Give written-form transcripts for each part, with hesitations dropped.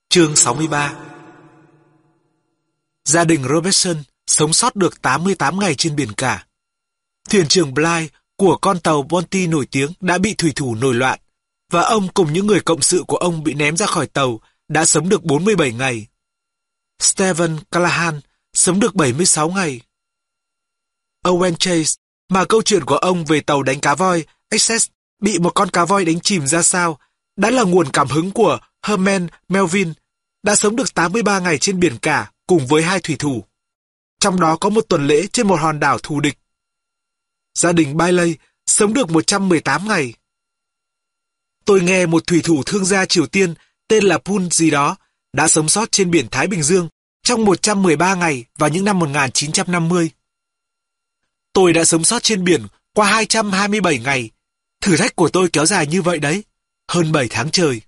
Chương 63. Gia đình Robertson sống sót được 88 ngày trên biển cả. Thuyền trưởng Bligh của con tàu Bounty nổi tiếng đã bị thủy thủ nổi loạn, và ông cùng những người cộng sự của ông bị ném ra khỏi tàu đã sống được 47 ngày. Stephen Callahan sống được 76 ngày. Owen Chase, mà câu chuyện của ông về tàu đánh cá voi Essex bị một con cá voi đánh chìm ra sao, đã là nguồn cảm hứng của Herman Melville, đã sống được 83 ngày trên biển cả cùng với 2 thủy thủ. Trong đó có một tuần lễ trên một hòn đảo thù địch. Gia đình Bailey sống được 118 ngày. Tôi nghe một thủy thủ thương gia Triều Tiên tên là Pun gì đó đã sống sót trên biển Thái Bình Dương trong 113 ngày vào những năm 1950. Tôi đã sống sót trên biển qua 227 ngày. Thử thách của tôi kéo dài như vậy đấy, hơn 7 tháng trời.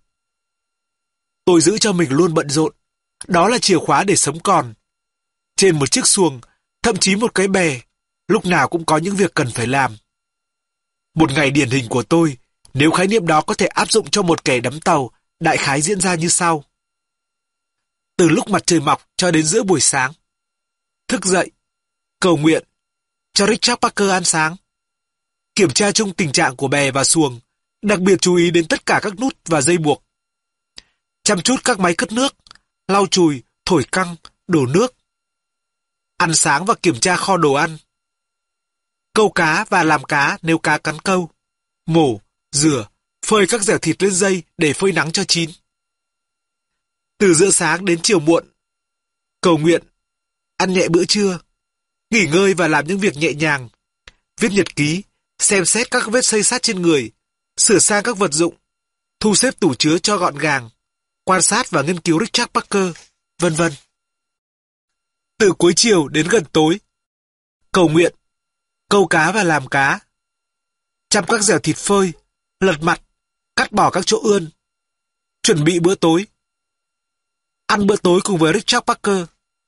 Tôi giữ cho mình luôn bận rộn. Đó là chìa khóa để sống còn. Trên một chiếc xuồng, thậm chí một cái bè, lúc nào cũng có những việc cần phải làm. Một ngày điển hình của tôi, nếu khái niệm đó có thể áp dụng cho một kẻ đắm tàu, đại khái diễn ra như sau. Từ lúc mặt trời mọc cho đến giữa buổi sáng. Thức dậy, cầu nguyện, cho Richard Parker ăn sáng. Kiểm tra chung tình trạng của bè và xuồng, đặc biệt chú ý đến tất cả các nút và dây buộc. Chăm chút các máy cất nước, lau chùi, thổi căng, đổ nước. Ăn sáng và kiểm tra kho đồ ăn. Câu cá và làm cá nếu cá cắn câu. Mổ, rửa, phơi các dẻo thịt lên dây để phơi nắng cho chín. Từ giữa sáng đến chiều muộn. Cầu nguyện, ăn nhẹ bữa trưa, nghỉ ngơi và làm những việc nhẹ nhàng. Viết nhật ký, xem xét các vết xây xát trên người, sửa sang các vật dụng, thu xếp tủ chứa cho gọn gàng, quan sát và nghiên cứu Richard Parker, vân vân. Từ cuối chiều đến gần tối. Cầu nguyện, câu cá và làm cá. Chăm các dẻo thịt phơi, lật mặt, cắt bỏ các chỗ ươn. Chuẩn bị bữa tối. Ăn bữa tối cùng với Richard Parker.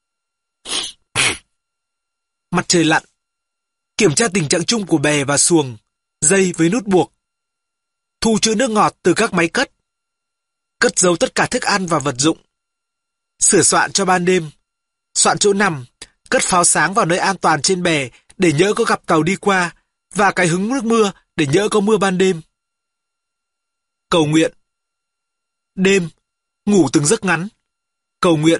Mặt trời lặn. Kiểm tra tình trạng chung của bè và xuồng, dây với nút buộc. Thu trữ nước ngọt từ các máy cất. Cất giấu tất cả thức ăn và vật dụng. Sửa soạn cho ban đêm. Soạn chỗ nằm, cất pháo sáng vào nơi an toàn trên bè để nhỡ có gặp tàu đi qua, và cái hứng nước mưa để nhỡ có mưa ban đêm. Cầu nguyện. Đêm, ngủ từng giấc ngắn. Cầu nguyện.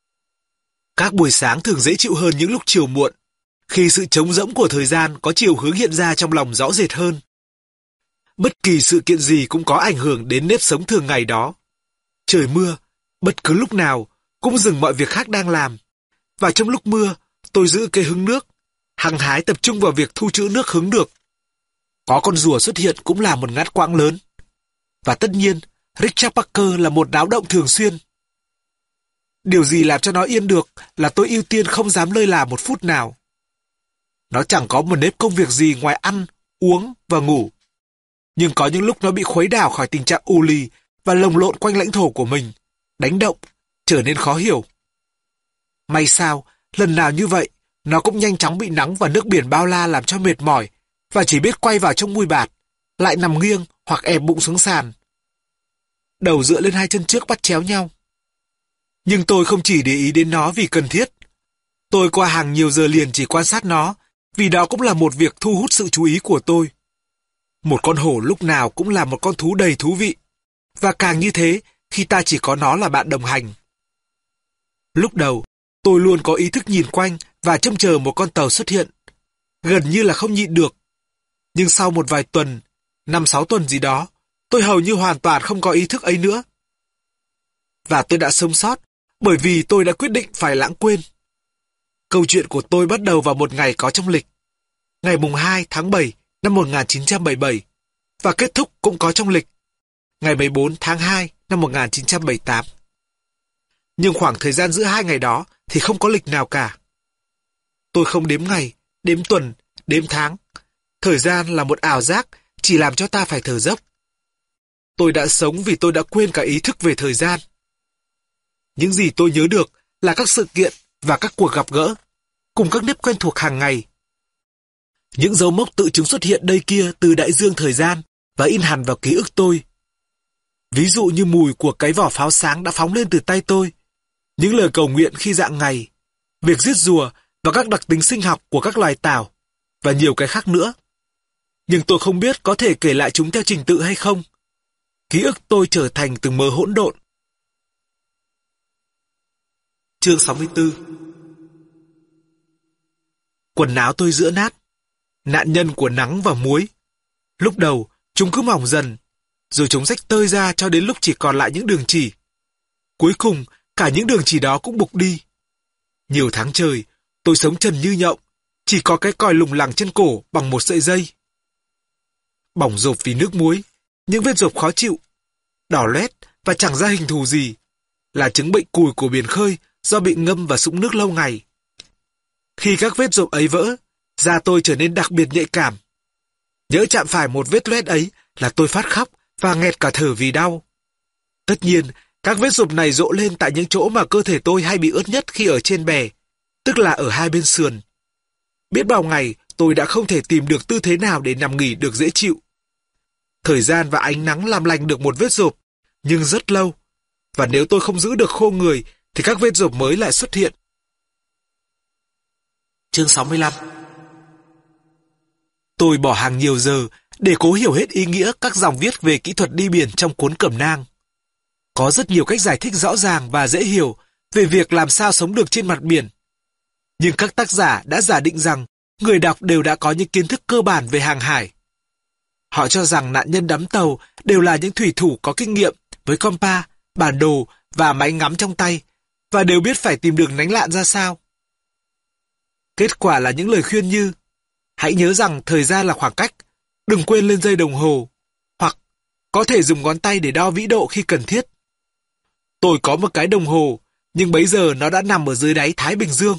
Các buổi sáng thường dễ chịu hơn những lúc chiều muộn, khi sự trống rỗng của thời gian có chiều hướng hiện ra trong lòng rõ rệt hơn. Bất kỳ sự kiện gì cũng có ảnh hưởng đến nếp sống thường ngày đó. Trời mưa, bất cứ lúc nào, cũng dừng mọi việc khác đang làm. Và trong lúc mưa, tôi giữ cây hứng nước, hăng hái tập trung vào việc thu trữ nước hứng được. Có con rùa xuất hiện cũng là một ngắt quãng lớn. Và tất nhiên, Richard Parker là một náo động thường xuyên. Điều gì làm cho nó yên được là tôi ưu tiên không dám lơi là một phút nào. Nó chẳng có một nếp công việc gì ngoài ăn, uống và ngủ. Nhưng có những lúc nó bị khuấy đảo khỏi tình trạng ù lì và lồng lộn quanh lãnh thổ của mình, đánh động, trở nên khó hiểu. May sao, lần nào như vậy, nó cũng nhanh chóng bị nắng và nước biển bao la làm cho mệt mỏi, và chỉ biết quay vào trong mui bạt, lại nằm nghiêng hoặc ép bụng xuống sàn. Đầu dựa lên 2 chân trước bắt chéo nhau. Nhưng tôi không chỉ để ý đến nó vì cần thiết. Tôi qua hàng nhiều giờ liền chỉ quan sát nó, vì đó cũng là một việc thu hút sự chú ý của tôi. Một con hổ lúc nào cũng là một con thú đầy thú vị, và càng như thế khi ta chỉ có nó là bạn đồng hành. Lúc đầu, tôi luôn có ý thức nhìn quanh và trông chờ một con tàu xuất hiện, gần như là không nhịn được. Nhưng sau một vài tuần, 5-6 tuần gì đó, tôi hầu như hoàn toàn không có ý thức ấy nữa. Và tôi đã sống sót, bởi vì tôi đã quyết định phải lãng quên. Câu chuyện của tôi bắt đầu vào một ngày có trong lịch, ngày mùng 2 tháng 7 năm 1977, và kết thúc cũng có trong lịch, ngày 14 tháng 2 năm 1978. Nhưng khoảng thời gian giữa 2 ngày đó thì không có lịch nào cả. Tôi không đếm ngày, đếm tuần, đếm tháng. Thời gian là một ảo giác chỉ làm cho ta phải thở dốc. Tôi đã sống vì tôi đã quên cả ý thức về thời gian. Những gì tôi nhớ được là các sự kiện và các cuộc gặp gỡ, cùng các nếp quen thuộc hàng ngày. Những dấu mốc tự chúng xuất hiện đây kia từ đại dương thời gian và in hằn vào ký ức tôi. Ví dụ như mùi của cái vỏ pháo sáng đã phóng lên từ tay tôi, những lời cầu nguyện khi dạng ngày, việc giết rùa và các đặc tính sinh học của các loài tảo, và nhiều cái khác nữa. Nhưng tôi không biết có thể kể lại chúng theo trình tự hay không. Ký ức tôi trở thành từng mớ hỗn độn. Chương 64. Quần áo tôi giữa nát, nạn nhân của nắng và muối. Lúc đầu, chúng cứ mỏng dần, rồi chúng rách tơi ra cho đến lúc chỉ còn lại những đường chỉ. Cuối cùng, cả những đường chỉ đó cũng bục đi. Nhiều tháng trời, tôi sống trần như nhộng, chỉ có cái còi lủng lẳng trên cổ bằng một sợi dây. Bỏng rộp vì nước muối, những vết rộp khó chịu, đỏ loét và chẳng ra hình thù gì, là chứng bệnh cùi của biển khơi do bị ngâm và sũng nước lâu ngày. Khi các vết rộp ấy vỡ, da tôi trở nên đặc biệt nhạy cảm. Nhỡ chạm phải một vết loét ấy là tôi phát khóc và nghẹt cả thở vì đau. Tất nhiên, các vết rộp này rộ lên tại những chỗ mà cơ thể tôi hay bị ướt nhất khi ở trên bè, tức là ở hai bên sườn. Biết bao ngày tôi đã không thể tìm được tư thế nào để nằm nghỉ được dễ chịu. Thời gian và ánh nắng làm lành được một vết rộp, nhưng rất lâu. Và nếu tôi không giữ được khô người, thì các vết rộp mới lại xuất hiện. Chương 65. Tôi bỏ hàng nhiều giờ để cố hiểu hết ý nghĩa các dòng viết về kỹ thuật đi biển trong cuốn Cẩm nang. Có rất nhiều cách giải thích rõ ràng và dễ hiểu về việc làm sao sống được trên mặt biển. Nhưng các tác giả đã giả định rằng người đọc đều đã có những kiến thức cơ bản về hàng hải. Họ cho rằng nạn nhân đắm tàu đều là những thủy thủ có kinh nghiệm với compa, bản đồ và máy ngắm trong tay, và đều biết phải tìm đường lánh lạn ra sao. Kết quả là những lời khuyên như: hãy nhớ rằng thời gian là khoảng cách, đừng quên lên dây đồng hồ, hoặc có thể dùng ngón tay để đo vĩ độ khi cần thiết. Tôi có một cái đồng hồ, nhưng bấy giờ nó đã nằm ở dưới đáy Thái Bình Dương.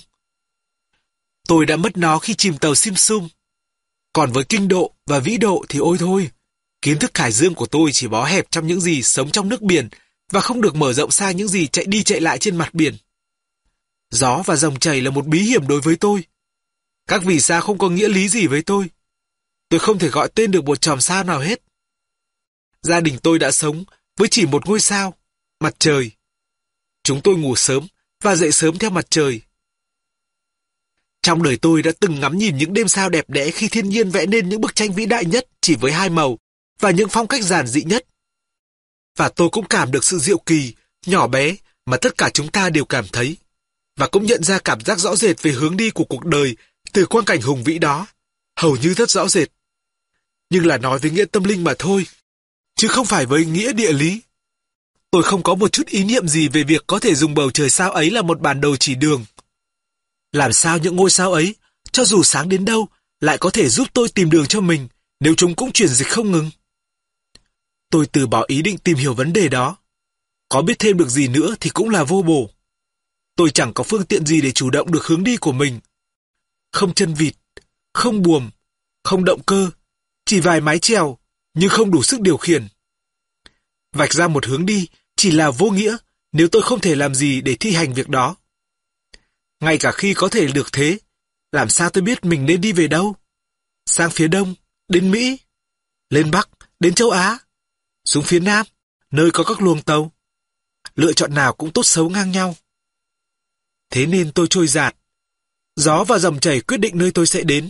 Tôi đã mất nó khi chìm tàu Simsum. Còn với kinh độ và vĩ độ thì ôi thôi, kiến thức hải dương của tôi chỉ bó hẹp trong những gì sống trong nước biển và không được mở rộng sang những gì chạy đi chạy lại trên mặt biển. Gió và dòng chảy là một bí hiểm đối với tôi. Các vì sao không có nghĩa lý gì với tôi. Tôi không thể gọi tên được một chòm sao nào hết. Gia đình tôi đã sống với chỉ một ngôi sao, mặt trời. Chúng tôi ngủ sớm và dậy sớm theo mặt trời. Trong đời tôi đã từng ngắm nhìn những đêm sao đẹp đẽ khi thiên nhiên vẽ nên những bức tranh vĩ đại nhất chỉ với hai màu và những phong cách giản dị nhất. Và tôi cũng cảm được sự diệu kỳ, nhỏ bé mà tất cả chúng ta đều cảm thấy, và cũng nhận ra cảm giác rõ rệt về hướng đi của cuộc đời từ quang cảnh hùng vĩ đó, hầu như rất rõ rệt. Nhưng là nói với nghĩa tâm linh mà thôi, chứ không phải với nghĩa địa lý. Tôi không có một chút ý niệm gì về việc có thể dùng bầu trời sao ấy là một bản đồ chỉ đường. Làm sao những ngôi sao ấy, cho dù sáng đến đâu, lại có thể giúp tôi tìm đường cho mình nếu chúng cũng chuyển dịch không ngừng? Tôi từ bỏ ý định tìm hiểu vấn đề đó. Có biết thêm được gì nữa thì cũng là vô bổ. Tôi chẳng có phương tiện gì để chủ động được hướng đi của mình. Không chân vịt, không buồm, không động cơ, chỉ vài mái chèo, nhưng không đủ sức điều khiển. Vạch ra một hướng đi chỉ là vô nghĩa nếu tôi không thể làm gì để thi hành việc đó. Ngay cả khi có thể được thế, làm sao tôi biết mình nên đi về đâu? Sang phía đông, đến Mỹ, lên Bắc, đến châu Á, xuống phía Nam, nơi có các luồng tàu. Lựa chọn nào cũng tốt xấu ngang nhau. Thế nên tôi trôi dạt. Gió và dòng chảy quyết định nơi tôi sẽ đến.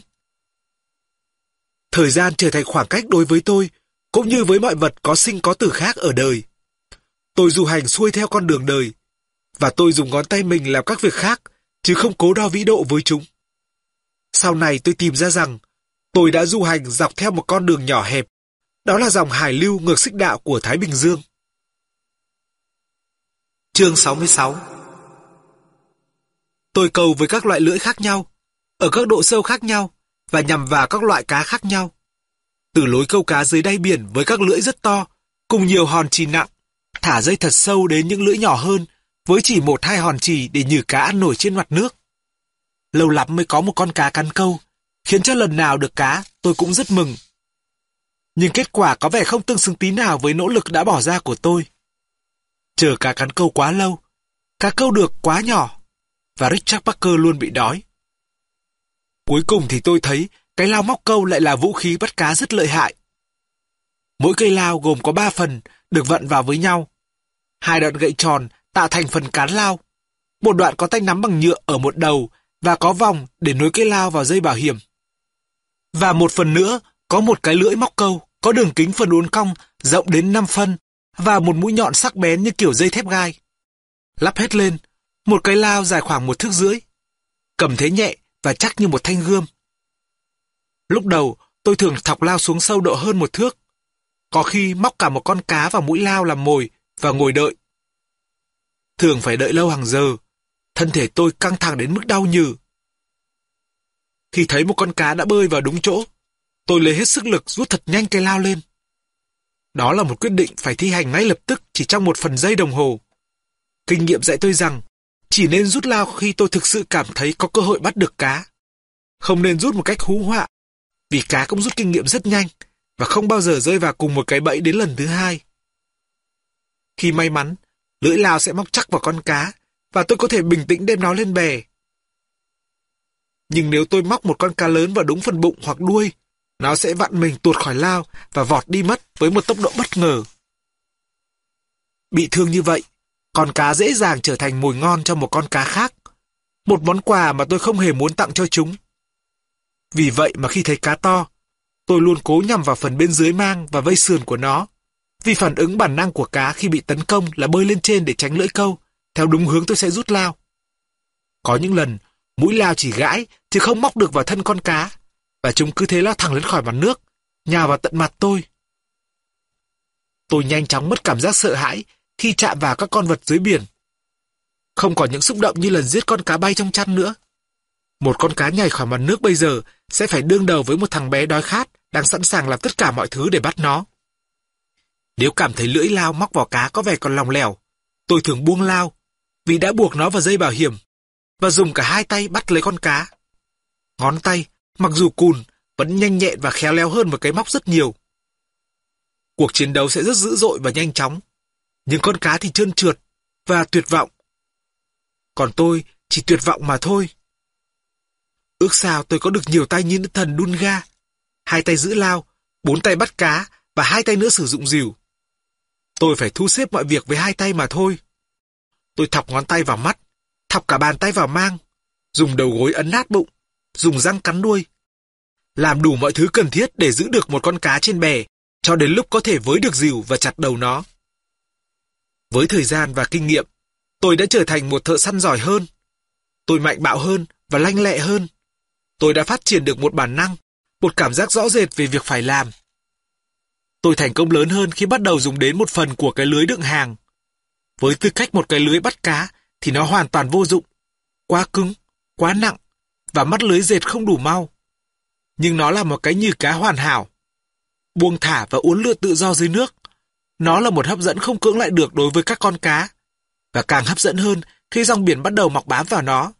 Thời gian trở thành khoảng cách đối với tôi, cũng như với mọi vật có sinh có tử khác ở đời. Tôi du hành xuôi theo con đường đời, và tôi dùng ngón tay mình làm các việc khác, chứ không cố đo vĩ độ với chúng. Sau này tôi tìm ra rằng, tôi đã du hành dọc theo một con đường nhỏ hẹp, đó là dòng hải lưu ngược xích đạo của Thái Bình Dương. Chương 66. Tôi câu với các loại lưỡi khác nhau, ở các độ sâu khác nhau, và nhằm vào các loại cá khác nhau. Từ lối câu cá dưới đáy biển với các lưỡi rất to, cùng nhiều hòn chì nặng, thả dây thật sâu đến những lưỡi nhỏ hơn, với chỉ 1-2 hòn chì để nhử cá ăn nổi trên mặt nước. Lâu lắm mới có một con cá cắn câu, khiến cho lần nào được cá tôi cũng rất mừng. Nhưng kết quả có vẻ không tương xứng tí nào với nỗ lực đã bỏ ra của tôi. Chờ cá cắn câu quá lâu, cá câu được quá nhỏ, và Richard Parker luôn bị đói. Cuối cùng thì tôi thấy cái lao móc câu lại là vũ khí bắt cá rất lợi hại. Mỗi cây lao gồm có 3 phần được vặn vào với nhau. 2 đoạn gậy tròn tạo thành phần cán lao. Một đoạn có tay nắm bằng nhựa ở một đầu và có vòng để nối cây lao vào dây bảo hiểm. Và một phần nữa có một cái lưỡi móc câu có đường kính phần uốn cong rộng đến 5 phân và một mũi nhọn sắc bén như kiểu dây thép gai. Lắp hết lên, một cái lao dài khoảng 1,5 thước, cầm thế nhẹ và chắc như một thanh gươm. Lúc đầu, tôi thường thọc lao xuống sâu độ hơn 1 thước. Có khi móc cả một con cá vào mũi lao làm mồi và ngồi đợi. Thường phải đợi lâu hàng giờ, thân thể tôi căng thẳng đến mức đau nhừ. Khi thấy một con cá đã bơi vào đúng chỗ, tôi lấy hết sức lực rút thật nhanh cây lao lên. Đó là một quyết định phải thi hành ngay lập tức chỉ trong 1 phần giây đồng hồ. Kinh nghiệm dạy tôi rằng, chỉ nên rút lao khi tôi thực sự cảm thấy có cơ hội bắt được cá. Không nên rút một cách hú họa, vì cá cũng rút kinh nghiệm rất nhanh và không bao giờ rơi vào cùng một cái bẫy đến lần thứ 2. Khi may mắn, lưỡi lao sẽ móc chắc vào con cá và tôi có thể bình tĩnh đem nó lên bè. Nhưng nếu tôi móc một con cá lớn vào đúng phần bụng hoặc đuôi, nó sẽ vặn mình tuột khỏi lao và vọt đi mất với một tốc độ bất ngờ. Bị thương như vậy, con cá dễ dàng trở thành mồi ngon cho một con cá khác, một món quà mà tôi không hề muốn tặng cho chúng. Vì vậy mà khi thấy cá to, tôi luôn cố nhằm vào phần bên dưới mang và vây sườn của nó, vì phản ứng bản năng của cá khi bị tấn công là bơi lên trên để tránh lưỡi câu, theo đúng hướng tôi sẽ rút lao. Có những lần, mũi lao chỉ gãi chứ không móc được vào thân con cá, và chúng cứ thế lao thẳng lên khỏi mặt nước, nhào vào tận mặt tôi. Tôi nhanh chóng mất cảm giác sợ hãi khi chạm vào các con vật dưới biển. Không còn những xúc động như lần giết con cá bay trong chăn nữa. Một con cá nhảy khỏi mặt nước bây giờ sẽ phải đương đầu với một thằng bé đói khát đang sẵn sàng làm tất cả mọi thứ để bắt nó. Nếu cảm thấy lưỡi lao móc vào cá có vẻ còn lỏng lẻo, tôi thường buông lao vì đã buộc nó vào dây bảo hiểm và dùng cả 2 tay bắt lấy con cá. Ngón tay, mặc dù cùn, vẫn nhanh nhẹn và khéo léo hơn một cái móc rất nhiều. Cuộc chiến đấu sẽ rất dữ dội và nhanh chóng, nhưng con cá thì trơn trượt và tuyệt vọng. Còn tôi chỉ tuyệt vọng mà thôi. Ước sao tôi có được nhiều tay như nữ thần Dunga, 2 tay giữ lao, 4 tay bắt cá và 2 tay nữa sử dụng rìu. Tôi phải thu xếp mọi việc với 2 tay mà thôi. Tôi thọc ngón tay vào mắt, thọc cả bàn tay vào mang, dùng đầu gối ấn nát bụng, dùng răng cắn đuôi. Làm đủ mọi thứ cần thiết để giữ được một con cá trên bè, cho đến lúc có thể với được rìu và chặt đầu nó. Với thời gian và kinh nghiệm, tôi đã trở thành một thợ săn giỏi hơn. Tôi mạnh bạo hơn và lanh lẹ hơn. Tôi đã phát triển được một bản năng, một cảm giác rõ rệt về việc phải làm. Tôi thành công lớn hơn khi bắt đầu dùng đến một phần của cái lưới đựng hàng. Với tư cách một cái lưới bắt cá thì nó hoàn toàn vô dụng, quá cứng, quá nặng và mắt lưới dệt không đủ mau. Nhưng nó là một cái nhừ cá hoàn hảo. Buông thả và uốn lượn tự do dưới nước. Nó là một hấp dẫn không cưỡng lại được đối với các con cá, và càng hấp dẫn hơn khi dòng biển bắt đầu mọc bám vào nó.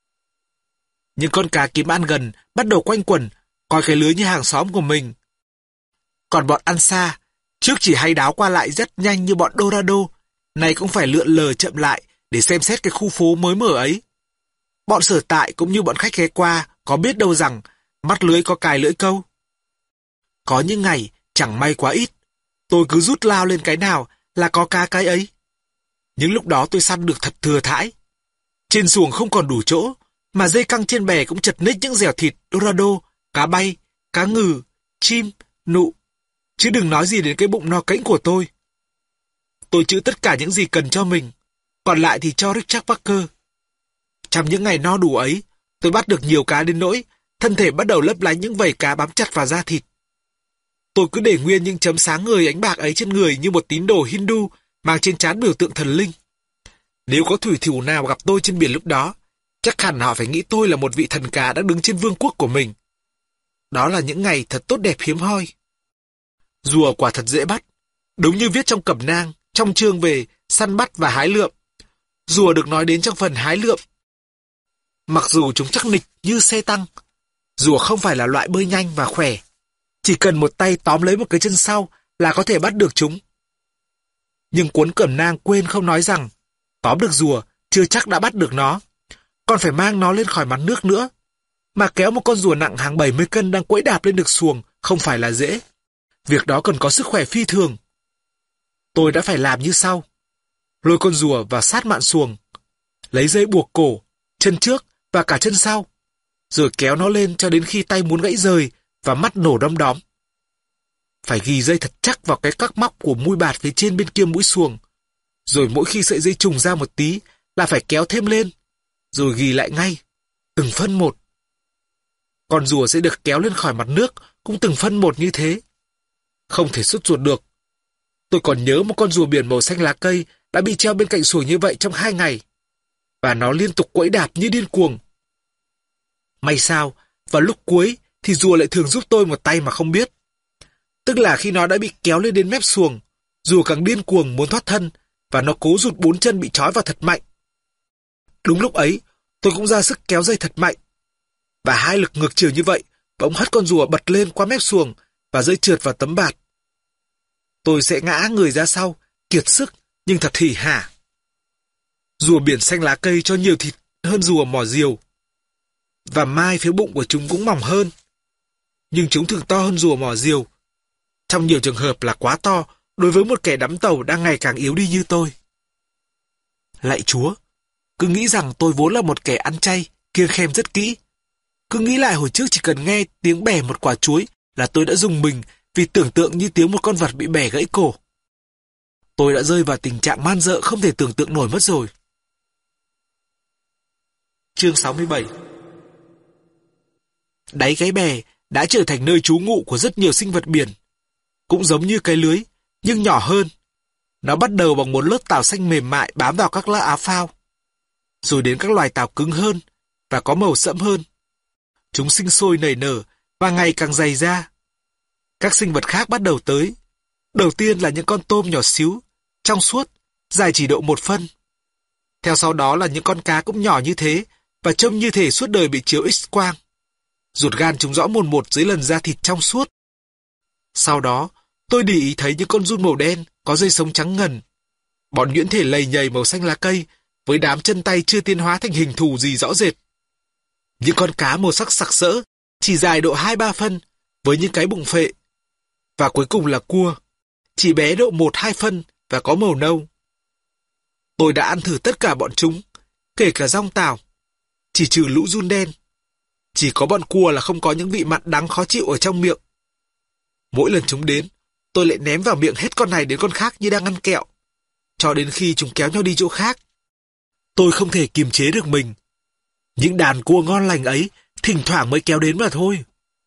Những con cá kiếm ăn gần bắt đầu quanh quẩn, coi cái lưới như hàng xóm của mình. Còn bọn ăn xa, trước chỉ hay đáo qua lại rất nhanh như bọn Dorado, nay cũng phải lượn lờ chậm lại để xem xét cái khu phố mới mở ấy. Bọn sở tại cũng như bọn khách ghé qua có biết đâu rằng mắt lưới có cài lưỡi câu. Có những ngày chẳng may quá ít, tôi cứ rút lao lên cái nào là có cá cái ấy. Những lúc đó tôi săn được thật thừa thãi. Trên xuồng không còn đủ chỗ, mà dây căng trên bè cũng chật ních những dẻo thịt Dorado, cá bay, cá ngừ, chim, nụ. Chứ đừng nói gì đến cái bụng no cẫng của tôi. Tôi trữ tất cả những gì cần cho mình, còn lại thì cho Richard Parker. Trong những ngày no đủ ấy, tôi bắt được nhiều cá đến nỗi thân thể bắt đầu lấp lánh những vảy cá bám chặt vào da thịt. Tôi cứ để nguyên những chấm sáng ngời ánh bạc ấy trên người như một tín đồ Hindu mang trên trán biểu tượng thần linh. Nếu có thủy thủ nào gặp tôi trên biển lúc đó, chắc hẳn họ phải nghĩ tôi là một vị thần cá đang đứng trên vương quốc của mình. Đó là những ngày thật tốt đẹp hiếm hoi. Rùa quả thật dễ bắt, đúng như viết trong cẩm nang, trong chương về săn bắt và hái lượm. Rùa được nói đến trong phần hái lượm. Mặc dù chúng chắc nịch như xe tăng, rùa không phải là loại bơi nhanh và khỏe. Chỉ cần một tay tóm lấy một cái chân sau là có thể bắt được chúng. Nhưng cuốn cẩm nang quên không nói rằng tóm được rùa chưa chắc đã bắt được nó, còn phải mang nó lên khỏi mặt nước nữa. Mà kéo một con rùa nặng hàng 70 cân đang quẫy đạp lên được xuồng không phải là dễ. Việc đó cần có sức khỏe phi thường. Tôi đã phải làm như sau. Lôi con rùa vào sát mạn xuồng, lấy dây buộc cổ, chân trước và cả chân sau, rồi kéo nó lên cho đến khi tay muốn gãy rời và mắt nổ đom đóm. Phải ghi dây thật chắc vào cái các móc của mui bạt phía trên bên kia mũi xuồng, rồi mỗi khi sợi dây trùng ra một tí là phải kéo thêm lên, rồi ghi lại ngay, từng phân một. Con rùa sẽ được kéo lên khỏi mặt nước cũng từng phân một như thế. Không thể sút ruột được. Tôi còn nhớ một con rùa biển màu xanh lá cây đã bị treo bên cạnh xuồng như vậy trong 2 ngày. Và nó liên tục quẫy đạp như điên cuồng. May sao, vào lúc cuối thì rùa lại thường giúp tôi một tay mà không biết. Tức là khi nó đã bị kéo lên đến mép xuồng, rùa càng điên cuồng muốn thoát thân và nó cố rụt 4 chân bị trói vào thật mạnh. Đúng lúc ấy, tôi cũng ra sức kéo dây thật mạnh. Và 2 lực ngược chiều như vậy bỗng hất con rùa bật lên qua mép xuồng và rơi trượt vào tấm bạt. Tôi sẽ ngã người ra sau, kiệt sức nhưng thật hỉ hả. Rùa biển xanh lá cây cho nhiều thịt hơn rùa mỏ diều. Và mai phía bụng của chúng cũng mỏng hơn. Nhưng chúng thường to hơn rùa mỏ diều. Trong nhiều trường hợp là quá to đối với một kẻ đắm tàu đang ngày càng yếu đi như tôi. Lạy Chúa, cứ nghĩ rằng tôi vốn là một kẻ ăn chay, kiêng khem rất kỹ. Cứ nghĩ lại hồi trước chỉ cần nghe tiếng bẻ một quả chuối là tôi đã rùng mình vì tưởng tượng như tiếng một con vật bị bẻ gãy cổ. Tôi đã rơi vào tình trạng man rợ không thể tưởng tượng nổi mất rồi. Chương 67. Đáy cái bè đã trở thành nơi trú ngụ của rất nhiều sinh vật biển. Cũng giống như cái lưới, nhưng nhỏ hơn. Nó bắt đầu bằng một lớp tảo xanh mềm mại bám vào các lá áo phao. Rồi đến các loài tảo cứng hơn và có màu sẫm hơn. Chúng sinh sôi nảy nở và ngày càng dày ra. Các sinh vật khác bắt đầu tới. Đầu tiên là những con tôm nhỏ xíu, trong suốt, dài chỉ độ 1 phân. Theo sau đó là những con cá cũng nhỏ như thế và trông như thể suốt đời bị chiếu X-quang. Ruột gan chúng rõ mồn một dưới lần da thịt trong suốt. Sau đó, tôi để ý thấy những con giun màu đen có dây sống trắng ngần. Bọn nhuyễn thể lầy nhầy màu xanh lá cây với đám chân tay chưa tiến hóa thành hình thù gì rõ rệt. Những con cá màu sắc sặc sỡ, chỉ dài độ 2-3 phân với những cái bụng phệ. Và cuối cùng là cua, chỉ bé độ 1-2 phân và có màu nâu. Tôi đã ăn thử tất cả bọn chúng, kể cả dong tảo, chỉ trừ lũ giun đen. Chỉ có bọn cua là không có những vị mặn đắng khó chịu ở trong miệng. Mỗi lần chúng đến, tôi lại ném vào miệng hết con này đến con khác như đang ăn kẹo, cho đến khi chúng kéo nhau đi chỗ khác. Tôi không thể kiềm chế được mình. Những đàn cua ngon lành ấy thỉnh thoảng mới kéo đến mà thôi.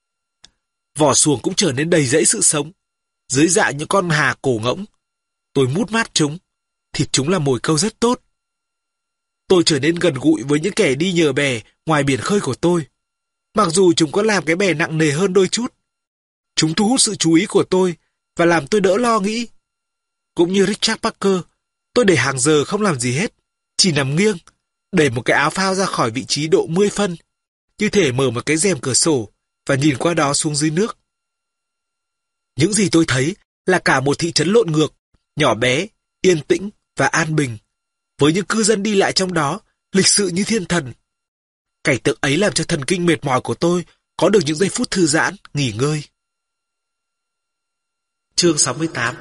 Vỏ xuồng cũng trở nên đầy rẫy sự sống. Dưới dạ những con hà cổ ngỗng, tôi mút mát chúng. Thịt chúng là mồi câu rất tốt. Tôi trở nên gần gũi với những kẻ đi nhờ bè ngoài biển khơi của tôi. Mặc dù chúng có làm cái bè nặng nề hơn đôi chút. Chúng thu hút sự chú ý của tôi và làm tôi đỡ lo nghĩ. Cũng như Richard Parker, tôi để hàng giờ không làm gì hết, chỉ nằm nghiêng, đẩy một cái áo phao ra khỏi vị trí độ 10 phân, như thể mở một cái rèm cửa sổ và nhìn qua đó xuống dưới nước. Những gì tôi thấy là cả một thị trấn lộn ngược, nhỏ bé, yên tĩnh và an bình, với những cư dân đi lại trong đó, lịch sự như thiên thần. Cảnh tượng ấy làm cho thần kinh mệt mỏi của tôi có được những giây phút thư giãn, nghỉ ngơi. Chương 68.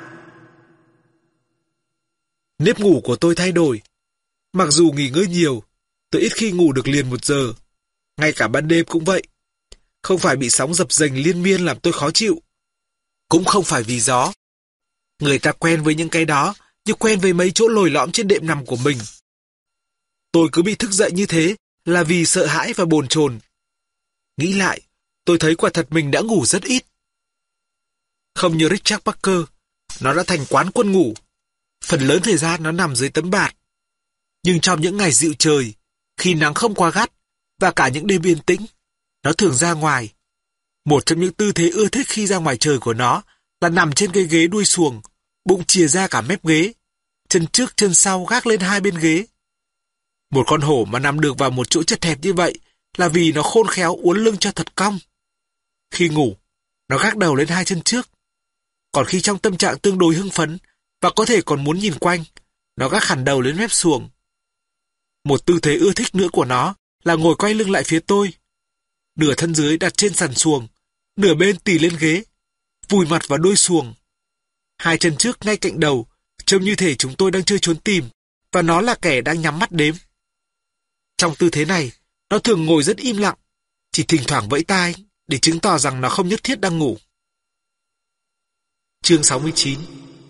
Nếp ngủ của tôi thay đổi. Mặc dù nghỉ ngơi nhiều, tôi ít khi ngủ được liền 1 giờ. Ngay cả ban đêm cũng vậy. Không phải bị sóng dập dềnh liên miên làm tôi khó chịu. Cũng không phải vì gió. Người ta quen với những cái đó như quen với mấy chỗ lồi lõm trên đệm nằm của mình. Tôi cứ bị thức dậy như thế là vì sợ hãi và bồn chồn. Nghĩ lại, tôi thấy quả thật mình đã ngủ rất ít. Không như Richard Parker, nó đã thành quán quân ngủ. Phần lớn thời gian nó nằm dưới tấm bạt. Nhưng trong những ngày dịu trời, khi nắng không quá gắt và cả những đêm yên tĩnh, nó thường ra ngoài. Một trong những tư thế ưa thích khi ra ngoài trời của nó là nằm trên cái ghế đuôi xuồng, bụng chìa ra cả mép ghế, chân trước chân sau gác lên 2 bên ghế. Một con hổ mà nằm được vào một chỗ chật hẹp như vậy là vì nó khôn khéo uốn lưng cho thật cong. Khi ngủ, nó gác đầu lên 2 chân trước. Còn khi trong tâm trạng tương đối hưng phấn và có thể còn muốn nhìn quanh, nó gác hẳn đầu lên mép xuồng. Một tư thế ưa thích nữa của nó là ngồi quay lưng lại phía tôi. Nửa thân dưới đặt trên sàn xuồng, nửa bên tì lên ghế. vùi mặt vào đuôi xuồng. Hai chân trước ngay cạnh đầu, trông như thể chúng tôi đang chơi trốn tìm, và nó là kẻ đang nhắm mắt đếm. Trong tư thế này, nó thường ngồi rất im lặng, chỉ thỉnh thoảng vẫy tai để chứng tỏ rằng nó không nhất thiết đang ngủ. Chương 69.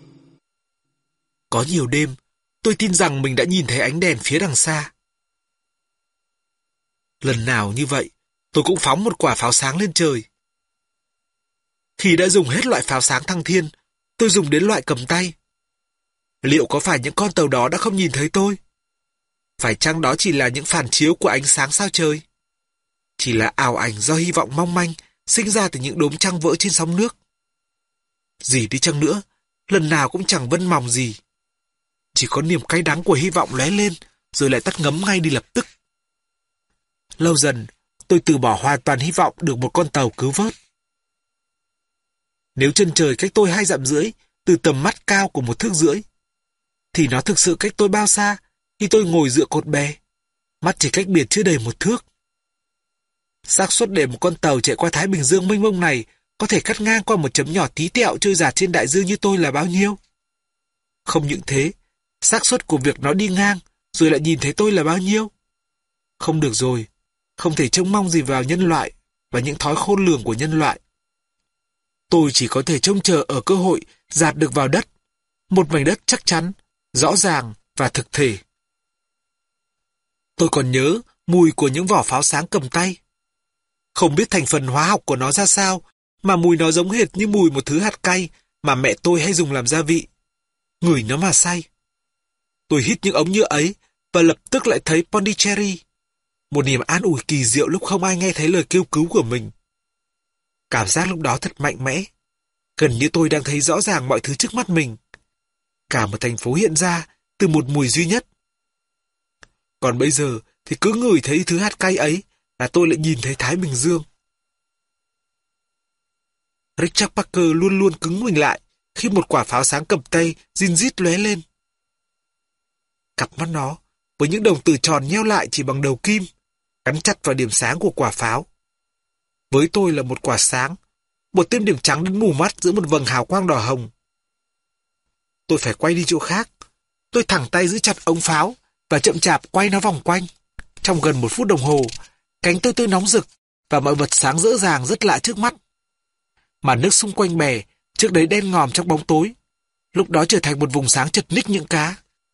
Có nhiều đêm, tôi tin rằng mình đã nhìn thấy ánh đèn phía đằng xa. Lần nào như vậy, tôi cũng phóng một quả pháo sáng lên trời. Khi đã dùng hết loại pháo sáng thăng thiên, tôi dùng đến loại cầm tay. Liệu có phải những con tàu đó đã không nhìn thấy tôi? Phải chăng đó chỉ là những phản chiếu của ánh sáng sao trời? Chỉ là ảo ảnh do hy vọng mong manh sinh ra từ những đốm trăng vỡ trên sóng nước. Gì đi chăng nữa, lần nào cũng chẳng vân mòng gì. Chỉ có niềm cay đắng của hy vọng lóe lên, rồi lại tắt ngấm ngay đi lập tức. Lâu dần, tôi từ bỏ hoàn toàn hy vọng được một con tàu cứu vớt. Nếu chân trời cách tôi 2 dặm rưỡi, từ tầm mắt cao của 1 thước rưỡi, thì nó thực sự cách tôi bao xa khi tôi ngồi dựa cột bè, mắt chỉ cách biệt chưa đầy 1 thước. Xác suất để một con tàu chạy qua Thái Bình Dương mênh mông này có thể cắt ngang qua một chấm nhỏ tí tẹo trôi dạt trên đại dương như tôi là bao nhiêu? Không những thế, xác suất của việc nó đi ngang rồi lại nhìn thấy tôi là bao nhiêu? Không được rồi, không thể trông mong gì vào nhân loại và những thói khôn lường của nhân loại. Tôi chỉ có thể trông chờ ở cơ hội dạt được vào đất, một mảnh đất chắc chắn, rõ ràng và thực thể. Tôi còn nhớ mùi của những vỏ pháo sáng cầm tay. Không biết thành phần hóa học của nó ra sao, mà mùi nó giống hệt như mùi một thứ hạt cay mà mẹ tôi hay dùng làm gia vị. Ngửi nó mà say. Tôi hít những ống nhựa ấy và lập tức lại thấy Pondicherry. Một niềm an ủi kỳ diệu lúc không ai nghe thấy lời kêu cứu của mình. Cảm giác lúc đó thật mạnh mẽ. Gần như tôi đang thấy rõ ràng mọi thứ trước mắt mình. Cả một thành phố hiện ra từ một mùi duy nhất. Còn bây giờ thì cứ ngửi thấy thứ hạt cay ấy là tôi lại nhìn thấy Thái Bình Dương. Richard Parker luôn luôn cứng mình lại khi một quả pháo sáng cầm tay rin rít lóe lên. Cặp mắt nó, với những đồng tử tròn nheo lại chỉ bằng đầu kim, gắn chặt vào điểm sáng của quả pháo. Với tôi là một quả sáng, một tên điểm trắng đến mù mắt giữa một vầng hào quang đỏ hồng. Tôi phải quay đi chỗ khác. Tôi thẳng tay giữ chặt ống pháo và chậm chạp quay nó vòng quanh. Trong gần 1 phút đồng hồ, cánh tôi nóng rực và mọi vật sáng rỡ ràng rất lạ trước mắt. Màn nước xung quanh bè, trước đấy đen ngòm trong bóng tối, lúc đó trở thành một vùng sáng chật ních những cá.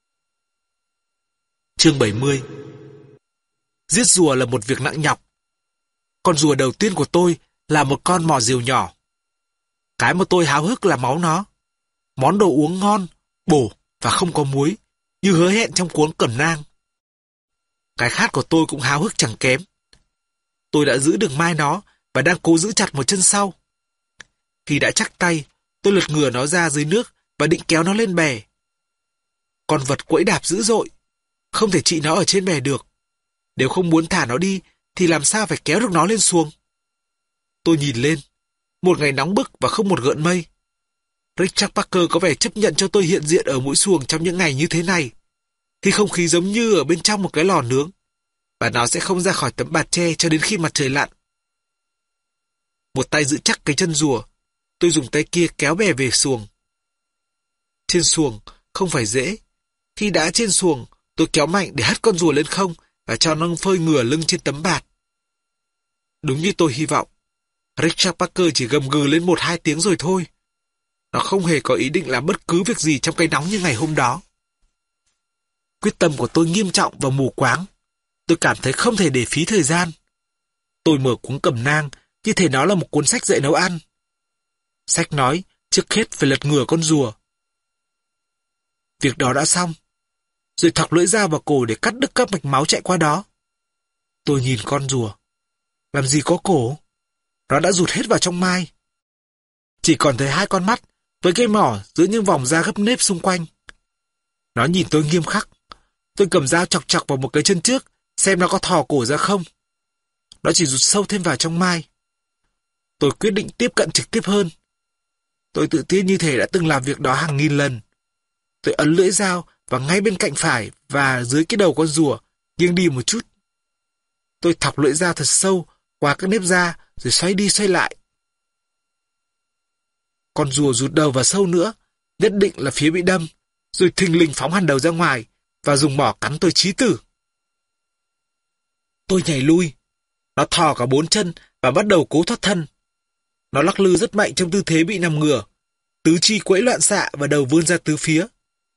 Chương 70. Giết rùa là một việc nặng nhọc. Con rùa đầu tiên của tôi là một con mò rìu nhỏ. Cái mà tôi háo hức là máu nó. Món đồ uống ngon, bổ và không có muối, như hứa hẹn trong cuốn Cẩm nang. Cái khát của tôi cũng háo hức chẳng kém. Tôi đã giữ được mai nó và đang cố giữ chặt một chân sau. Khi đã chắc tay, tôi lật ngửa nó ra dưới nước và định kéo nó lên bè. Con vật quẫy đạp dữ dội, không thể trị nó ở trên bè được. Nếu không muốn thả nó đi, thì làm sao phải kéo được nó lên xuồng? Tôi nhìn lên, một ngày nóng bức và không một gợn mây. Richard Parker có vẻ chấp nhận cho tôi hiện diện ở mũi xuồng trong những ngày như thế này, khi không khí giống như ở bên trong một cái lò nướng, và nó sẽ không ra khỏi tấm bạt tre cho đến khi mặt trời lặn. Một tay giữ chắc cái chân rùa, tôi dùng tay kia kéo bè về xuồng. Trên xuồng không phải dễ. Khi đã trên xuồng, tôi kéo mạnh để hất con rùa lên không và cho nó phơi ngửa lưng trên tấm bạt. Đúng như tôi hy vọng, Richard Parker chỉ gầm gừ lên 1-2 tiếng rồi thôi. Nó không hề có ý định làm bất cứ việc gì trong cái nóng như ngày hôm đó. Quyết tâm của tôi nghiêm trọng và mù quáng. Tôi cảm thấy không thể để phí thời gian. Tôi mở cuốn Cẩm nang như thể nó là một cuốn sách dạy nấu ăn. Sách nói trước hết phải lật ngửa con rùa. Việc đó đã xong. Rồi thọc lưỡi dao vào cổ để cắt đứt các mạch máu chạy qua đó. Tôi nhìn con rùa. Làm gì có cổ? Nó đã rụt hết vào trong mai. Chỉ còn thấy 2 con mắt với cái mỏ giữa những vòng da gấp nếp xung quanh. Nó nhìn tôi nghiêm khắc. Tôi cầm dao chọc chọc vào một cái chân trước xem nó có thò cổ ra không. Nó chỉ rụt sâu thêm vào trong mai. Tôi quyết định tiếp cận trực tiếp hơn. Tôi tự tin như thể đã từng làm việc đó hàng nghìn lần. Tôi ấn lưỡi dao vào ngay bên cạnh phải và dưới cái đầu con rùa, nghiêng đi một chút. Tôi thọc lưỡi dao thật sâu qua các nếp da rồi xoay đi xoay lại. Con rùa rụt đầu vào sâu nữa, nhất định là phía bị đâm, rồi thình lình phóng hẳn đầu ra ngoài và dùng mỏ cắn tôi chí tử. Tôi nhảy lui. Nó thò cả 4 chân và bắt đầu cố thoát thân. Nó lắc lư rất mạnh trong tư thế bị nằm ngửa, tứ chi quẫy loạn xạ và đầu vươn ra tứ phía.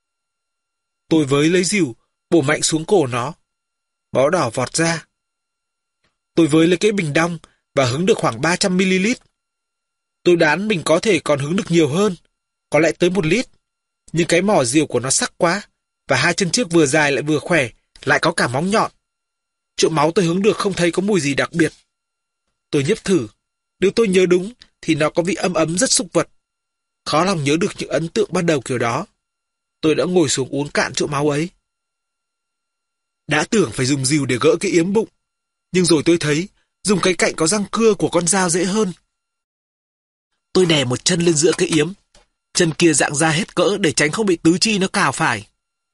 Tôi với lấy dìu, bổ mạnh xuống cổ nó. Máu đỏ vọt ra. Tôi với lấy cái bình đong và hứng được khoảng 300ml. Tôi đoán mình có thể còn hứng được nhiều hơn, có lẽ tới 1 lít. Nhưng cái mỏ rìu của nó sắc quá, và 2 chân trước vừa dài lại vừa khỏe, lại có cả móng nhọn. Chỗ máu tôi hứng được không thấy có mùi gì đặc biệt. Tôi nhấp thử. Nếu tôi nhớ đúng, thì nó có vị ấm ấm rất súc vật. Khó lòng nhớ được những ấn tượng ban đầu kiểu đó. Tôi đã ngồi xuống uống cạn chỗ máu ấy. Đã tưởng phải dùng dìu để gỡ cái yếm bụng, nhưng rồi tôi thấy dùng cái cạnh có răng cưa của con dao dễ hơn. Tôi đè một chân lên giữa cái yếm, chân kia dạng ra hết cỡ để tránh không bị tứ chi nó cào phải.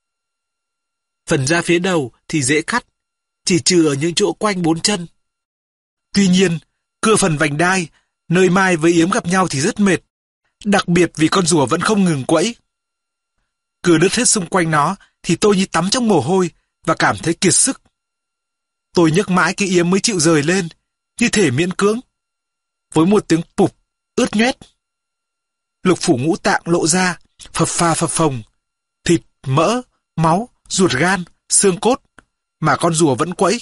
Phần da phía đầu thì dễ cắt, chỉ trừ ở những chỗ quanh 4 chân. Tuy nhiên, cưa phần vành đai, nơi mai với yếm gặp nhau thì rất mệt, đặc biệt vì con rùa vẫn không ngừng quẫy. Cưa đứt hết xung quanh nó thì tôi như tắm trong mồ hôi và cảm thấy kiệt sức. Tôi nhấc mãi cái yếm mới chịu rời lên, như thể miễn cưỡng. Với một tiếng pụp, ướt nhoét. Lục phủ ngũ tạng lộ ra, phập phà phập phồng. Thịt, mỡ, máu, ruột gan, xương cốt, mà con rùa vẫn quẫy.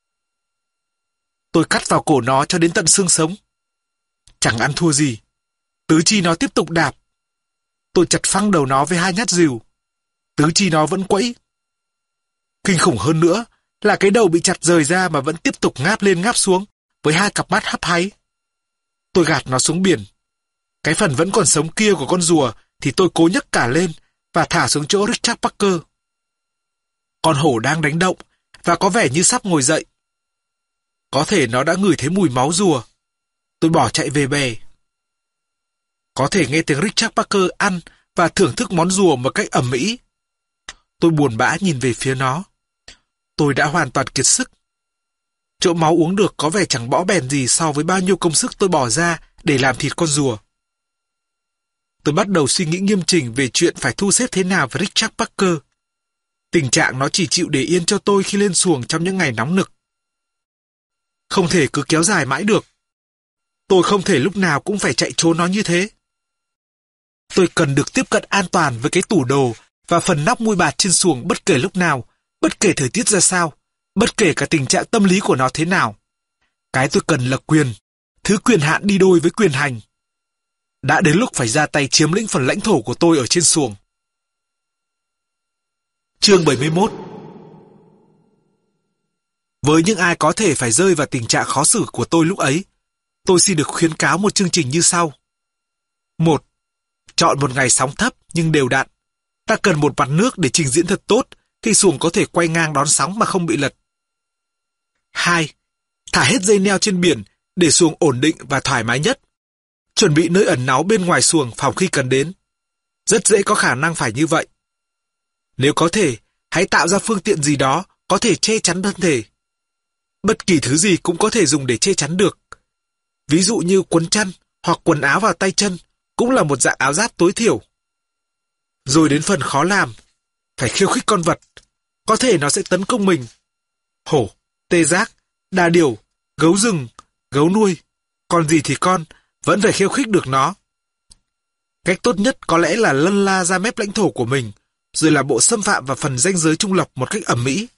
Tôi cắt vào cổ nó cho đến tận xương sống. Chẳng ăn thua gì. Tứ chi nó tiếp tục đạp. Tôi chặt phăng đầu nó với 2 nhát dìu. Tứ chi nó vẫn quẫy. Kinh khủng hơn nữa là cái đầu bị chặt rời ra mà vẫn tiếp tục ngáp lên ngáp xuống với 2 cặp mắt hấp háy. Tôi gạt nó xuống biển. Cái phần vẫn còn sống kia của con rùa thì tôi cố nhấc cả lên và thả xuống chỗ Richard Parker. Con hổ đang đánh động và có vẻ như sắp ngồi dậy. Có thể nó đã ngửi thấy mùi máu rùa. Tôi bỏ chạy về bè. Có thể nghe tiếng Richard Parker ăn và thưởng thức món rùa một cách ầm ĩ. Tôi buồn bã nhìn về phía nó. Tôi đã hoàn toàn kiệt sức. Chỗ máu uống được có vẻ chẳng bõ bèn gì so với bao nhiêu công sức tôi bỏ ra để làm thịt con rùa. Tôi bắt đầu suy nghĩ nghiêm chỉnh về chuyện phải thu xếp thế nào với Richard Parker. Tình trạng nó chỉ chịu để yên cho tôi khi lên xuồng trong những ngày nóng nực. Không thể cứ kéo dài mãi được. Tôi không thể lúc nào cũng phải chạy trốn nó như thế. Tôi cần được tiếp cận an toàn với cái tủ đồ và phần nắp mui bạt trên xuồng bất kể lúc nào, bất kể thời tiết ra sao, bất kể cả tình trạng tâm lý của nó thế nào. Cái tôi cần là quyền, thứ quyền hạn đi đôi với quyền hành. Đã đến lúc phải ra tay chiếm lĩnh phần lãnh thổ của tôi ở trên xuồng. Chương 71. Với những ai có thể phải rơi vào tình trạng khó xử của tôi lúc ấy, tôi xin được khuyến cáo một chương trình như sau. 1. Chọn một ngày sóng thấp nhưng đều đặn. Ta cần một mặt nước để trình diễn thật tốt khi xuồng có thể quay ngang đón sóng mà không bị lật. 2. Thả hết dây neo trên biển để xuồng ổn định và thoải mái nhất. Chuẩn bị nơi ẩn náu bên ngoài xuồng phòng khi cần đến. Rất dễ có khả năng phải như vậy. Nếu có thể, hãy tạo ra phương tiện gì đó có thể che chắn thân thể. Bất kỳ thứ gì cũng có thể dùng để che chắn được. Ví dụ như quấn chăn hoặc quần áo vào tay chân cũng là một dạng áo giáp tối thiểu. Rồi đến phần khó làm, phải khiêu khích con vật. Có thể nó sẽ tấn công mình. Hổ, tê giác, đà điểu, gấu rừng, gấu nuôi. Con gì thì con, vẫn phải khiêu khích được nó. Cách tốt nhất có lẽ là lân la ra mép lãnh thổ của mình, rồi là bộ xâm phạm vào phần ranh giới trung lập một cách ầm ĩ.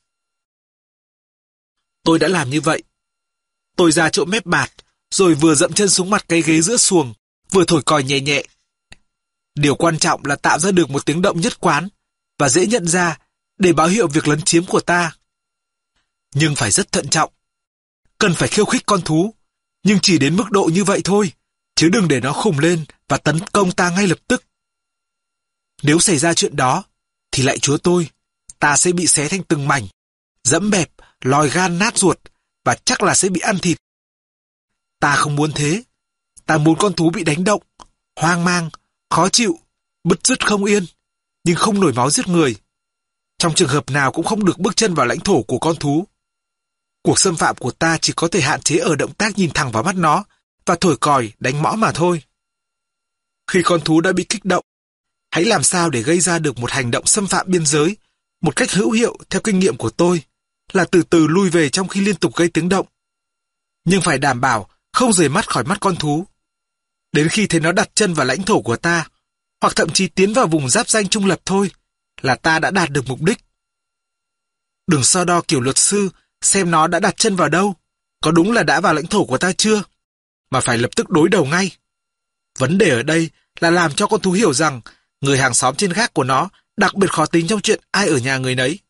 Tôi đã làm như vậy. Tôi ra chỗ mép bạt, rồi vừa dậm chân xuống mặt cái ghế giữa xuồng, vừa thổi còi nhẹ nhẹ. Điều quan trọng là tạo ra được một tiếng động nhất quán và dễ nhận ra để báo hiệu việc lấn chiếm của ta. Nhưng phải rất thận trọng. Cần phải khiêu khích con thú, nhưng chỉ đến mức độ như vậy thôi, chứ đừng để nó khùng lên và tấn công ta ngay lập tức. Nếu xảy ra chuyện đó, thì lạy Chúa tôi, ta sẽ bị xé thành từng mảnh, dẫm bẹp, lòi gan nát ruột và chắc là sẽ bị ăn thịt. Ta không muốn thế. Ta muốn con thú bị đánh động, hoang mang, khó chịu, bứt rứt không yên, nhưng không nổi máu giết người. Trong trường hợp nào cũng không được bước chân vào lãnh thổ của con thú. Cuộc xâm phạm của ta chỉ có thể hạn chế ở động tác nhìn thẳng vào mắt nó và thổi còi đánh mõ mà thôi. Khi con thú đã bị kích động, hãy làm sao để gây ra được một hành động xâm phạm biên giới, một cách hữu hiệu theo kinh nghiệm của tôi, là từ từ lui về trong khi liên tục gây tiếng động. Nhưng phải đảm bảo không rời mắt khỏi mắt con thú. Đến khi thấy nó đặt chân vào lãnh thổ của ta, hoặc thậm chí tiến vào vùng giáp ranh trung lập thôi, là ta đã đạt được mục đích. Đừng so đo kiểu luật sư, xem nó đã đặt chân vào đâu, có đúng là đã vào lãnh thổ của ta chưa, mà phải lập tức đối đầu ngay. Vấn đề ở đây là làm cho con thú hiểu rằng người hàng xóm trên gác của nó đặc biệt khó tính trong chuyện ai ở nhà người nấy.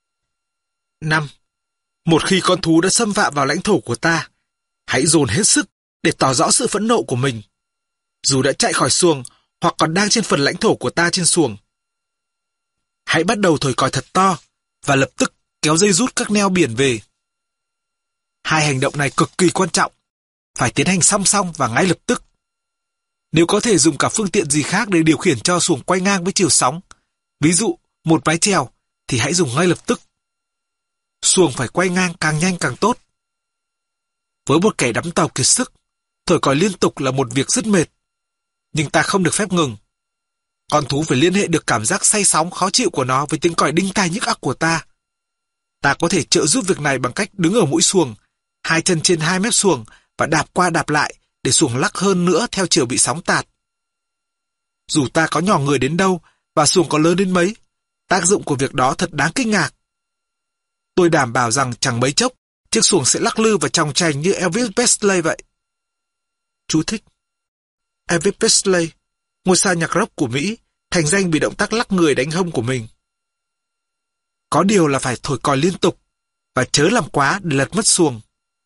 5. Một khi con thú đã xâm phạm vào lãnh thổ của ta, hãy dồn hết sức để tỏ rõ sự phẫn nộ của mình. Dù đã chạy khỏi xuồng hoặc còn đang trên phần lãnh thổ của ta trên xuồng. Hãy bắt đầu thổi còi thật to và lập tức kéo dây rút các neo biển về. Hai hành động này cực kỳ quan trọng, phải tiến hành song song và ngay lập tức. Nếu có thể dùng cả phương tiện gì khác để điều khiển cho xuồng quay ngang với chiều sóng, ví dụ một mái chèo, thì hãy dùng ngay lập tức. Xuồng phải quay ngang càng nhanh càng tốt. Với một kẻ đắm tàu kiệt sức, thổi còi liên tục là một việc rất mệt. Nhưng ta không được phép ngừng. Con thú phải liên hệ được cảm giác say sóng khó chịu của nó với tiếng còi đinh tai nhức óc của ta. Ta có thể trợ giúp việc này bằng cách đứng ở mũi xuồng, hai chân trên 2 mép xuồng và đạp qua đạp lại để xuồng lắc hơn nữa theo chiều bị sóng tạt. Dù ta có nhỏ người đến đâu và xuồng có lớn đến mấy, tác dụng của việc đó thật đáng kinh ngạc. Tôi đảm bảo rằng chẳng mấy chốc, chiếc xuồng sẽ lắc lư và chòng chành như Elvis Presley vậy. Chú thích: Elvis Presley, ngôi sao nhạc rock của Mỹ, thành danh vì động tác lắc người đánh hông của mình. Có điều là phải thổi còi liên tục, và chớ làm quá để lật mất xuồng.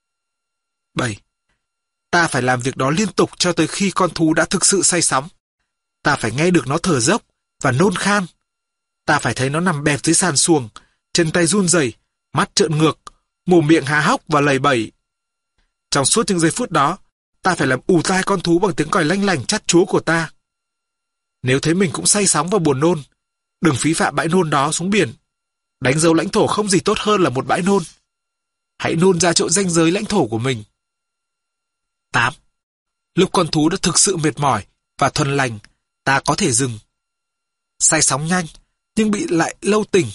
7. Ta phải làm việc đó liên tục cho tới khi con thú đã thực sự say sóng. Ta phải nghe được nó thở dốc và nôn khan. Ta phải thấy nó nằm bẹp dưới sàn xuồng, chân tay run rẩy, mắt trợn ngược, mồm miệng há hốc và lầy bẩy. Trong suốt những giây phút đó, ta phải làm ù tai con thú bằng tiếng còi lanh lảnh chát chúa của ta. Nếu thấy mình cũng say sóng và buồn nôn, đừng phí phạm bãi nôn đó xuống biển. Đánh dấu lãnh thổ không gì tốt hơn là một bãi nôn. Hãy nôn ra chỗ ranh giới lãnh thổ của mình. 8. Lúc con thú đã thực sự mệt mỏi và thuần lành, ta có thể dừng. Say sóng nhanh, nhưng bị lại lâu tỉnh.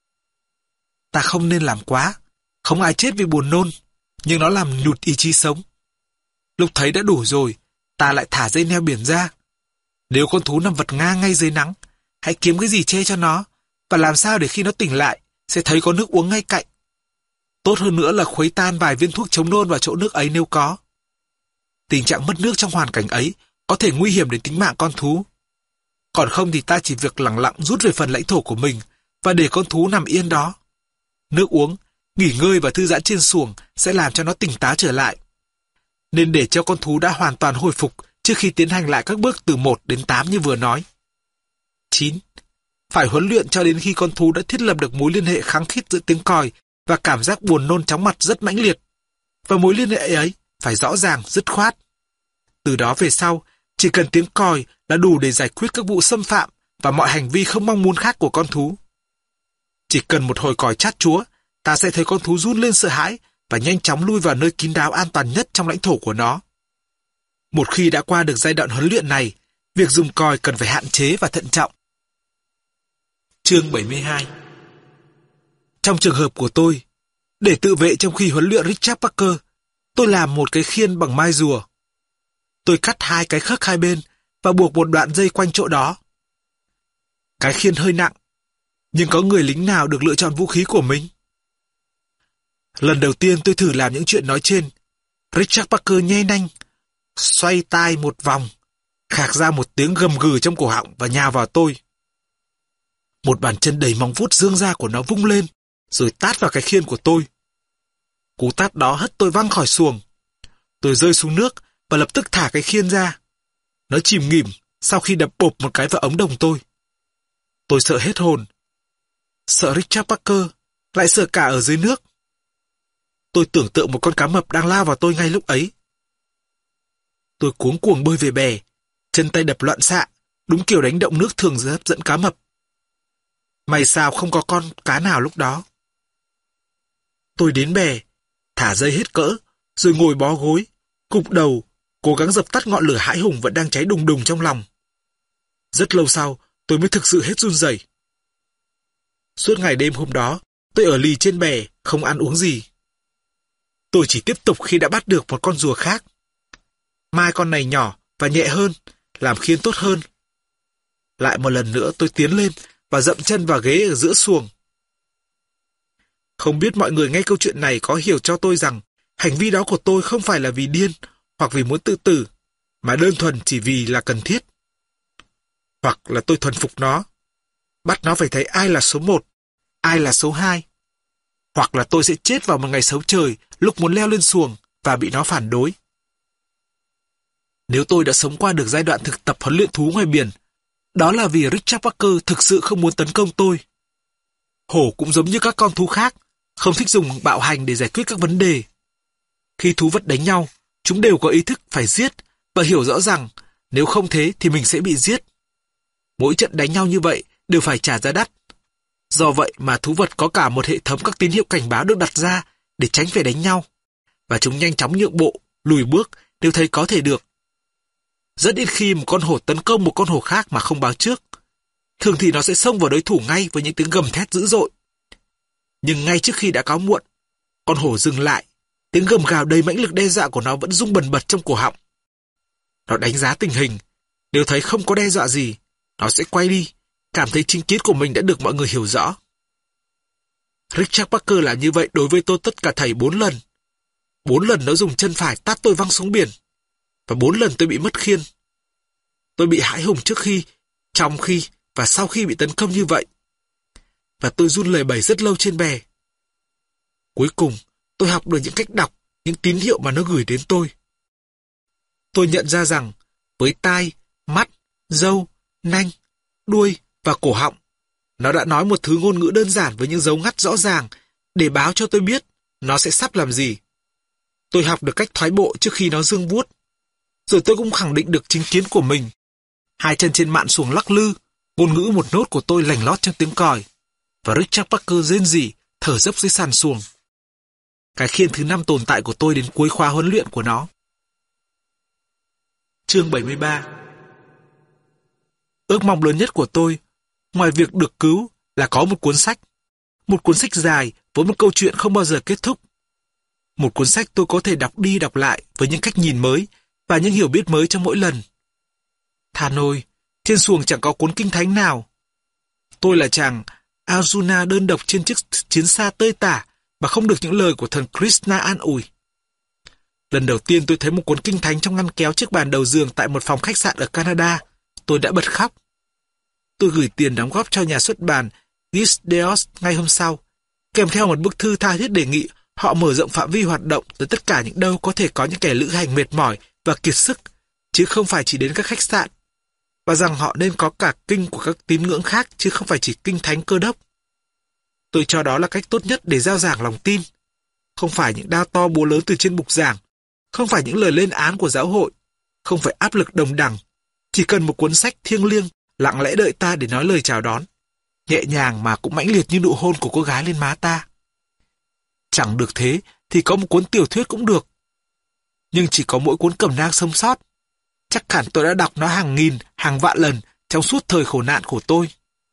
Ta không nên làm quá. Không ai chết vì buồn nôn, nhưng nó làm nhụt ý chí sống. Lúc thấy đã đủ rồi, ta lại thả dây neo biển ra. Nếu con thú nằm vật ngang ngay dưới nắng, hãy kiếm cái gì che cho nó, và làm sao để khi nó tỉnh lại, sẽ thấy có nước uống ngay cạnh. Tốt hơn nữa là khuấy tan vài viên thuốc chống nôn vào chỗ nước ấy nếu có. Tình trạng mất nước trong hoàn cảnh ấy có thể nguy hiểm đến tính mạng con thú. Còn không thì ta chỉ việc lẳng lặng rút về phần lãnh thổ của mình và để con thú nằm yên đó. Nước uống, nghỉ ngơi và thư giãn trên xuồng sẽ làm cho nó tỉnh táo trở lại. Nên để cho con thú đã hoàn toàn hồi phục trước khi tiến hành lại các bước từ 1 đến 8 như vừa nói. 9. Phải huấn luyện cho đến khi con thú đã thiết lập được mối liên hệ khăng khít giữa tiếng còi và cảm giác buồn nôn chóng mặt rất mãnh liệt. Và mối liên hệ ấy phải rõ ràng, dứt khoát. Từ đó về sau, chỉ cần tiếng còi là đủ để giải quyết các vụ xâm phạm và mọi hành vi không mong muốn khác của con thú. Chỉ cần một hồi còi chát chúa, ta sẽ thấy con thú run lên sợ hãi và nhanh chóng lui vào nơi kín đáo an toàn nhất trong lãnh thổ của nó. Một khi đã qua được giai đoạn huấn luyện này, việc dùng còi cần phải hạn chế và thận trọng. Chương 72. Trong trường hợp của tôi, để tự vệ trong khi huấn luyện Richard Parker, tôi làm một cái khiên bằng mai rùa. Tôi cắt 2 cái khớp hai bên và buộc một đoạn dây quanh chỗ đó. Cái khiên hơi nặng, nhưng có người lính nào được lựa chọn vũ khí của mình? Lần đầu tiên tôi thử làm những chuyện nói trên, Richard Parker nhe nanh, xoay tai một vòng, khạc ra một tiếng gầm gừ trong cổ họng và nhào vào tôi. Một bàn chân đầy móng vuốt dương ra của nó vung lên, rồi tát vào cái khiên của tôi. Cú tát đó hất tôi văng khỏi xuồng. Tôi rơi xuống nước và lập tức thả cái khiên ra. Nó chìm nghỉm sau khi đập bộp một cái vào ống đồng tôi. Tôi sợ hết hồn. Sợ Richard Parker, lại sợ cả ở dưới nước. Tôi tưởng tượng một con cá mập đang lao vào tôi ngay lúc ấy. Tôi cuống cuồng bơi về bè, chân tay đập loạn xạ, đúng kiểu đánh động nước thường hấp dẫn cá mập. May sao không có con cá nào lúc đó. Tôi đến bè, thả dây hết cỡ, rồi ngồi bó gối, cụp đầu, cố gắng dập tắt ngọn lửa hãi hùng vẫn đang cháy đùng đùng trong lòng. Rất lâu sau, tôi mới thực sự hết run rẩy. Suốt ngày đêm hôm đó, tôi ở lì trên bè, không ăn uống gì. Tôi chỉ tiếp tục khi đã bắt được một con rùa khác. Mai con này nhỏ và nhẹ hơn, làm khiên tốt hơn. Lại một lần nữa tôi tiến lên và dậm chân vào ghế ở giữa xuồng. Không biết mọi người nghe câu chuyện này có hiểu cho tôi rằng hành vi đó của tôi không phải là vì điên hoặc vì muốn tự tử, mà đơn thuần chỉ vì là cần thiết. Hoặc là tôi thuần phục nó, bắt nó phải thấy ai là số 1, ai là số 2. Hoặc là tôi sẽ chết vào một ngày xấu trời lúc muốn leo lên xuồng và bị nó phản đối. Nếu tôi đã sống qua được giai đoạn thực tập huấn luyện thú ngoài biển, đó là vì Richard Parker thực sự không muốn tấn công tôi. Hổ cũng giống như các con thú khác, không thích dùng bạo hành để giải quyết các vấn đề. Khi thú vật đánh nhau, chúng đều có ý thức phải giết và hiểu rõ rằng nếu không thế thì mình sẽ bị giết. Mỗi trận đánh nhau như vậy đều phải trả giá đắt. Do vậy mà thú vật có cả một hệ thống các tín hiệu cảnh báo được đặt ra để tránh phải đánh nhau. Và chúng nhanh chóng nhượng bộ, lùi bước nếu thấy có thể được. Rất ít khi một con hổ tấn công một con hổ khác mà không báo trước. Thường thì nó sẽ xông vào đối thủ ngay với những tiếng gầm thét dữ dội. Nhưng ngay trước khi đã cáo muộn, con hổ dừng lại. Tiếng gầm gào đầy mãnh lực đe dọa của nó vẫn rung bần bật trong cổ họng. Nó đánh giá tình hình. Nếu thấy không có đe dọa gì, nó sẽ quay đi, cảm thấy chính kiến của mình đã được mọi người hiểu rõ. Richard Parker làm như vậy đối với tôi tất cả thảy 4 lần. 4 lần nó dùng chân phải tát tôi văng xuống biển. Và 4 lần tôi bị mất khiên. Tôi bị hãi hùng trước khi, trong khi và sau khi bị tấn công như vậy. Và tôi run lẩy bẩy rất lâu trên bè. Cuối cùng, tôi học được những cách đọc, những tín hiệu mà nó gửi đến tôi. Tôi nhận ra rằng, với tai, mắt, râu, nanh, đuôi và cổ họng, nó đã nói một thứ ngôn ngữ đơn giản với những dấu ngắt rõ ràng để báo cho tôi biết nó sẽ sắp làm gì. Tôi học được cách thoái bộ trước khi nó giương vuốt. Rồi tôi cũng khẳng định được chính kiến của mình. Hai chân trên mạn xuồng lắc lư, ngôn ngữ một nốt của tôi lành lót trong tiếng còi. Và Richard Parker rên rỉ, thở dốc dưới sàn xuồng. Cái khiên thứ 5 tồn tại của tôi đến cuối khóa huấn luyện của nó. Chương 73. Ước mong lớn nhất của tôi, ngoài việc được cứu, là có một cuốn sách. Một cuốn sách dài với một câu chuyện không bao giờ kết thúc. Một cuốn sách tôi có thể đọc đi đọc lại với những cách nhìn mới và những hiểu biết mới trong mỗi lần. Than ôi, trên xuồng chẳng có cuốn kinh thánh nào. Tôi là chàng Arjuna đơn độc trên chiếc chiến xa tơi tả mà không được những lời của thần Krishna an ủi. Lần đầu tiên tôi thấy một cuốn kinh thánh trong ngăn kéo chiếc bàn đầu giường tại một phòng khách sạn ở Canada, tôi đã bật khóc. Tôi gửi tiền đóng góp cho nhà xuất bản Gisdeos ngay hôm sau, kèm theo một bức thư tha thiết đề nghị họ mở rộng phạm vi hoạt động tới tất cả những đâu có thể có những kẻ lữ hành mệt mỏi và kiệt sức, chứ không phải chỉ đến các khách sạn, và rằng họ nên có cả kinh của các tín ngưỡng khác chứ không phải chỉ kinh thánh Cơ đốc. Tôi cho đó là cách tốt nhất để rao giảng lòng tin. Không phải những đao to búa lớn từ trên bục giảng, không phải những lời lên án của giáo hội, không phải áp lực đồng đẳng, chỉ cần một cuốn sách thiêng liêng lặng lẽ đợi ta để nói lời chào đón, nhẹ nhàng mà cũng mãnh liệt như nụ hôn của cô gái lên má ta. Chẳng được thế thì có một cuốn tiểu thuyết cũng được. Nhưng chỉ có mỗi cuốn cẩm nang sống sót. Chắc hẳn tôi đã đọc nó hàng nghìn, hàng vạn lần trong suốt thời khổ nạn của tôi.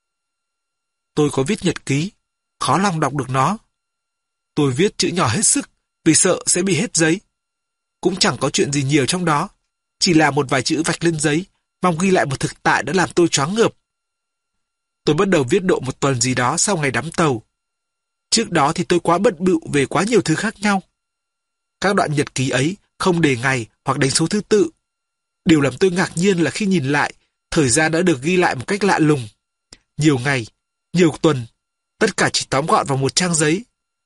Tôi có viết nhật ký, khó lòng đọc được nó. Tôi viết chữ nhỏ hết sức vì sợ sẽ bị hết giấy. Cũng chẳng có chuyện gì nhiều trong đó, chỉ là một vài chữ vạch lên giấy, mong ghi lại một thực tại đã làm tôi choáng ngợp. Tôi bắt đầu viết độ một tuần gì đó sau ngày đắm tàu. Trước đó thì tôi quá bận bịu về quá nhiều thứ khác nhau. Các đoạn nhật ký ấy không đề ngày hoặc đánh số thứ tự. Điều làm tôi ngạc nhiên là khi nhìn lại, thời gian đã được ghi lại một cách lạ lùng. Nhiều ngày, nhiều tuần, tất cả chỉ tóm gọn vào một trang giấy.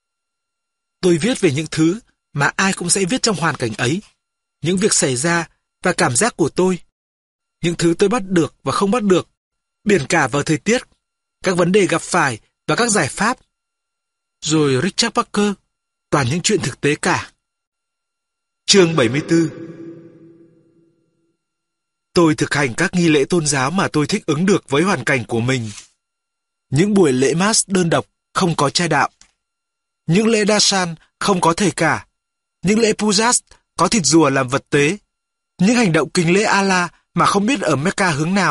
Tôi viết về những thứ mà ai cũng sẽ viết trong hoàn cảnh ấy, những việc xảy ra và cảm giác của tôi, những thứ tôi bắt được và không bắt được, biển cả và thời tiết, các vấn đề gặp phải và các giải pháp. Rồi Richard Parker, toàn những chuyện thực tế cả. Chương 74. Tôi thực hành các nghi lễ tôn giáo mà tôi thích ứng được với hoàn cảnh của mình. Những buổi lễ Mass đơn độc, không có trai đạo. Những lễ Darshan không có thầy cả. Những lễ Pujas có thịt rùa làm vật tế. Những hành động kính lễ Allah mà không biết ở Mecca hướng nào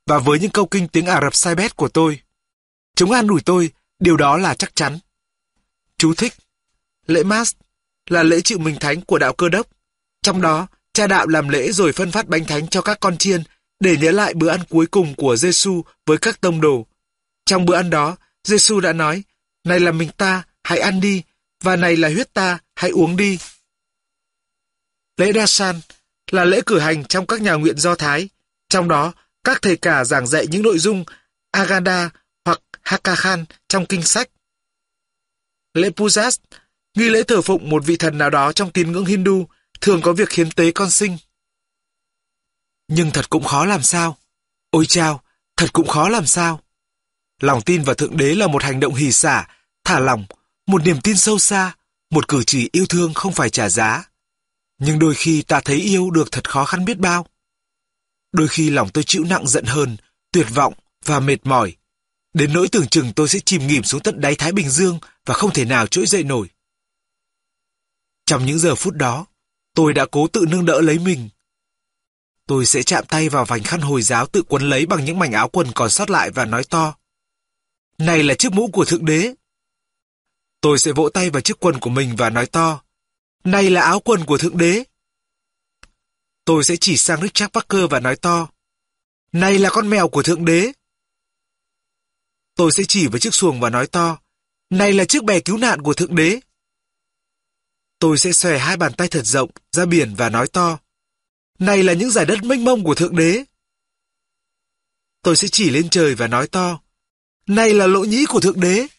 và với những câu kinh tiếng Ả Rập sai bét của tôi. Chúng an ủi tôi, điều đó là chắc chắn. Chú thích: lễ Mass là lễ chịu mình thánh của đạo Cơ Đốc. Trong đó, cha đạo làm lễ rồi phân phát bánh thánh cho các con chiên để nhớ lại bữa ăn cuối cùng của Giêsu với các tông đồ. Trong bữa ăn đó, Giêsu đã nói, này là mình ta, hãy ăn đi, và này là huyết ta, hãy uống đi. Lễ Dasan là lễ cử hành trong các nhà nguyện Do Thái. Trong đó, các thầy cả giảng dạy những nội dung Agada hoặc Hakakhan trong kinh sách. Lễ Pujas, nghi lễ thờ phụng một vị thần nào đó trong tín ngưỡng Hindu, thường có việc hiến tế con sinh. Nhưng thật cũng khó làm sao. Ôi chao, thật cũng khó làm sao. Lòng tin vào Thượng Đế là một hành động hỷ xả, thả lỏng, một niềm tin sâu xa, một cử chỉ yêu thương không phải trả giá. Nhưng đôi khi ta thấy yêu được thật khó khăn biết bao. Đôi khi lòng tôi chịu nặng giận hờn, tuyệt vọng và mệt mỏi, đến nỗi tưởng chừng tôi sẽ chìm nghỉm xuống tận đáy Thái Bình Dương và không thể nào trỗi dậy nổi. Trong những giờ phút đó, tôi đã cố tự nâng đỡ lấy mình. Tôi sẽ chạm tay vào vành khăn Hồi giáo tự quấn lấy bằng những mảnh áo quần còn sót lại và nói to, này là chiếc mũ của Thượng Đế. Tôi sẽ vỗ tay vào chiếc quần của mình và nói to, này là áo quần của Thượng Đế. Tôi sẽ chỉ sang Richard Parker và nói to, này là con mèo của Thượng Đế. Tôi sẽ chỉ vào chiếc xuồng và nói to, này là chiếc bè cứu nạn của Thượng Đế. Tôi sẽ xòe hai bàn tay thật rộng ra biển và nói to, này là những dải đất mênh mông của Thượng Đế. Tôi sẽ chỉ lên trời và nói to, này là lỗ nhĩ của Thượng Đế.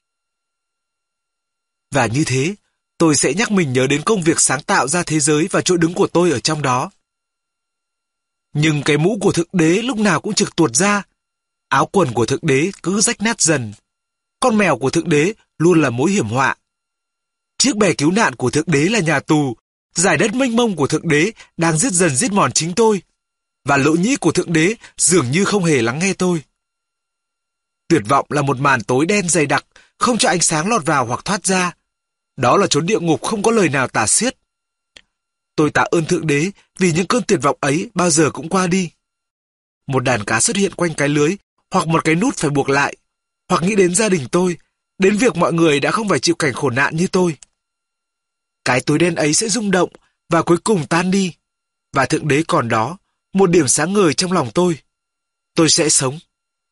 Và như thế, tôi sẽ nhắc mình nhớ đến công việc sáng tạo ra thế giới và chỗ đứng của tôi ở trong đó. Nhưng cái mũ của Thượng Đế lúc nào cũng trực tuột ra, áo quần của Thượng Đế cứ rách nát dần, con mèo của Thượng Đế luôn là mối hiểm họa. Chiếc bè cứu nạn của Thượng Đế là nhà tù, dải đất mênh mông của Thượng Đế đang giết dần giết mòn chính tôi, và lỗ nhĩ của Thượng Đế dường như không hề lắng nghe tôi. Tuyệt vọng là một màn tối đen dày đặc, không cho ánh sáng lọt vào hoặc thoát ra. Đó là chốn địa ngục không có lời nào tả xiết. Tôi tạ ơn Thượng Đế vì những cơn tuyệt vọng ấy bao giờ cũng qua đi. Một đàn cá xuất hiện quanh cái lưới, hoặc một cái nút phải buộc lại, hoặc nghĩ đến gia đình tôi, đến việc mọi người đã không phải chịu cảnh khổ nạn như tôi. Cái tối đen ấy sẽ rung động và cuối cùng tan đi. Và Thượng Đế còn đó, một điểm sáng ngời trong lòng tôi. Tôi sẽ sống.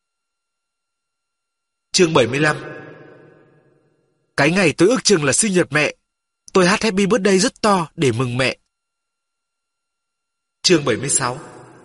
Chương 75. Cái ngày tôi ước chừng là sinh nhật mẹ, tôi hát Happy Birthday rất to để mừng mẹ. Chương 76.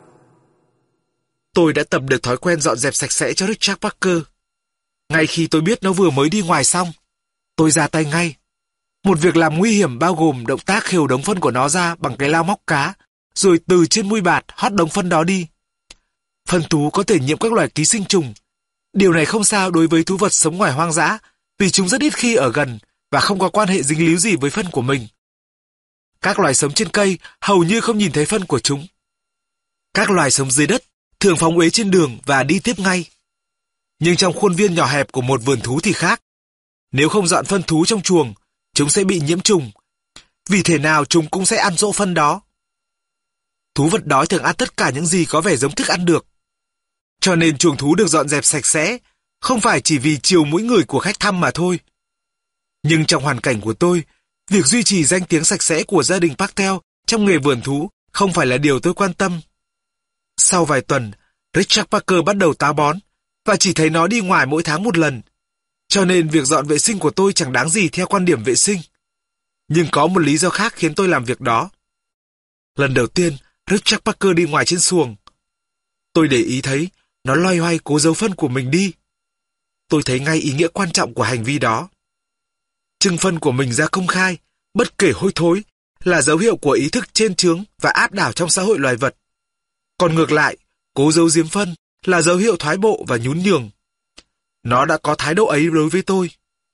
Tôi đã tập được thói quen dọn dẹp sạch sẽ cho Richard Parker. Ngay khi tôi biết nó vừa mới đi ngoài xong, tôi ra tay ngay. Một việc làm nguy hiểm bao gồm động tác khều đống phân của nó ra bằng cái lao móc cá, rồi từ trên mui bạt hót đống phân đó đi. Phân thú có thể nhiễm các loài ký sinh trùng. Điều này không sao đối với thú vật sống ngoài hoang dã, vì chúng rất ít khi ở gần và không có quan hệ dính líu gì với phân của mình. Các loài sống trên cây hầu như không nhìn thấy phân của chúng. Các loài sống dưới đất thường phóng uế trên đường và đi tiếp ngay. Nhưng trong khuôn viên nhỏ hẹp của một vườn thú thì khác. Nếu không dọn phân thú trong chuồng, chúng sẽ bị nhiễm trùng. Vì thể nào chúng cũng sẽ ăn dỗ phân đó. Thú vật đói thường ăn tất cả những gì có vẻ giống thức ăn được. Cho nên chuồng thú được dọn dẹp sạch sẽ, không phải chỉ vì chiều mũi người của khách thăm mà thôi. Nhưng trong hoàn cảnh của tôi, việc duy trì danh tiếng sạch sẽ của gia đình Patel trong nghề vườn thú không phải là điều tôi quan tâm. Sau vài tuần, Richard Parker bắt đầu táo bón, và chỉ thấy nó đi ngoài mỗi tháng một lần. Cho nên việc dọn vệ sinh của tôi chẳng đáng gì theo quan điểm vệ sinh. Nhưng có một lý do khác khiến tôi làm việc đó. Lần đầu tiên, Richard Parker đi ngoài trên xuồng. Tôi để ý thấy nó loay hoay cố giấu phân của mình đi. Tôi thấy ngay ý nghĩa quan trọng của hành vi đó. Trưng phân của mình ra công khai, bất kể hôi thối, là dấu hiệu của ý thức trên chướng và áp đảo trong xã hội loài vật. Còn ngược lại, cố giấu giếm phân là dấu hiệu thoái bộ và nhún nhường. Nó đã có thái độ ấy đối với tôi.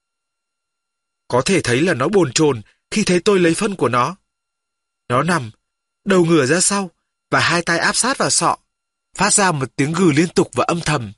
Có thể thấy là nó bồn chồn khi thấy tôi lấy phân của nó. Nó nằm, đầu ngửa ra sau và hai tay áp sát vào sọ, phát ra một tiếng gừ liên tục và âm thầm.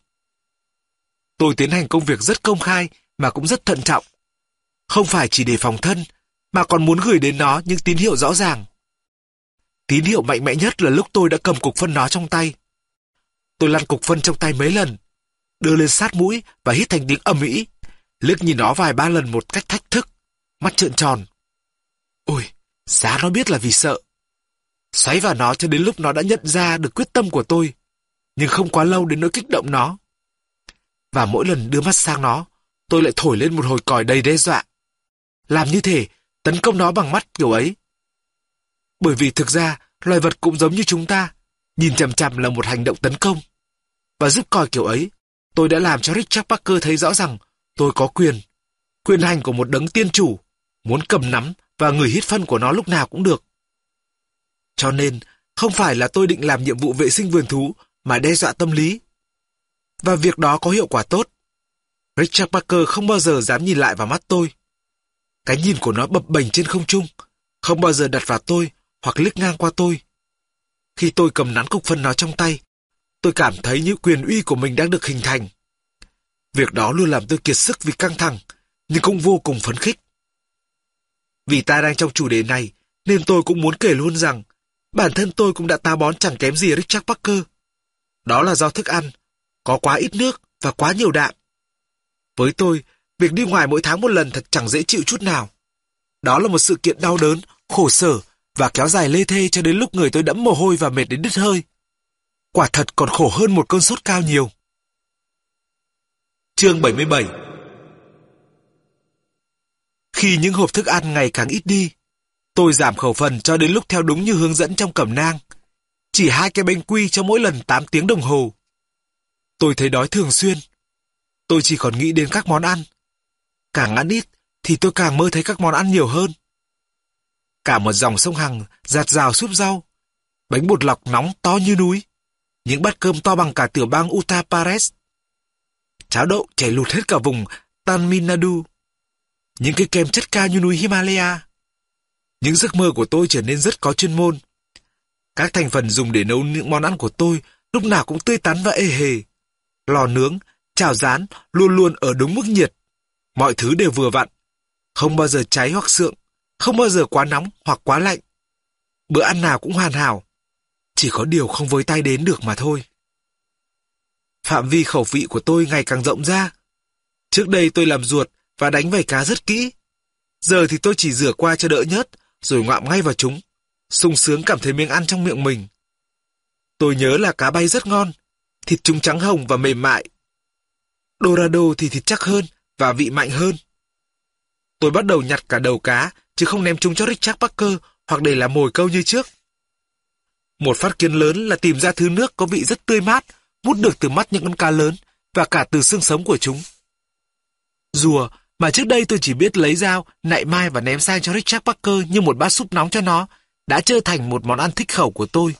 Tôi tiến hành công việc rất công khai mà cũng rất thận trọng. Không phải chỉ để phòng thân, mà còn muốn gửi đến nó những tín hiệu rõ ràng. Tín hiệu mạnh mẽ nhất là lúc tôi đã cầm cục phân nó trong tay. Tôi lăn cục phân trong tay mấy lần, đưa lên sát mũi và hít thành tiếng ầm ĩ, liếc nhìn nó vài ba lần một cách thách thức, mắt trợn tròn. Ôi, giá nó biết là vì sợ. Xoáy vào nó cho đến lúc nó đã nhận ra được quyết tâm của tôi, nhưng không quá lâu đến nỗi kích động nó. Và mỗi lần đưa mắt sang nó, tôi lại thổi lên một hồi còi đầy đe dọa. Làm như thể tấn công nó bằng mắt kiểu ấy. Bởi vì thực ra, loài vật cũng giống như chúng ta, nhìn chằm chằm là một hành động tấn công. Và giúp còi kiểu ấy, tôi đã làm cho Richard Parker thấy rõ rằng tôi có quyền hành của một đấng tiên chủ, muốn cầm nắm và ngửi hít phân của nó lúc nào cũng được. Cho nên, không phải là tôi định làm nhiệm vụ vệ sinh vườn thú mà đe dọa tâm lý. Và việc đó có hiệu quả tốt. Richard Parker không bao giờ dám nhìn lại vào mắt tôi. Cái nhìn của nó bập bềnh trên không trung, không bao giờ đặt vào tôi hoặc liếc ngang qua tôi. Khi tôi cầm nắn cục phân nó trong tay, tôi cảm thấy như quyền uy của mình đang được hình thành. Việc đó luôn làm tôi kiệt sức vì căng thẳng, nhưng cũng vô cùng phấn khích. Vì ta đang trong chủ đề này, nên tôi cũng muốn kể luôn rằng bản thân tôi cũng đã táo bón chẳng kém gì Richard Parker. Đó là do thức ăn, có quá ít nước và quá nhiều đạm. Với tôi, việc đi ngoài mỗi tháng một lần thật chẳng dễ chịu chút nào. Đó là một sự kiện đau đớn, khổ sở và kéo dài lê thê cho đến lúc người tôi đẫm mồ hôi và mệt đến đứt hơi. Quả thật còn khổ hơn một cơn sốt cao nhiều. Chương 77. Khi những hộp thức ăn ngày càng ít đi, tôi giảm khẩu phần cho đến lúc theo đúng như hướng dẫn trong cẩm nang. Chỉ 2 cái bánh quy cho mỗi lần 8 tiếng đồng hồ. Tôi thấy đói thường xuyên. Tôi chỉ còn nghĩ đến các món ăn. Càng ăn ít thì tôi càng mơ thấy các món ăn nhiều hơn. Cả một dòng sông Hằng dạt dào súp rau, bánh bột lọc nóng to như núi, những bát cơm to bằng cả tiểu bang Uttar Pradesh, cháo đậu chảy lụt hết cả vùng Tamil Nadu, những cái kem chất cao như núi Himalaya. Những giấc mơ của tôi trở nên rất có chuyên môn. Các thành phần dùng để nấu những món ăn của tôi lúc nào cũng tươi tắn và ê hề. Lò nướng, chảo rán luôn luôn ở đúng mức nhiệt. Mọi thứ đều vừa vặn, không bao giờ cháy hoặc sượng, không bao giờ quá nóng hoặc quá lạnh. Bữa ăn nào cũng hoàn hảo, chỉ có điều không với tay đến được mà thôi. Phạm vi khẩu vị của tôi ngày càng rộng ra. Trước đây tôi làm ruột và đánh vảy cá rất kỹ. Giờ thì tôi chỉ rửa qua cho đỡ nhớt, rồi ngoạm ngay vào chúng, sung sướng cảm thấy miếng ăn trong miệng mình. Tôi nhớ là cá bay rất ngon, thịt chúng trắng hồng và mềm mại. Dorado thì thịt chắc hơn và vị mạnh hơn. Tôi bắt đầu nhặt cả đầu cá, chứ không ném chúng cho Richard Parker hoặc để làm mồi câu như trước. Một phát kiến lớn là tìm ra thứ nước có vị rất tươi mát, mút được từ mắt những con cá lớn và cả từ xương sống của chúng. Rùa mà trước đây tôi chỉ biết lấy dao, nạy mai và ném sang cho Richard Parker như một bát súp nóng cho nó, đã trở thành một món ăn thích khẩu của tôi.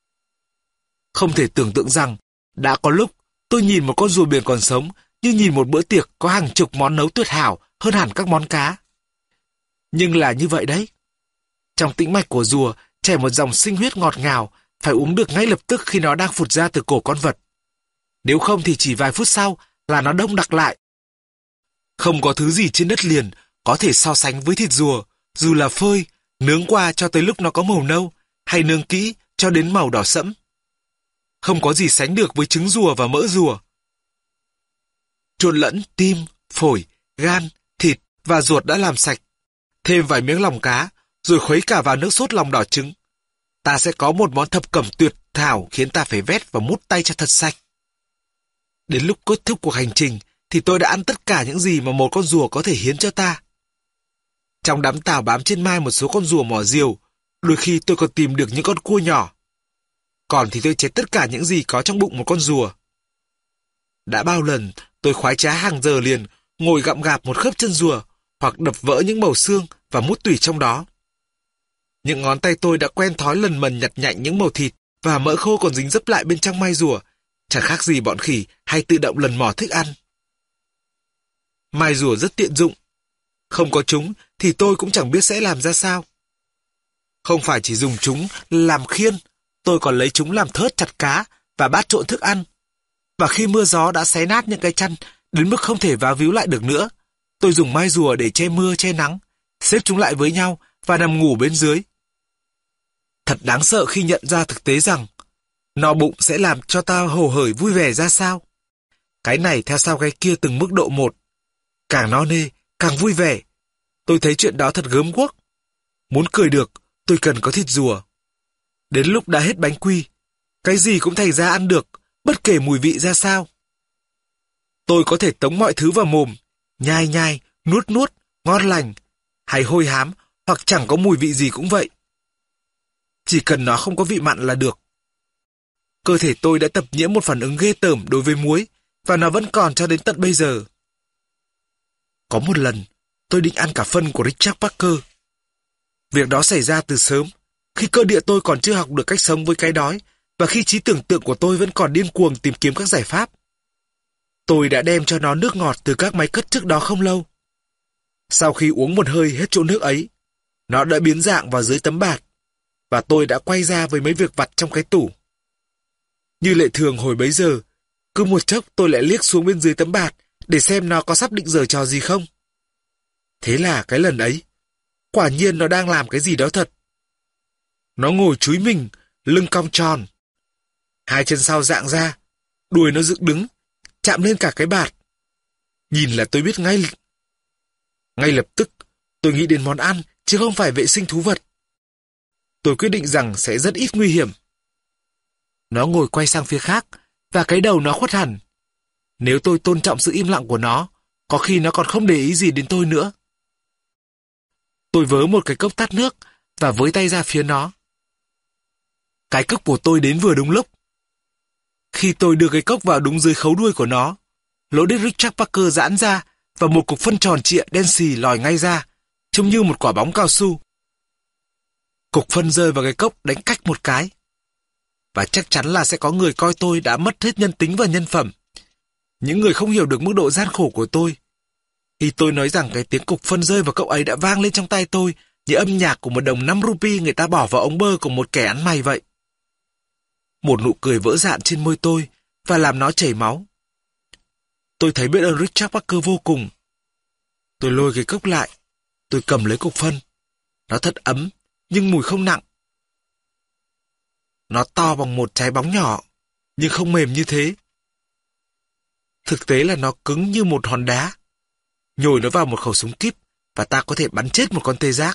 Không thể tưởng tượng rằng, đã có lúc tôi nhìn một con rùa biển còn sống như nhìn một bữa tiệc có hàng chục món nấu tuyệt hảo hơn hẳn các món cá. Nhưng là như vậy đấy. Trong tĩnh mạch của rùa chảy một dòng sinh huyết ngọt ngào, phải uống được ngay lập tức khi nó đang phụt ra từ cổ con vật. Nếu không thì chỉ vài phút sau là nó đông đặc lại. Không có thứ gì trên đất liền có thể so sánh với thịt rùa, dù là phơi, nướng qua cho tới lúc nó có màu nâu, hay nướng kỹ cho đến màu đỏ sẫm. Không có gì sánh được với trứng rùa và mỡ rùa. Trộn lẫn tim, phổi, gan, thịt và ruột đã làm sạch. Thêm vài miếng lòng cá, rồi khuấy cả vào nước sốt lòng đỏ trứng. Ta sẽ có một món thập cẩm tuyệt thảo khiến ta phải vét và mút tay cho thật sạch. Đến lúc kết thúc cuộc hành trình thì tôi đã ăn tất cả những gì mà một con rùa có thể hiến cho ta. Trong đám tảo bám trên mai một số con rùa mỏ diều, đôi khi tôi còn tìm được những con cua nhỏ. Còn thì tôi chết tất cả những gì có trong bụng một con rùa. Đã bao lần tôi khoái trá hàng giờ liền ngồi gặm gạp một khớp chân rùa hoặc đập vỡ những mẩu xương và mút tủy trong đó. Những ngón tay tôi đã quen thói lần mần nhặt nhạnh những mẩu thịt và mỡ khô còn dính dấp lại bên trong mai rùa, chẳng khác gì bọn khỉ hay tự động lần mò thức ăn. Mai rùa rất tiện dụng. Không có chúng thì tôi cũng chẳng biết sẽ làm ra sao. Không phải chỉ dùng chúng làm khiên, tôi còn lấy chúng làm thớt chặt cá và bát trộn thức ăn. Và khi mưa gió đã xé nát những cái chăn đến mức không thể vá víu lại được nữa, tôi dùng mai rùa để che mưa che nắng, xếp chúng lại với nhau và nằm ngủ bên dưới. Thật đáng sợ khi nhận ra thực tế rằng No bụng sẽ làm cho ta hồ hởi vui vẻ ra sao? Cái này theo sau cái kia từng mức độ một. Càng no nê, càng vui vẻ. Tôi thấy chuyện đó thật gớm ghuốc. Muốn cười được, tôi cần có thịt rùa. Đến lúc đã hết bánh quy, cái gì cũng thành ra ăn được, bất kể mùi vị ra sao. Tôi có thể tống mọi thứ vào mồm, nhai nhai, nuốt nuốt, ngon lành, hay hôi hám, hoặc chẳng có mùi vị gì cũng vậy. Chỉ cần nó không có vị mặn là được. Cơ thể tôi đã tập nhiễm một phản ứng ghê tởm đối với muối, và nó vẫn còn cho đến tận bây giờ. Có một lần, tôi định ăn cả phân của Richard Parker. Việc đó xảy ra từ sớm, khi cơ địa tôi còn chưa học được cách sống với cái đói, và khi trí tưởng tượng của tôi vẫn còn điên cuồng tìm kiếm các giải pháp. Tôi đã đem cho nó nước ngọt từ các máy cất trước đó không lâu. Sau khi uống một hơi hết chỗ nước ấy, nó đã biến dạng vào dưới tấm bạt, và tôi đã quay ra với mấy việc vặt trong cái tủ. Như lệ thường hồi bấy giờ, cứ một chốc tôi lại liếc xuống bên dưới tấm bạt để xem nó có sắp định giở trò gì không. Thế là cái lần ấy, quả nhiên nó đang làm cái gì đó thật. Nó ngồi chúi mình, lưng cong tròn. Hai chân sau dạng ra, đuôi nó dựng đứng, chạm lên cả cái bạt. Nhìn là tôi biết ngay. Ngay lập tức, tôi nghĩ đến món ăn, chứ không phải vệ sinh thú vật. Tôi quyết định rằng sẽ rất ít nguy hiểm. Nó ngồi quay sang phía khác, và cái đầu nó khuất hẳn. Nếu tôi tôn trọng sự im lặng của nó, có khi nó còn không để ý gì đến tôi nữa. Tôi vớ một cái cốc tát nước, và với tay ra phía nó. Cái cốc của tôi đến vừa đúng lúc. Khi tôi đưa cái cốc vào đúng dưới khấu đuôi của nó, lỗ đít Richard Parker giãn ra, và một cục phân tròn trịa đen xì lòi ngay ra, trông như một quả bóng cao su. Cục phân rơi vào cái cốc đánh cách một cái. Và chắc chắn là sẽ có người coi tôi đã mất hết nhân tính và nhân phẩm. Những người không hiểu được mức độ gian khổ của tôi. Khi tôi nói rằng cái tiếng cục phân rơi vào cốc ấy đã vang lên trong tay tôi như âm nhạc của một đồng 5 rupee người ta bỏ vào ống bơ của một kẻ ăn mày vậy. Một nụ cười vỡ dạn trên môi tôi và làm nó chảy máu. Tôi thấy biết ơn Richard Parker vô cùng. Tôi lôi cái cốc lại. Tôi cầm lấy cục phân. Nó thật ấm, nhưng mùi không nặng. Nó to bằng một trái bóng nhỏ, nhưng không mềm như thế. Thực tế là nó cứng như một hòn đá. Nhồi nó vào một khẩu súng kíp, và ta có thể bắn chết một con tê giác.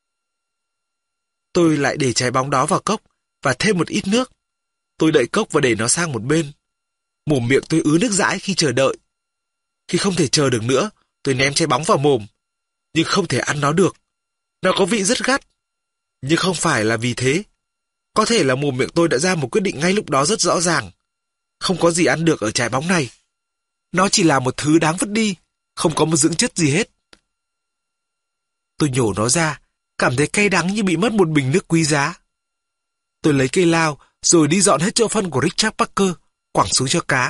Tôi lại để trái bóng đó vào cốc, và thêm một ít nước. Tôi đậy cốc và để nó sang một bên. Mồm miệng tôi ứ nước dãi khi chờ đợi. Khi không thể chờ được nữa, tôi ném trái bóng vào mồm. Nhưng không thể ăn nó được. Nó có vị rất gắt. Nhưng không phải là vì thế. Có thể là mồm miệng tôi đã ra một quyết định ngay lúc đó rất rõ ràng. Không có gì ăn được ở trái bóng này. Nó chỉ là một thứ đáng vứt đi, không có một dưỡng chất gì hết. Tôi nhổ nó ra, cảm thấy cay đắng như bị mất một bình nước quý giá. Tôi lấy cây lao, rồi đi dọn hết chỗ phân của Richard Parker, quẳng xuống cho cá.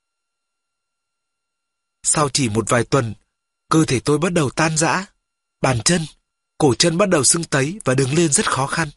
Sau chỉ một vài tuần, cơ thể tôi bắt đầu tan rã. Bàn chân, cổ chân bắt đầu sưng tấy và đứng lên rất khó khăn.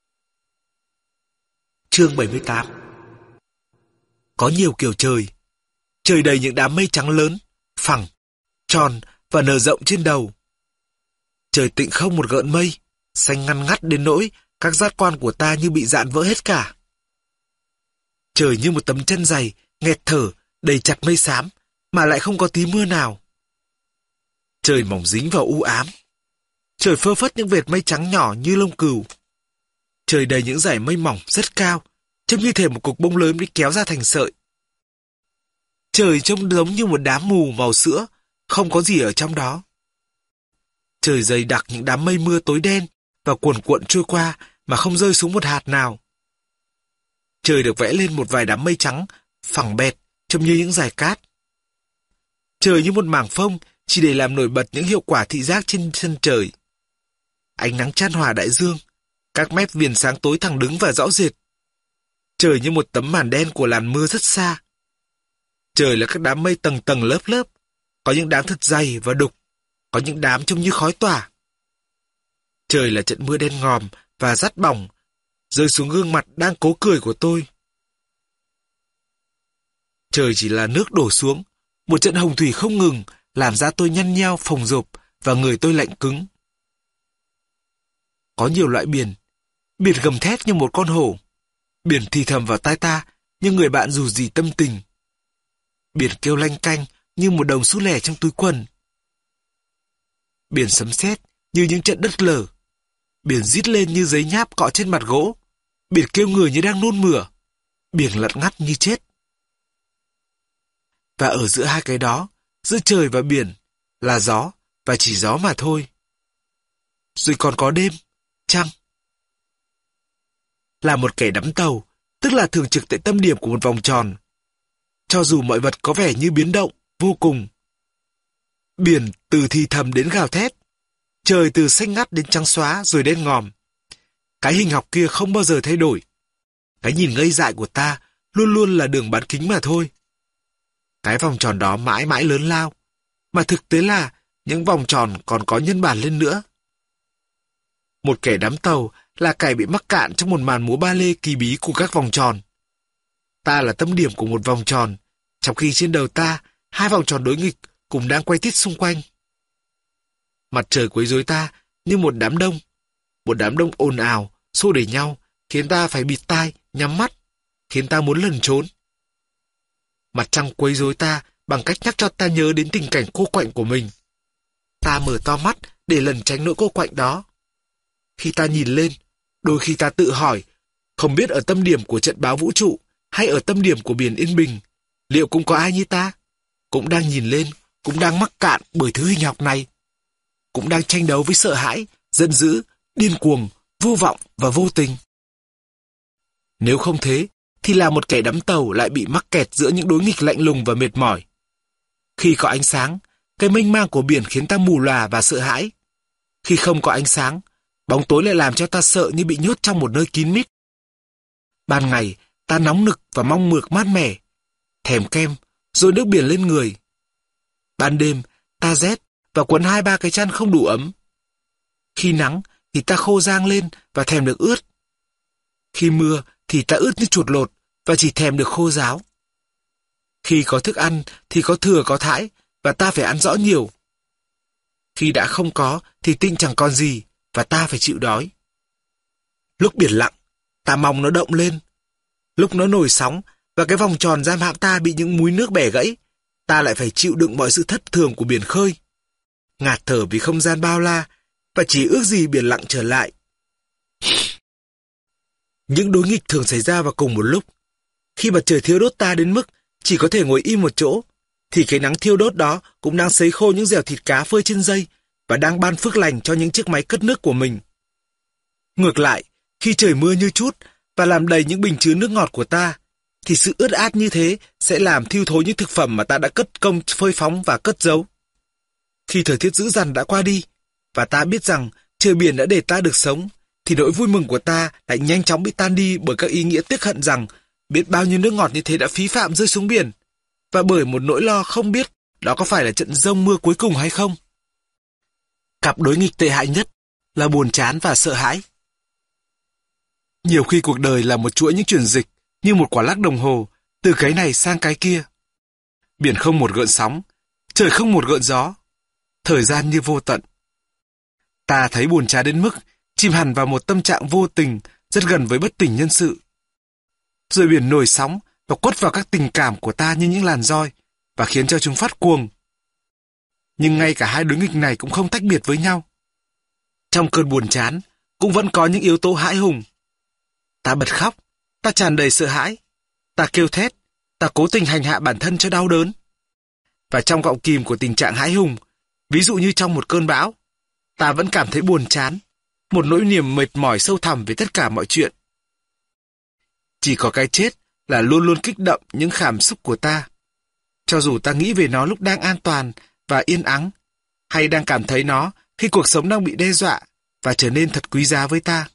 Chương 78. Có nhiều kiểu trời. Trời đầy những đám mây trắng lớn, phẳng, tròn và nở rộng trên đầu. Trời tịnh không một gợn mây, xanh ngăn ngắt đến nỗi các giác quan của ta như bị dạn vỡ hết cả. Trời như một tấm chân dày, nghẹt thở, đầy chặt mây xám, mà lại không có tí mưa nào. Trời mỏng dính vào u ám. Trời phơ phất những vệt mây trắng nhỏ như lông cừu. Trời đầy những dải mây mỏng rất cao, trông như thể một cục bông lớn bị kéo ra thành sợi. Trời trông giống như một đám mù màu sữa, không có gì ở trong đó. Trời dày đặc những đám mây mưa tối đen và cuồn cuộn trôi qua mà không rơi xuống một hạt nào. Trời được vẽ lên một vài đám mây trắng, phẳng bẹt, trông như những dải cát. Trời như một mảng phông, chỉ để làm nổi bật những hiệu quả thị giác trên chân trời. Ánh nắng chan hòa đại dương, các mép viền sáng tối thẳng đứng và rõ rệt. Trời như một tấm màn đen của làn mưa rất xa. Trời là các đám mây tầng tầng lớp lớp, có những đám thật dày và đục, có những đám trông như khói tỏa. Trời là trận mưa đen ngòm và rát bỏng, rơi xuống gương mặt đang cố cười của tôi. Trời chỉ là nước đổ xuống, một trận hồng thủy không ngừng, làm da tôi nhăn nheo, phồng rộp và người tôi lạnh cứng. Có nhiều loại biển, biển gầm thét như một con hổ. Biển thì thầm vào tai ta, nhưng người bạn dù gì tâm tình. Biển kêu lanh canh như một đồng xu lẻ trong túi quần. Biển sấm sét như những trận đất lở. Biển rít lên như giấy nháp cọ trên mặt gỗ. Biển kêu người như đang nôn mửa. Biển lật ngắt như chết. Và ở giữa hai cái đó, giữa trời và biển, là gió, và chỉ gió mà thôi. Rồi còn có đêm, trăng. Là một kẻ đắm tàu, tức là thường trực tại tâm điểm của một vòng tròn. Cho dù mọi vật có vẻ như biến động, vô cùng. Biển từ thì thầm đến gào thét. Trời từ xanh ngắt đến trắng xóa rồi đen ngòm. Cái hình học kia không bao giờ thay đổi. Cái nhìn ngây dại của ta luôn luôn là đường bán kính mà thôi. Cái vòng tròn đó mãi mãi lớn lao. Mà thực tế là những vòng tròn còn có nhân bản lên nữa. Một kẻ đắm tàu là kẻ bị mắc cạn trong một màn múa ba lê kỳ bí của các vòng tròn. Ta là tâm điểm của một vòng tròn, trong khi trên đầu ta, hai vòng tròn đối nghịch cùng đang quay tít xung quanh. Mặt trời quấy rối ta như một đám đông ồn ào, xô đẩy nhau, khiến ta phải bịt tai, nhắm mắt, khiến ta muốn lẩn trốn. Mặt trăng quấy rối ta bằng cách nhắc cho ta nhớ đến tình cảnh cô quạnh của mình. Ta mở to mắt để lẩn tránh nỗi cô quạnh đó. Khi ta nhìn lên, đôi khi ta tự hỏi, không biết ở tâm điểm của trận báo vũ trụ hay ở tâm điểm của biển yên bình, liệu cũng có ai như ta, cũng đang nhìn lên, cũng đang mắc cạn bởi thứ hình học này, cũng đang tranh đấu với sợ hãi, giận dữ, điên cuồng, vô vọng và vô tình. Nếu không thế, thì là một kẻ đắm tàu lại bị mắc kẹt giữa những đối nghịch lạnh lùng và mệt mỏi. Khi có ánh sáng, cái mênh mang của biển khiến ta mù lòa và sợ hãi. Khi không có ánh sáng, bóng tối lại làm cho ta sợ như bị nhốt trong một nơi kín mít. Ban ngày, ta nóng nực và mong mược mát mẻ, thèm kem, rồi nước biển lên người. Ban đêm, ta rét và quấn 2-3 cái chăn không đủ ấm. Khi nắng thì ta khô rang lên và thèm được ướt. Khi mưa thì ta ướt như chuột lột và chỉ thèm được khô ráo. Khi có thức ăn thì có thừa có thãi và ta phải ăn rõ nhiều. Khi đã không có thì tinh chẳng còn gì và ta phải chịu đói. Lúc biển lặng, ta mong nó động lên. Lúc nó nổi sóng và cái vòng tròn giam hãm ta bị những múi nước bẻ gãy, ta lại phải chịu đựng mọi sự thất thường của biển khơi. Ngạt thở vì không gian bao la và chỉ ước gì biển lặng trở lại. Những đối nghịch thường xảy ra vào cùng một lúc. Khi mặt trời thiêu đốt ta đến mức chỉ có thể ngồi im một chỗ, thì cái nắng thiêu đốt đó cũng đang sấy khô những dẻo thịt cá phơi trên dây và đang ban phước lành cho những chiếc máy cất nước của mình. Ngược lại, khi trời mưa như trút và làm đầy những bình chứa nước ngọt của ta, thì sự ướt át như thế sẽ làm thiêu thối những thực phẩm mà ta đã cất công phơi phóng và cất giấu. Khi thời tiết dữ dằn đã qua đi, và ta biết rằng trời biển đã để ta được sống, thì nỗi vui mừng của ta lại nhanh chóng bị tan đi bởi các ý nghĩa tiếc hận rằng biết bao nhiêu nước ngọt như thế đã phí phạm rơi xuống biển, và bởi một nỗi lo không biết đó có phải là trận giông mưa cuối cùng hay không. Cặp đối nghịch tệ hại nhất là buồn chán và sợ hãi. Nhiều khi cuộc đời là một chuỗi những chuyển dịch như một quả lắc đồng hồ, từ cái này sang cái kia. Biển không một gợn sóng, trời không một gợn gió, thời gian như vô tận. Ta thấy buồn chán đến mức chìm hẳn vào một tâm trạng vô tình rất gần với bất tỉnh nhân sự. Rồi biển nổi sóng và quất vào các tình cảm của ta như những làn roi và khiến cho chúng phát cuồng. Nhưng ngay cả hai đối nghịch này cũng không tách biệt với nhau. Trong cơn buồn chán cũng vẫn có những yếu tố hãi hùng. Ta bật khóc, ta tràn đầy sợ hãi, ta kêu thét, ta cố tình hành hạ bản thân cho đau đớn. Và trong gọng kìm của tình trạng hãi hùng, ví dụ như trong một cơn bão, ta vẫn cảm thấy buồn chán, một nỗi niềm mệt mỏi sâu thẳm về tất cả mọi chuyện. Chỉ có cái chết là luôn luôn kích động những cảm xúc của ta. Cho dù ta nghĩ về nó lúc đang an toàn và yên ắng, hay đang cảm thấy nó khi cuộc sống đang bị đe dọa và trở nên thật quý giá với ta.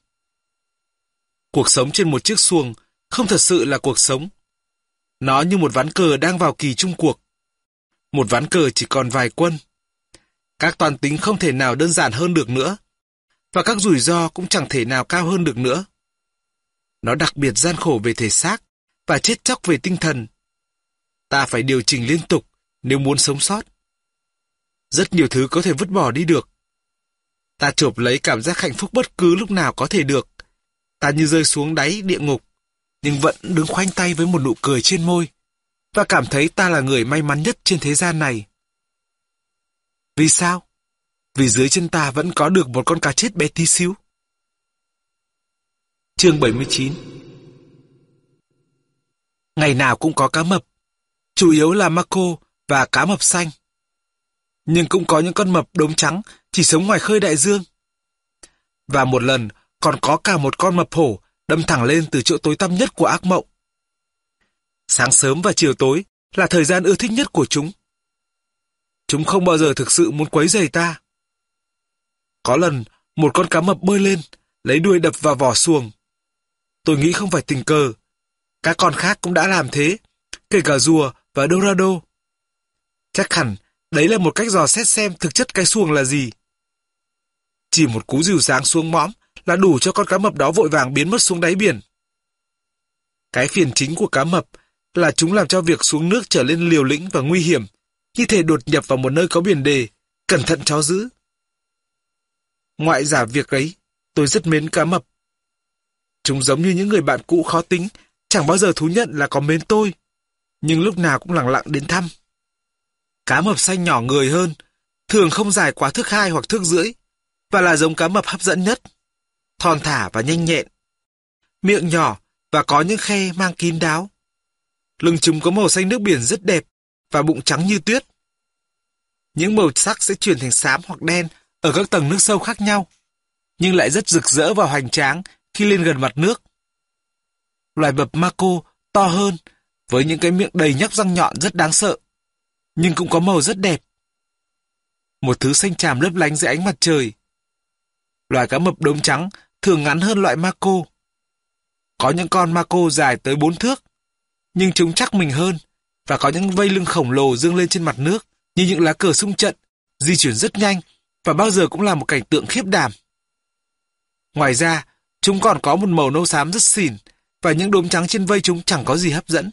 Cuộc sống trên một chiếc xuồng không thật sự là cuộc sống. Nó như một ván cờ đang vào kỳ chung cuộc. Một ván cờ chỉ còn vài quân. Các toán tính không thể nào đơn giản hơn được nữa, và các rủi ro cũng chẳng thể nào cao hơn được nữa. Nó đặc biệt gian khổ về thể xác và chết chóc về tinh thần. Ta phải điều chỉnh liên tục nếu muốn sống sót. Rất nhiều thứ có thể vứt bỏ đi được. Ta chộp lấy cảm giác hạnh phúc bất cứ lúc nào có thể được. Ta như rơi xuống đáy địa ngục, nhưng vẫn đứng khoanh tay với một nụ cười trên môi, và cảm thấy ta là người may mắn nhất trên thế gian này. Vì sao? Vì dưới chân ta vẫn có được một con cá chết bé tí xíu. Chương 79. Ngày nào cũng có cá mập, chủ yếu là mako và cá mập xanh. Nhưng cũng có những con mập đốm trắng chỉ sống ngoài khơi đại dương. Và một lần còn có cả một con mập hổ đâm thẳng lên từ chỗ tối tăm nhất của ác mộng. Sáng sớm và chiều tối là thời gian ưa thích nhất của chúng. Chúng không bao giờ thực sự muốn quấy rầy ta. Có lần, một con cá mập bơi lên, lấy đuôi đập vào vỏ xuồng. Tôi nghĩ không phải tình cờ. Các con khác cũng đã làm thế, kể cả rùa và dorado. Chắc hẳn, đấy là một cách dò xét xem thực chất cái xuồng là gì. Chỉ một cú dìu dáng xuống mõm là đủ cho con cá mập đó vội vàng biến mất xuống đáy biển. Cái phiền chính của cá mập là chúng làm cho việc xuống nước trở nên liều lĩnh và nguy hiểm, như thể đột nhập vào một nơi có biển đề, cẩn thận chó giữ. Ngoại giả việc ấy, tôi rất mến cá mập. Chúng giống như những người bạn cũ khó tính, chẳng bao giờ thú nhận là có mến tôi, nhưng lúc nào cũng lẳng lặng đến thăm. Cá mập xanh nhỏ người hơn, thường không dài quá thước 2 hoặc thước rưỡi, và là giống cá mập hấp dẫn nhất, thon thả và nhanh nhẹn. Miệng nhỏ và có những khe mang kín đáo. Lưng chúng có màu xanh nước biển rất đẹp và bụng trắng như tuyết. Những màu sắc sẽ chuyển thành xám hoặc đen ở các tầng nước sâu khác nhau, nhưng lại rất rực rỡ và hoành tráng khi lên gần mặt nước. Loài mập mako to hơn, với những cái miệng đầy nhóc răng nhọn rất đáng sợ, nhưng cũng có màu rất đẹp. Một thứ xanh chàm lấp lánh dưới ánh mặt trời. Loài cá mập đốm trắng thường ngắn hơn loại mako. Có những con mako dài tới 4 thước, nhưng chúng chắc mình hơn, và có những vây lưng khổng lồ dương lên trên mặt nước như những lá cờ xung trận, di chuyển rất nhanh và bao giờ cũng là một cảnh tượng khiếp đảm. Ngoài ra, chúng còn có một màu nâu xám rất xỉn, và những đốm trắng trên vây chúng chẳng có gì hấp dẫn.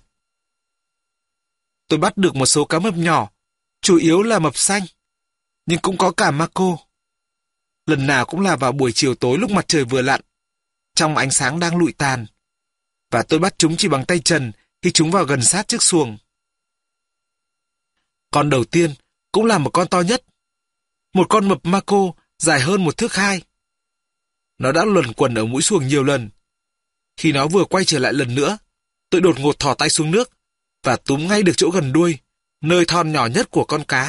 Tôi bắt được một số cá mập nhỏ, chủ yếu là mập xanh, nhưng cũng có cả mako. Lần nào cũng là vào buổi chiều tối lúc mặt trời vừa lặn, trong ánh sáng đang lụi tàn, và tôi bắt chúng chỉ bằng tay trần khi chúng vào gần sát chiếc xuồng. Con đầu tiên cũng là một con to nhất, một con mập mako dài hơn 1 thước 2. Nó đã luẩn quẩn ở mũi xuồng nhiều lần. Khi nó vừa quay trở lại lần nữa, tôi đột ngột thò tay xuống nước và túm ngay được chỗ gần đuôi, nơi thon nhỏ nhất của con cá.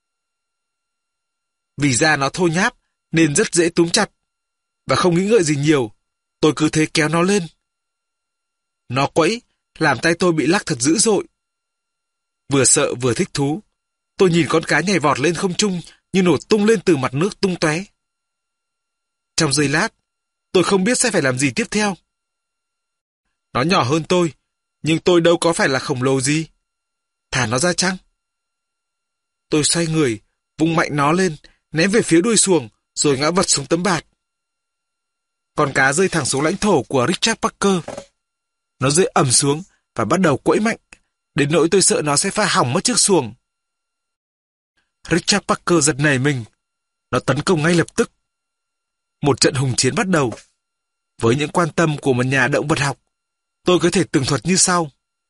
Vì da nó thô nháp nên rất dễ túm chặt, và không nghĩ ngợi gì nhiều, tôi cứ thế kéo nó lên. Nó quẫy, làm tay tôi bị lắc thật dữ dội. Vừa sợ vừa thích thú, tôi nhìn con cá nhảy vọt lên không trung như nổ tung lên từ mặt nước tung tóe. Trong giây lát, tôi không biết sẽ phải làm gì tiếp theo. Nó nhỏ hơn tôi, nhưng tôi đâu có phải là khổng lồ gì. Thả nó ra chăng? Tôi xoay người, vung mạnh nó lên, ném về phía đuôi xuồng, rồi ngã vật xuống tấm bạt. Con cá rơi thẳng xuống lãnh thổ của Richard Parker. Nó rơi ầm xuống và bắt đầu quẫy mạnh, đến nỗi tôi sợ nó sẽ phá hỏng mất chiếc xuồng. Richard Parker giật nảy mình. Nó tấn công ngay lập tức. Một trận hùng chiến bắt đầu. Với những quan tâm của một nhà động vật học, tôi có thể tường thuật như sau.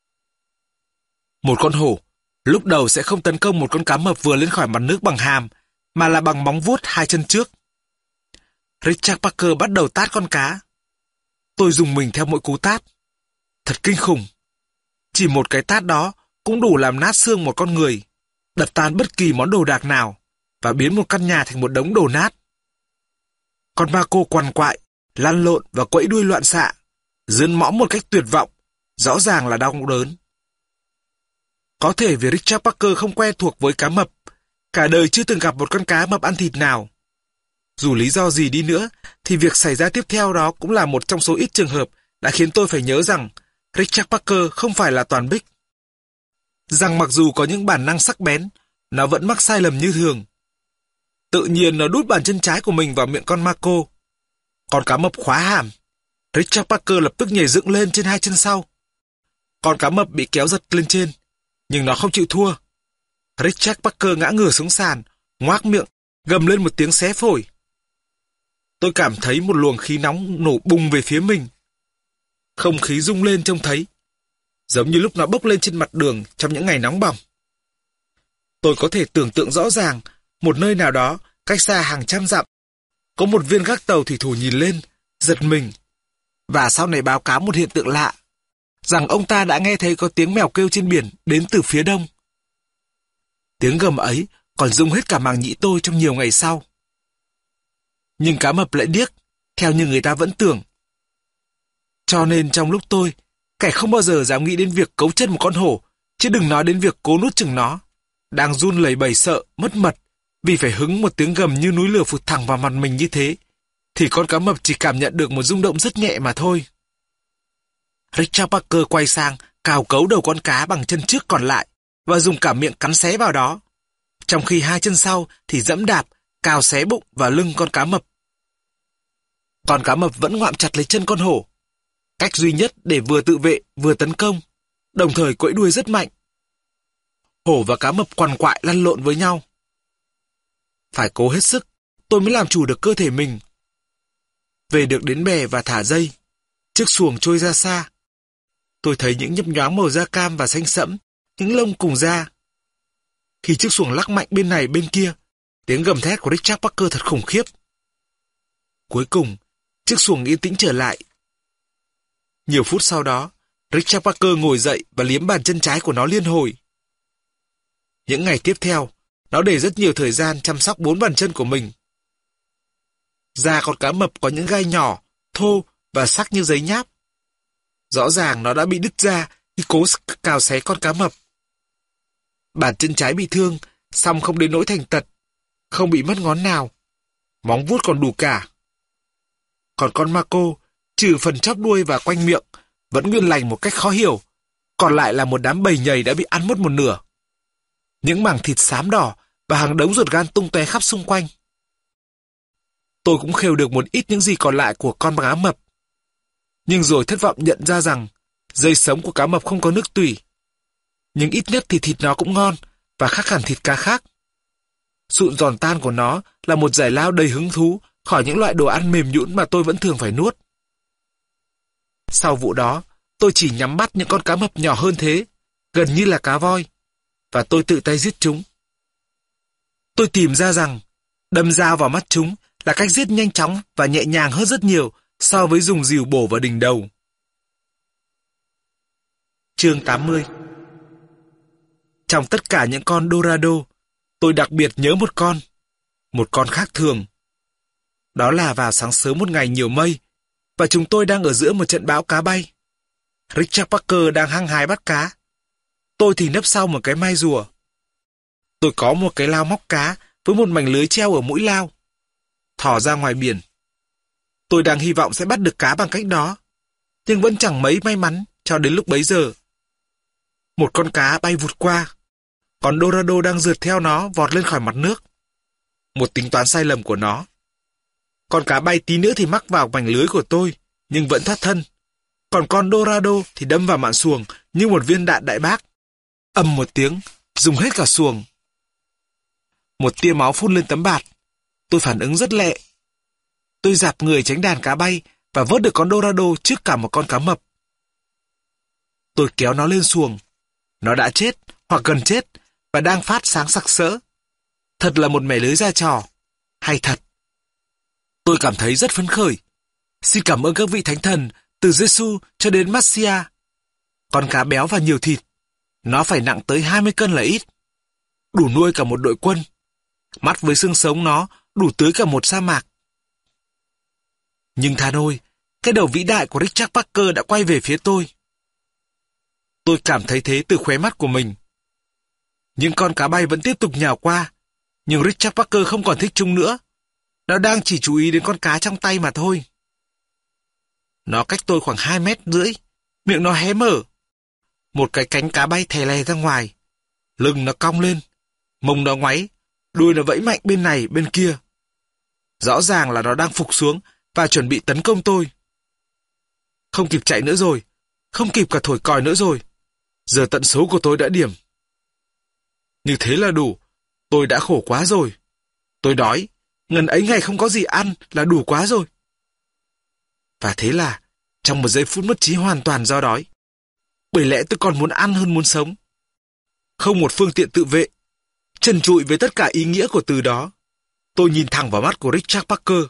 Một con hổ lúc đầu sẽ không tấn công một con cá mập vừa lên khỏi mặt nước bằng hàm, mà là bằng móng vuốt 2 chân trước. Richard Parker bắt đầu tát con cá. Tôi rùng mình theo mỗi cú tát. Thật kinh khủng. Chỉ một cái tát đó cũng đủ làm nát xương một con người, đập tan bất kỳ món đồ đạc nào, và biến một căn nhà thành một đống đổ nát. Con mako quằn quại, lăn lộn và quẫy đuôi loạn xạ, giương mõm một cách tuyệt vọng, rõ ràng là đau đớn. Có thể vì Richard Parker không quen thuộc với cá mập, cả đời chưa từng gặp một con cá mập ăn thịt nào. Dù lý do gì đi nữa, thì việc xảy ra tiếp theo đó cũng là một trong số ít trường hợp đã khiến tôi phải nhớ rằng Richard Parker không phải là toàn bích. Rằng mặc dù có những bản năng sắc bén, nó vẫn mắc sai lầm như thường. Tự nhiên nó đút bàn chân trái của mình vào miệng con mako. Con cá mập khóa hàm. Richard Parker lập tức nhảy dựng lên trên 2 chân sau. Con cá mập bị kéo giật lên trên, nhưng nó không chịu thua. Richard Parker ngã ngửa xuống sàn, ngoác miệng, gầm lên một tiếng xé phổi. Tôi cảm thấy một luồng khí nóng nổ bùng về phía mình. Không khí rung lên trông thấy, giống như lúc nó bốc lên trên mặt đường trong những ngày nóng bỏng. Tôi có thể tưởng tượng rõ ràng, một nơi nào đó, cách xa hàng trăm dặm, có một viên gác tàu thủy thủ nhìn lên, giật mình, và sau này báo cáo một hiện tượng lạ, rằng ông ta đã nghe thấy có tiếng mèo kêu trên biển đến từ phía đông. Tiếng gầm ấy còn rung hết cả màng nhĩ tôi trong nhiều ngày sau. Nhưng cá mập lại điếc, theo như người ta vẫn tưởng. Cho nên trong lúc tôi, kẻ không bao giờ dám nghĩ đến việc cấu chân một con hổ, chứ đừng nói đến việc cố nuốt chửng nó, đang run lẩy bẩy sợ, mất mật, vì phải hứng một tiếng gầm như núi lửa phụt thẳng vào mặt mình như thế, thì con cá mập chỉ cảm nhận được một rung động rất nhẹ mà thôi. Richard Parker quay sang, cào cấu đầu con cá bằng chân trước còn lại, và dùng cả miệng cắn xé vào đó, trong khi hai chân sau thì giẫm đạp, cào xé bụng và lưng con cá mập. Con cá mập vẫn ngoạm chặt lấy chân con hổ, cách duy nhất để vừa tự vệ vừa tấn công, đồng thời quẫy đuôi rất mạnh. Hổ và cá mập quằn quại lăn lộn với nhau. Phải cố hết sức, tôi mới làm chủ được cơ thể mình. Về được đến bè và thả dây, chiếc xuồng trôi ra xa. Tôi thấy những nhấp nhoáng màu da cam và xanh sẫm, những lông cùng da. Khi chiếc xuồng lắc mạnh bên này bên kia, tiếng gầm thét của Richard Parker thật khủng khiếp. Cuối cùng, chiếc xuồng yên tĩnh trở lại. Nhiều phút sau đó, Richard Parker ngồi dậy và liếm bàn chân trái của nó liên hồi. Những ngày tiếp theo, nó để rất nhiều thời gian chăm sóc 4 bàn chân của mình. Da con cá mập có những gai nhỏ, thô và sắc như giấy nháp. Rõ ràng nó đã bị đứt ra khi cố cào xé con cá mập. Bàn chân trái bị thương, song không đến nỗi thành tật, không bị mất ngón nào. Móng vuốt còn đủ cả. Còn con Mako, trừ phần chóp đuôi và quanh miệng, vẫn nguyên lành một cách khó hiểu, còn lại là một đám bầy nhầy đã bị ăn mất một nửa. Những mảng thịt xám đỏ và hàng đống ruột gan tung tóe khắp xung quanh. Tôi cũng khều được một ít những gì còn lại của con cá mập. Nhưng rồi thất vọng nhận ra rằng dây sống của cá mập không có nước tủy. Nhưng ít nhất thì thịt nó cũng ngon và khác hẳn thịt cá khác. Sụn giòn tan của nó là một giải lao đầy hứng thú khỏi những loại đồ ăn mềm nhũn mà tôi vẫn thường phải nuốt. Sau vụ đó, tôi chỉ nhắm bắt những con cá mập nhỏ hơn thế, gần như là cá voi, và tôi tự tay giết chúng. Tôi tìm ra rằng đâm dao vào mắt chúng là cách giết nhanh chóng và nhẹ nhàng hơn rất nhiều so với dùng rìu bổ vào đỉnh đầu. Chương 80. Trong tất cả những con Dorado, tôi đặc biệt nhớ một con khác thường. Đó là vào sáng sớm một ngày nhiều mây, và chúng tôi đang ở giữa một trận bão cá bay. Richard Parker đang hăng hái bắt cá. Tôi thì nấp sau một cái mai rùa. Tôi có một cái lao móc cá với một mảnh lưới treo ở mũi lao. Thò ra ngoài biển. Tôi đang hy vọng sẽ bắt được cá bằng cách đó, nhưng vẫn chẳng mấy may mắn cho đến lúc bấy giờ. Một con cá bay vụt qua, còn Dorado đang rượt theo nó vọt lên khỏi mặt nước. Một tính toán sai lầm của nó. Con cá bay tí nữa thì mắc vào mảnh lưới của tôi, nhưng vẫn thoát thân. Còn con Dorado thì đâm vào mạn xuồng như một viên đạn đại bác. Ầm một tiếng, dùng hết cả xuồng. Một tia máu phun lên tấm bạt. Tôi phản ứng rất lẹ. Tôi dạp người tránh đàn cá bay và vớt được con Dorado trước cả một con cá mập. Tôi kéo nó lên xuồng. Nó đã chết hoặc gần chết và đang phát sáng sặc sỡ. Thật là một mẻ lưới ra trò. Hay thật. Tôi cảm thấy rất phấn khởi. Xin cảm ơn các vị thánh thần, từ Giêsu cho đến Massia. Con cá béo và nhiều thịt. Nó phải nặng tới 20 cân là ít. Đủ nuôi cả một đội quân. Mắt với xương sống nó đủ tưới cả một sa mạc. Nhưng than ôi, cái đầu vĩ đại của Richard Parker đã quay về phía tôi. Tôi cảm thấy thế từ khóe mắt của mình. Những con cá bay vẫn tiếp tục nhào qua, nhưng Richard Parker không còn thích chúng nữa. Nó đang chỉ chú ý đến con cá trong tay mà thôi. Nó cách tôi khoảng 2,5 mét, miệng nó hé mở. Một cái cánh cá bay thè lè ra ngoài. Lưng nó cong lên, mông nó ngoáy, đuôi nó vẫy mạnh bên này bên kia. Rõ ràng là nó đang phục xuống và chuẩn bị tấn công tôi. Không kịp chạy nữa rồi, không kịp cả thổi còi nữa rồi. Giờ tận số của tôi đã điểm. Như thế là đủ, tôi đã khổ quá rồi. Tôi đói, ngần ấy ngày không có gì ăn là đủ quá rồi. Và thế là, Trong một giây phút mất trí hoàn toàn do đói. Bởi lẽ tôi còn muốn ăn hơn muốn sống. Không một phương tiện tự vệ. Trần trụi với tất cả ý nghĩa của từ đó. Tôi nhìn thẳng vào mắt của Richard Parker.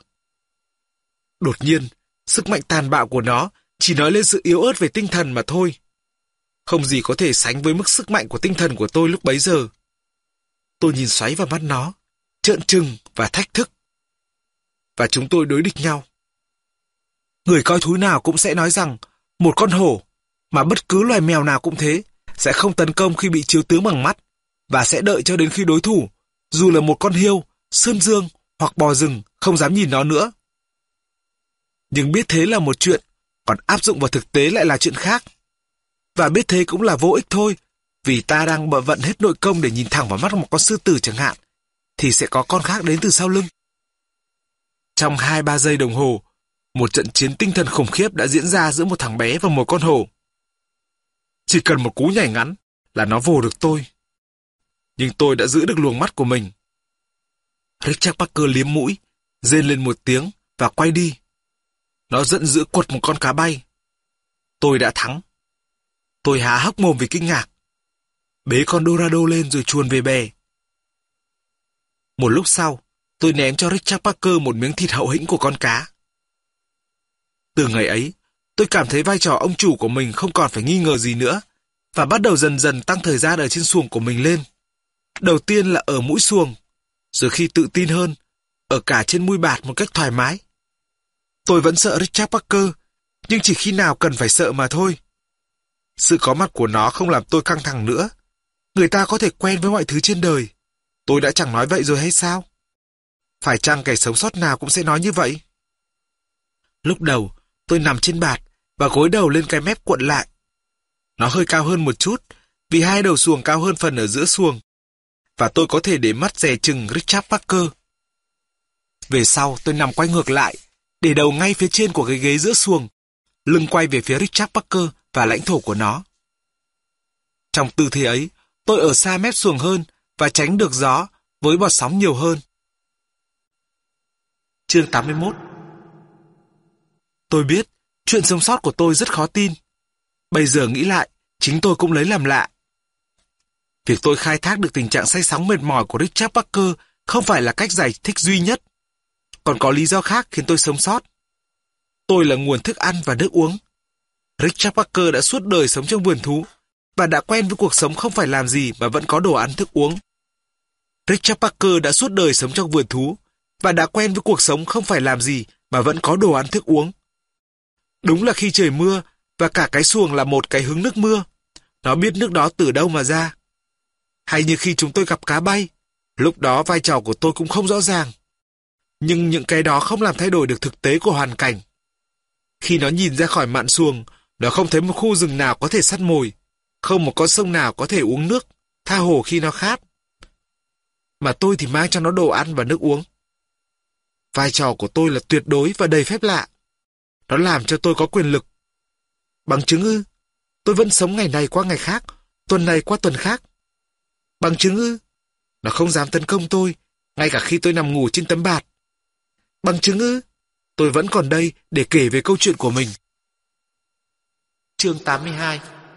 Đột nhiên, sức mạnh tàn bạo của nó chỉ nói lên sự yếu ớt về tinh thần mà thôi. Không gì có thể sánh với mức sức mạnh của tinh thần của tôi lúc bấy giờ. Tôi nhìn xoáy vào mắt nó, trợn trừng và thách thức. Và chúng tôi đối địch nhau. Người coi thú nào cũng sẽ nói rằng một con hổ, mà bất cứ loài mèo nào cũng thế, sẽ không tấn công khi bị chiếu tướng bằng mắt, và sẽ đợi cho đến khi đối thủ, dù là một con hươu, sơn dương hoặc bò rừng, không dám nhìn nó nữa. Nhưng biết thế là một chuyện, còn áp dụng vào thực tế lại là chuyện khác. Và biết thế cũng là vô ích thôi, vì ta đang bận vận hết nội công để nhìn thẳng vào mắt một con sư tử chẳng hạn, thì sẽ có con khác đến từ sau lưng. Trong 2-3 giây đồng hồ, một trận chiến tinh thần khủng khiếp đã diễn ra giữa một thằng bé và một con hổ. Chỉ cần một cú nhảy ngắn là nó vồ được tôi. Nhưng tôi đã giữ được luồng mắt của mình. Richard Parker liếm mũi, rên lên một tiếng và quay đi. Nó giận dữ quật một con cá bay. Tôi đã thắng. Tôi há hốc mồm vì kinh ngạc. Bế con Dorado lên rồi chuồn về bè. Một lúc sau, tôi ném cho Richard Parker một miếng thịt hậu hĩnh của con cá. Từ ngày ấy, tôi cảm thấy vai trò ông chủ của mình không còn phải nghi ngờ gì nữa, và bắt đầu dần dần tăng thời gian ở trên xuồng của mình lên. Đầu tiên là ở mũi xuồng, rồi khi tự tin hơn, ở cả trên mui bạt một cách thoải mái. Tôi vẫn sợ Richard Parker, nhưng chỉ khi nào cần phải sợ mà thôi. Sự có mặt của nó không làm tôi căng thẳng nữa. Người ta có thể quen với mọi thứ trên đời. Tôi đã chẳng nói vậy rồi hay sao? Phải chăng kẻ sống sót nào cũng sẽ nói như vậy? Lúc đầu, tôi nằm trên bạt và gối đầu lên cái mép cuộn lại. Nó hơi cao hơn một chút, vì hai đầu xuồng cao hơn phần ở giữa xuồng, và tôi có thể để mắt dè chừng Richard Parker. Về sau, tôi nằm quay ngược lại, để đầu ngay phía trên của cái ghế giữa xuồng, lưng quay về phía Richard Parker và lãnh thổ của nó. Trong tư thế ấy, tôi ở xa mép xuồng hơn và tránh được gió với bọt sóng nhiều hơn. Chương 81. Tôi biết, chuyện sống sót của tôi rất khó tin. Bây giờ nghĩ lại, chính tôi cũng lấy làm lạ. Việc tôi khai thác được tình trạng say sóng mệt mỏi của Richard Parker không phải là cách giải thích duy nhất. Còn có lý do khác khiến tôi sống sót. Tôi là nguồn thức ăn và nước uống. Richard Parker đã suốt đời sống trong vườn thú và đã quen với cuộc sống không phải làm gì mà vẫn có đồ ăn thức uống. Richard Parker đã suốt đời sống trong vườn thú và đã quen với cuộc sống không phải làm gì mà vẫn có đồ ăn thức uống. Đúng là khi trời mưa và cả cái xuồng là một cái hứng nước mưa, nó biết nước đó từ đâu mà ra. Hay như khi chúng tôi gặp cá bay, lúc đó vai trò của tôi cũng không rõ ràng. Nhưng những cái đó không làm thay đổi được thực tế của hoàn cảnh. Khi nó nhìn ra khỏi mạn xuồng, nó không thấy một khu rừng nào có thể săn mồi, không một con sông nào có thể uống nước, tha hồ khi nó khát. Mà tôi thì mang cho nó đồ ăn và nước uống. Vai trò của tôi là tuyệt đối và đầy phép lạ. Nó làm cho tôi có quyền lực. Bằng chứng ư? Tôi vẫn sống ngày này qua ngày khác, tuần này qua tuần khác. Bằng chứng ư? Nó không dám tấn công tôi, ngay cả khi tôi nằm ngủ trên tấm bạt. Bằng chứng ư? Tôi vẫn còn đây để kể về câu chuyện của mình. Chương 82.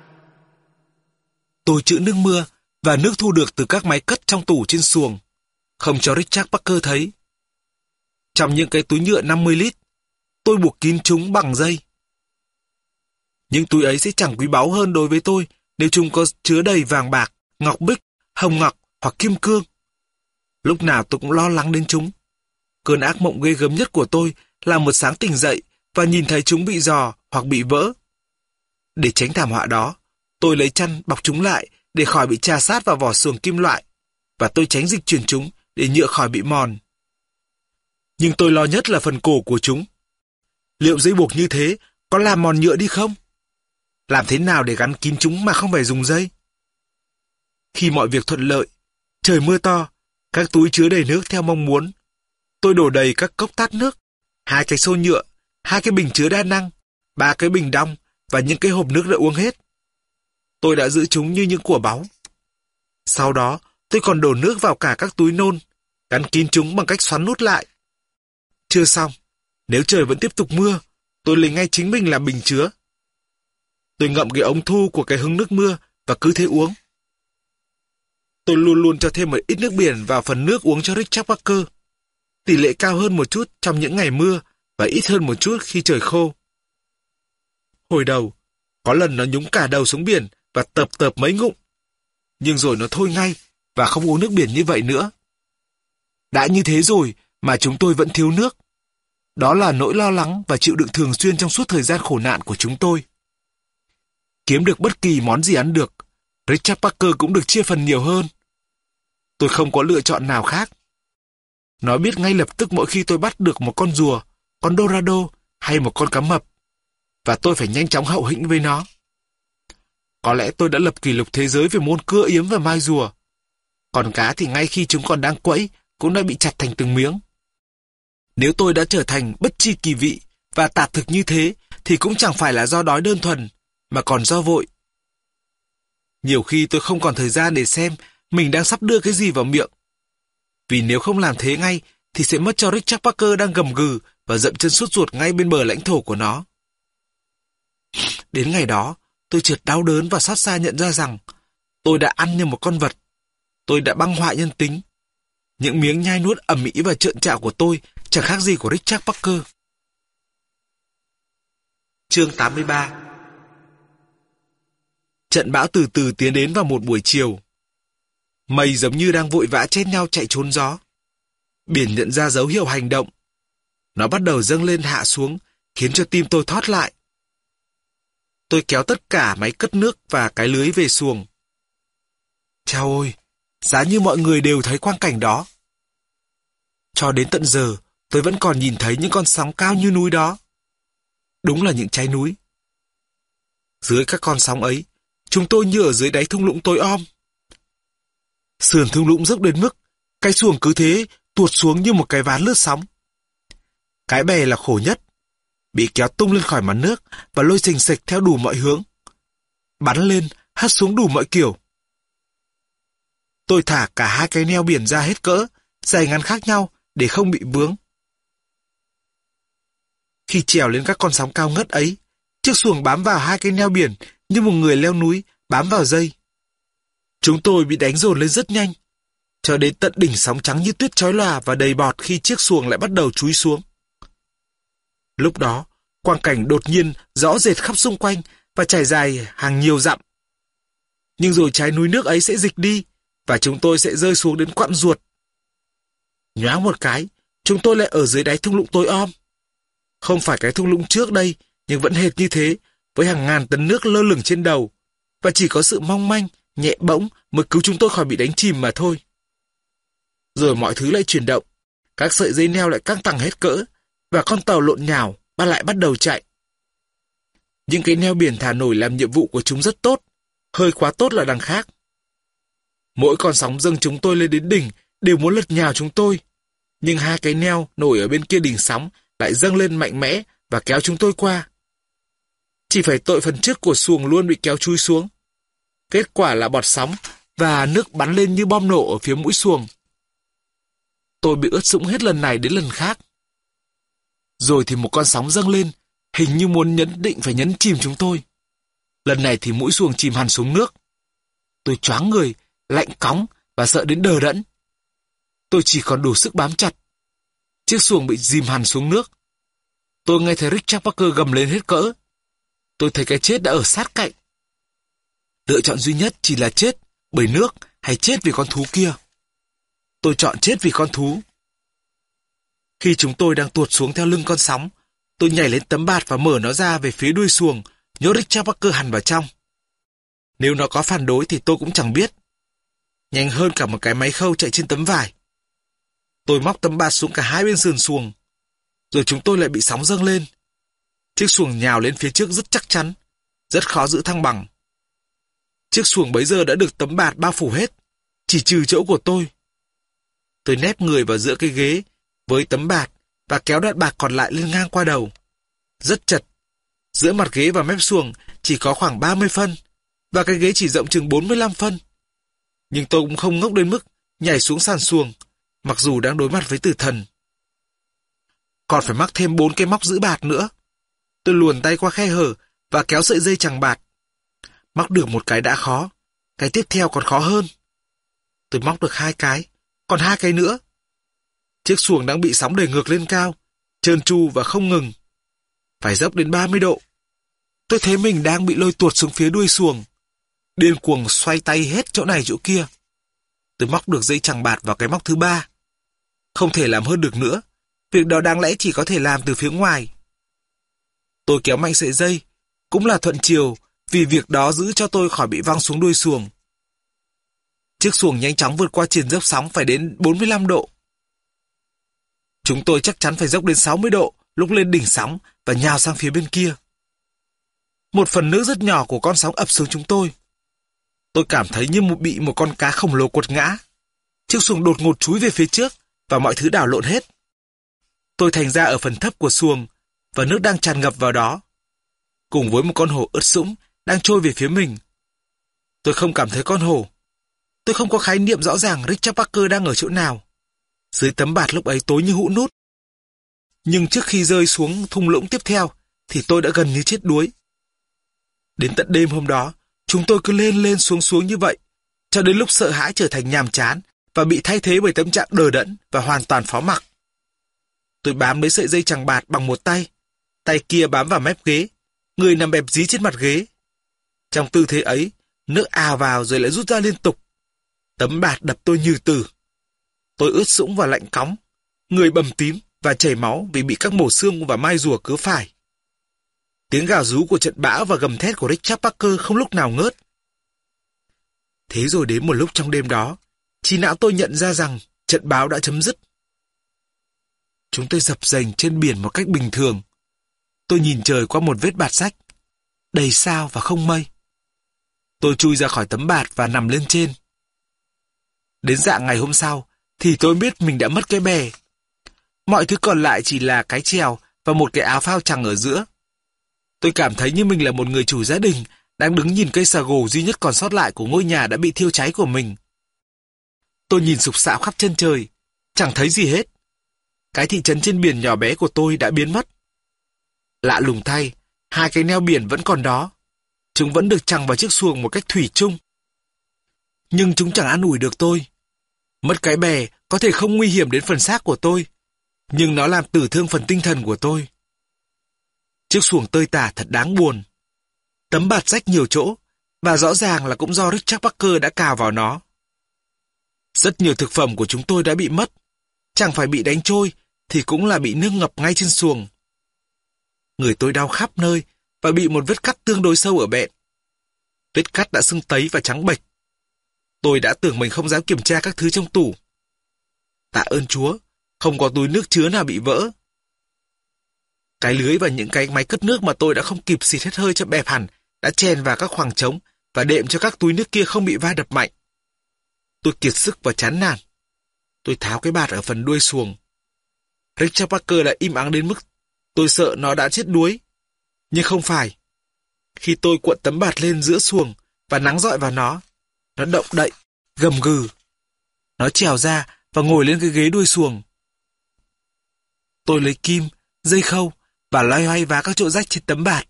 Tôi trữ nước mưa và nước thu được từ các máy cất trong tủ trên xuồng, không cho Richard Parker thấy. Trong những cái túi nhựa 50 lít, tôi buộc kín chúng bằng dây. Những túi ấy sẽ chẳng quý báu hơn đối với tôi nếu chúng có chứa đầy vàng bạc, ngọc bích, hồng ngọc hoặc kim cương. Lúc nào tôi cũng lo lắng đến chúng. Cơn ác mộng ghê gớm nhất của tôi là một sáng tỉnh dậy và nhìn thấy chúng bị giò hoặc bị vỡ. Để tránh thảm họa đó, tôi lấy chăn bọc chúng lại để khỏi bị chà sát vào vỏ xuồng kim loại, và tôi tránh dịch chuyển chúng để nhựa khỏi bị mòn. Nhưng tôi lo nhất là phần cổ của chúng. Liệu dây buộc như thế có làm mòn nhựa đi không? Làm thế nào để gắn kín chúng mà không phải dùng dây? Khi mọi việc thuận lợi, trời mưa to, các túi chứa đầy nước theo mong muốn. Tôi đổ đầy các cốc tát nước, 2 cái xô nhựa, 2 cái bình chứa đa năng, 3 cái bình đong và những cái hộp nước đã uống hết. Tôi đã giữ chúng như những của báu. Sau đó, tôi còn đổ nước vào cả các túi nôn, gắn kín chúng bằng cách xoắn nút lại. Chưa xong, nếu trời vẫn tiếp tục mưa, Tôi lấy ngay chính mình làm bình chứa. Tôi ngậm cái ống thu của cái hứng nước mưa và cứ thế uống. Tôi luôn luôn cho thêm một ít nước biển vào phần nước uống cho Richard Parker. Tỷ lệ cao hơn một chút trong những ngày mưa và ít hơn một chút khi trời khô. Hồi đầu, có lần nó nhúng cả đầu xuống biển và tợp mấy ngụm. Nhưng rồi nó thôi ngay và không uống nước biển như vậy nữa. Đã như thế rồi mà chúng tôi vẫn thiếu nước. Đó là nỗi lo lắng và chịu đựng thường xuyên trong suốt thời gian khổ nạn của chúng tôi. Kiếm được bất kỳ món gì ăn được, Richard Parker cũng được chia phần nhiều hơn. Tôi không có lựa chọn nào khác. Nó biết ngay lập tức mỗi khi tôi bắt được một con rùa, con dorado hay một con cá mập, và tôi phải nhanh chóng hậu hĩnh với nó. Có lẽ tôi đã lập kỷ lục thế giới về môn cưa yếm và mai rùa. Còn cá thì ngay khi chúng còn đang quẫy cũng đã bị chặt thành từng miếng. Nếu tôi đã trở thành bất tri kỳ vị và tạp thực như thế thì cũng chẳng phải là do đói đơn thuần, mà còn do vội. Nhiều khi tôi không còn thời gian để xem mình đang sắp đưa cái gì vào miệng. Vì nếu không làm thế ngay thì sẽ mất cho Richard Parker đang gầm gừ và dậm chân sút ruột ngay bên bờ lãnh thổ của nó. Đến ngày đó, tôi chợt đau đớn và xót xa nhận ra rằng tôi đã ăn như một con vật. Tôi đã băng hoại nhân tính. Những miếng nhai nuốt ầm ĩ và trợn trạo của tôi chẳng khác gì của Richard Parker. Chương 83. Trận bão từ từ tiến đến vào một buổi chiều. Mây giống như đang vội vã chen nhau chạy trốn gió. Biển nhận ra dấu hiệu hành động. Nó bắt đầu dâng lên hạ xuống, khiến cho tim tôi thót lại. Tôi kéo tất cả máy cất nước và cái lưới về xuồng. Chao ôi, giá như mọi người đều thấy quang cảnh đó. Cho đến tận giờ, tôi vẫn còn nhìn thấy những con sóng cao như núi đó. Đúng là những trái núi. Dưới các con sóng ấy, chúng tôi như ở dưới đáy thung lũng tối om. Sườn thung lũng dốc đến mức cái xuồng cứ thế tuột xuống như một cái ván lướt sóng. Cái bè là khổ nhất, bị kéo tung lên khỏi mặt nước và lôi xình xịch theo đủ mọi hướng. Bắn lên, hất xuống đủ mọi kiểu. Tôi thả cả hai cái neo biển ra hết cỡ, dài ngắn khác nhau để không bị vướng. Khi trèo lên các con sóng cao ngất ấy, chiếc xuồng bám vào hai cái neo biển như một người leo núi bám vào dây. Chúng tôi bị đánh dồn lên rất nhanh, cho đến tận đỉnh sóng trắng như tuyết chói lòa và đầy bọt khi chiếc xuồng lại bắt đầu chúi xuống. Lúc đó, quang cảnh đột nhiên rõ rệt khắp xung quanh và trải dài hàng nhiều dặm. Nhưng rồi trái núi nước ấy sẽ dịch đi và chúng tôi sẽ rơi xuống đến quặn ruột. Nhoáng một cái, chúng tôi lại ở dưới đáy thung lũng tối om. Không phải cái thung lũng trước đây, nhưng vẫn hệt như thế, với hàng ngàn tấn nước lơ lửng trên đầu, và chỉ có sự mong manh, nhẹ bỗng mới cứu chúng tôi khỏi bị đánh chìm mà thôi. Rồi mọi thứ lại chuyển động, các sợi dây neo lại căng thẳng hết cỡ, và con tàu lộn nhào lại bắt đầu chạy. Những cái neo biển thả nổi làm nhiệm vụ của chúng rất tốt, hơi quá tốt là đằng khác. Mỗi con sóng dâng chúng tôi lên đến đỉnh đều muốn lật nhào chúng tôi, nhưng hai cái neo nổi ở bên kia đỉnh sóng lại dâng lên mạnh mẽ và kéo chúng tôi qua. Chỉ phải tội phần trước của xuồng luôn bị kéo chui xuống. Kết quả là bọt sóng và nước bắn lên như bom nổ ở phía mũi xuồng. Tôi bị ướt sũng hết lần này đến lần khác. Rồi thì một con sóng dâng lên, hình như muốn định phải nhấn chìm chúng tôi. Lần này thì mũi xuồng chìm hẳn xuống nước. Tôi choáng người, lạnh cóng và sợ đến đờ đẫn. Tôi chỉ còn đủ sức bám chặt. Chiếc xuồng bị dìm hẳn xuống nước. Tôi nghe thấy Richard Parker gầm lên hết cỡ. Tôi thấy cái chết đã ở sát cạnh. Lựa chọn duy nhất chỉ là chết bởi nước hay chết vì con thú kia. Tôi chọn chết vì con thú. Khi chúng tôi đang tuột xuống theo lưng con sóng, tôi nhảy lên tấm bạt và mở nó ra về phía đuôi xuồng, nhốt Richard Parker hẳn vào trong. Nếu nó có phản đối thì tôi cũng chẳng biết. Nhanh hơn cả một cái máy khâu chạy trên tấm vải. Tôi móc tấm bạt xuống cả hai bên sườn xuồng. Rồi chúng tôi lại bị sóng dâng lên. Chiếc xuồng nhào lên phía trước rất chắc chắn, rất khó giữ thăng bằng. Chiếc xuồng bấy giờ đã được tấm bạt bao phủ hết, chỉ trừ chỗ của tôi. Tôi nép người vào giữa cái ghế với tấm bạt và kéo đoạn bạt còn lại lên ngang qua đầu. Rất chật. Giữa mặt ghế và mép xuồng chỉ có khoảng 30 phân, và cái ghế chỉ rộng chừng 45 phân. Nhưng tôi cũng không ngốc đến mức nhảy xuống sàn xuồng, mặc dù đang đối mặt với tử thần. Còn phải mắc thêm 4 cái móc giữ bạt nữa. Tôi luồn tay qua khe hở và kéo sợi dây chằng bạt. Móc được một cái đã khó, cái tiếp theo còn khó hơn. Tôi móc được 2 cái, còn 2 cái nữa. Chiếc xuồng đang bị sóng đẩy ngược lên cao, trơn tru và không ngừng. Phải dốc đến 30 độ. Tôi thấy mình đang bị lôi tuột xuống phía đuôi xuồng. Điên cuồng xoay tay hết chỗ này chỗ kia. Tôi móc được dây chằng bạt vào cái móc thứ 3. Không thể làm hơn được nữa. Việc đó đáng lẽ chỉ có thể làm từ phía ngoài. Tôi kéo mạnh sợi dây, cũng là thuận chiều, vì việc đó giữ cho tôi khỏi bị văng xuống đuôi xuồng. Chiếc xuồng nhanh chóng vượt qua triền dốc sóng phải đến 45 độ. Chúng tôi chắc chắn phải dốc đến 60 độ lúc lên đỉnh sóng và nhào sang phía bên kia. Một phần nước rất nhỏ của con sóng ập xuống chúng tôi. Tôi cảm thấy như bị một con cá khổng lồ quật ngã. Chiếc xuồng đột ngột chúi về phía trước và mọi thứ đảo lộn hết. Tôi thành ra ở phần thấp của xuồng và nước đang tràn ngập vào đó, cùng với một con hổ ướt sũng đang trôi về phía mình. Tôi không cảm thấy con hổ. Tôi không có khái niệm rõ ràng Richard Parker đang ở chỗ nào. Dưới tấm bạt lúc ấy tối như hũ nút. Nhưng trước khi rơi xuống thung lũng tiếp theo thì tôi đã gần như chết đuối. Đến tận đêm hôm đó, chúng tôi cứ lên lên xuống xuống như vậy, cho đến lúc sợ hãi trở thành nhàm chán và bị thay thế bởi tâm trạng đờ đẫn và hoàn toàn phó mặc. Tôi bám lấy sợi dây chằng bạt bằng một tay, tay kia bám vào mép ghế, người nằm bẹp dí trên mặt ghế. Trong tư thế ấy, nước ào vào rồi lại rút ra liên tục. Tấm bạt đập tôi như tử. Tôi ướt sũng và lạnh cóng, người bầm tím và chảy máu vì bị các mổ xương và mai rùa cứa phải. Tiếng gào rú của trận bão và gầm thét của Richard Parker không lúc nào ngớt. Thế rồi đến một lúc trong đêm đó, trí não tôi nhận ra rằng trận bão đã chấm dứt. Chúng tôi dập dềnh trên biển một cách bình thường. Tôi nhìn trời qua một vết bạt rách, đầy sao và không mây. Tôi chui ra khỏi tấm bạt và nằm lên trên. Đến rạng ngày hôm sau, thì tôi biết mình đã mất cái bè. Mọi thứ còn lại chỉ là cái chèo và một cái áo phao chằng ở giữa. Tôi cảm thấy như mình là một người chủ gia đình đang đứng nhìn cây xà gồ duy nhất còn sót lại của ngôi nhà đã bị thiêu cháy của mình. Tôi nhìn sục sạo khắp chân trời, chẳng thấy gì hết. Cái thị trấn trên biển nhỏ bé của tôi đã biến mất. Lạ lùng thay, 2 cái neo biển vẫn còn đó. Chúng vẫn được chằng vào chiếc xuồng một cách thủy chung. Nhưng chúng chẳng an ủi được tôi. Mất cái bè có thể không nguy hiểm đến phần xác của tôi, nhưng nó làm tổn thương phần tinh thần của tôi. Chiếc xuồng tơi tả thật đáng buồn. Tấm bạt rách nhiều chỗ, và rõ ràng là cũng do Richard Parker đã cào vào nó. Rất nhiều thực phẩm của chúng tôi đã bị mất. Chẳng phải bị đánh trôi, thì cũng là bị nước ngập ngay trên xuồng. Người tôi đau khắp nơi, và bị một vết cắt tương đối sâu ở bẹn. Vết cắt đã sưng tấy và trắng bệch. Tôi đã tưởng mình không dám kiểm tra các thứ trong tủ. Tạ ơn Chúa, không có túi nước chứa nào bị vỡ. Cái lưới và những cái máy cất nước mà tôi đã không kịp xịt hết hơi cho bẹp hẳn đã chèn vào các khoảng trống và đệm cho các túi nước kia không bị va đập mạnh. Tôi kiệt sức và chán nản. Tôi tháo cái bạt ở phần đuôi xuồng. Richard Parker đã im ắng đến mức tôi sợ nó đã chết đuối. Nhưng không phải. Khi tôi cuộn tấm bạt lên giữa xuồng và nắng rọi vào nó động đậy, gầm gừ. Nó trèo ra và ngồi lên cái ghế đuôi xuồng. Tôi lấy kim, dây khâu và loay hoay vá các chỗ rách trên tấm bạt.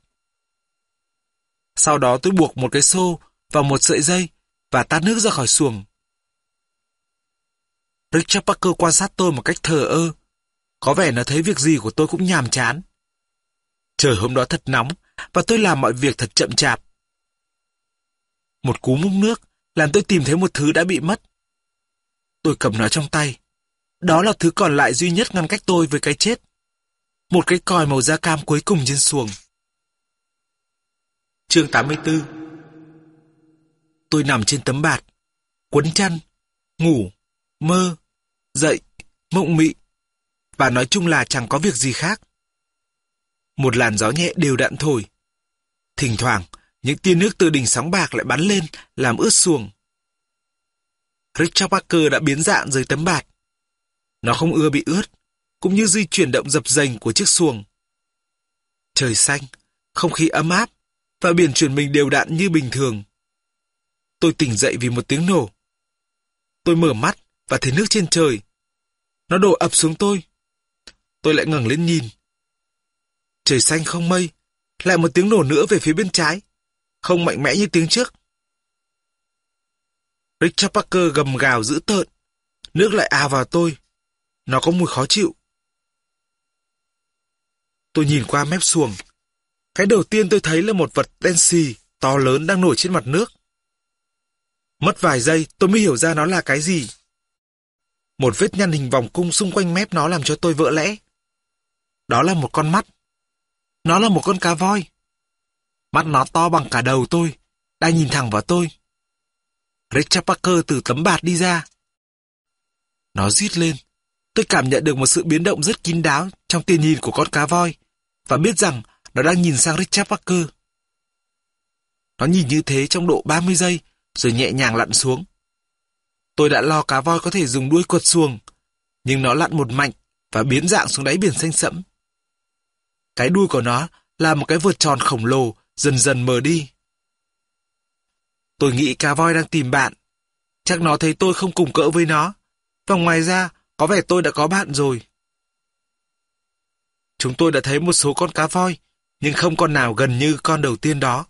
Sau đó tôi buộc một cái xô vào một sợi dây và tát nước ra khỏi xuồng. Richard Parker quan sát tôi một cách thờ ơ. Có vẻ nó thấy việc gì của tôi cũng nhàm chán. Trời hôm đó thật nóng và tôi làm mọi việc thật chậm chạp. Một cú múc nước làm tôi tìm thấy một thứ đã bị mất. Tôi cầm nó trong tay. Đó là thứ còn lại duy nhất ngăn cách tôi với cái chết. Một cái còi màu da cam cuối cùng trên xuồng. Chương 84. Tôi nằm trên tấm bạt, quấn chăn, ngủ, mơ, dậy, mộng mị, và nói chung là chẳng có việc gì khác. Một làn gió nhẹ đều đặn thổi. Thỉnh thoảng, những tia nước từ đỉnh sóng bạc lại bắn lên, làm ướt xuồng. Richard Parker đã biến dạng dưới tấm bạt. Nó không ưa bị ướt, cũng như di chuyển động dập dềnh của chiếc xuồng. Trời xanh, không khí ấm áp, và biển chuyển mình đều đặn như bình thường. Tôi tỉnh dậy vì một tiếng nổ. Tôi mở mắt và thấy nước trên trời. Nó đổ ập xuống tôi. Tôi lại ngẩng lên nhìn. Trời xanh không mây, Lại một tiếng nổ nữa về phía bên trái, không mạnh mẽ như tiếng trước. Richard Parker gầm gào dữ tợn, nước lại ào vào tôi. Nó có mùi khó chịu. Tôi nhìn qua mép xuồng. Cái đầu tiên tôi thấy là một vật đen xì, to lớn đang nổi trên mặt nước. Mất vài giây tôi mới hiểu ra nó là cái gì. Một vết nhăn hình vòng cung xung quanh mép nó làm cho tôi vỡ lẽ. Đó là một con mắt. Nó là một con cá voi. Mắt nó to bằng cả đầu tôi, đang nhìn thẳng vào tôi. Richard Parker từ tấm bạt đi ra. Nó rít lên. Tôi cảm nhận được một sự biến động rất kín đáo trong tia nhìn của con cá voi và biết rằng nó đang nhìn sang Richard Parker. Nó nhìn như thế trong độ 30 giây rồi nhẹ nhàng lặn xuống. Tôi đã lo cá voi có thể dùng đuôi quật xuồng, nhưng nó lặn một mạnh và biến dạng xuống đáy biển xanh sẫm. Cái đuôi của nó là một cái vợt tròn khổng lồ dần dần mờ đi. Tôi nghĩ cá voi đang tìm bạn. Chắc nó thấy tôi không cùng cỡ với nó. Và ngoài ra, có vẻ tôi đã có bạn rồi. Chúng tôi đã thấy một số con cá voi, nhưng không con nào gần như con đầu tiên đó.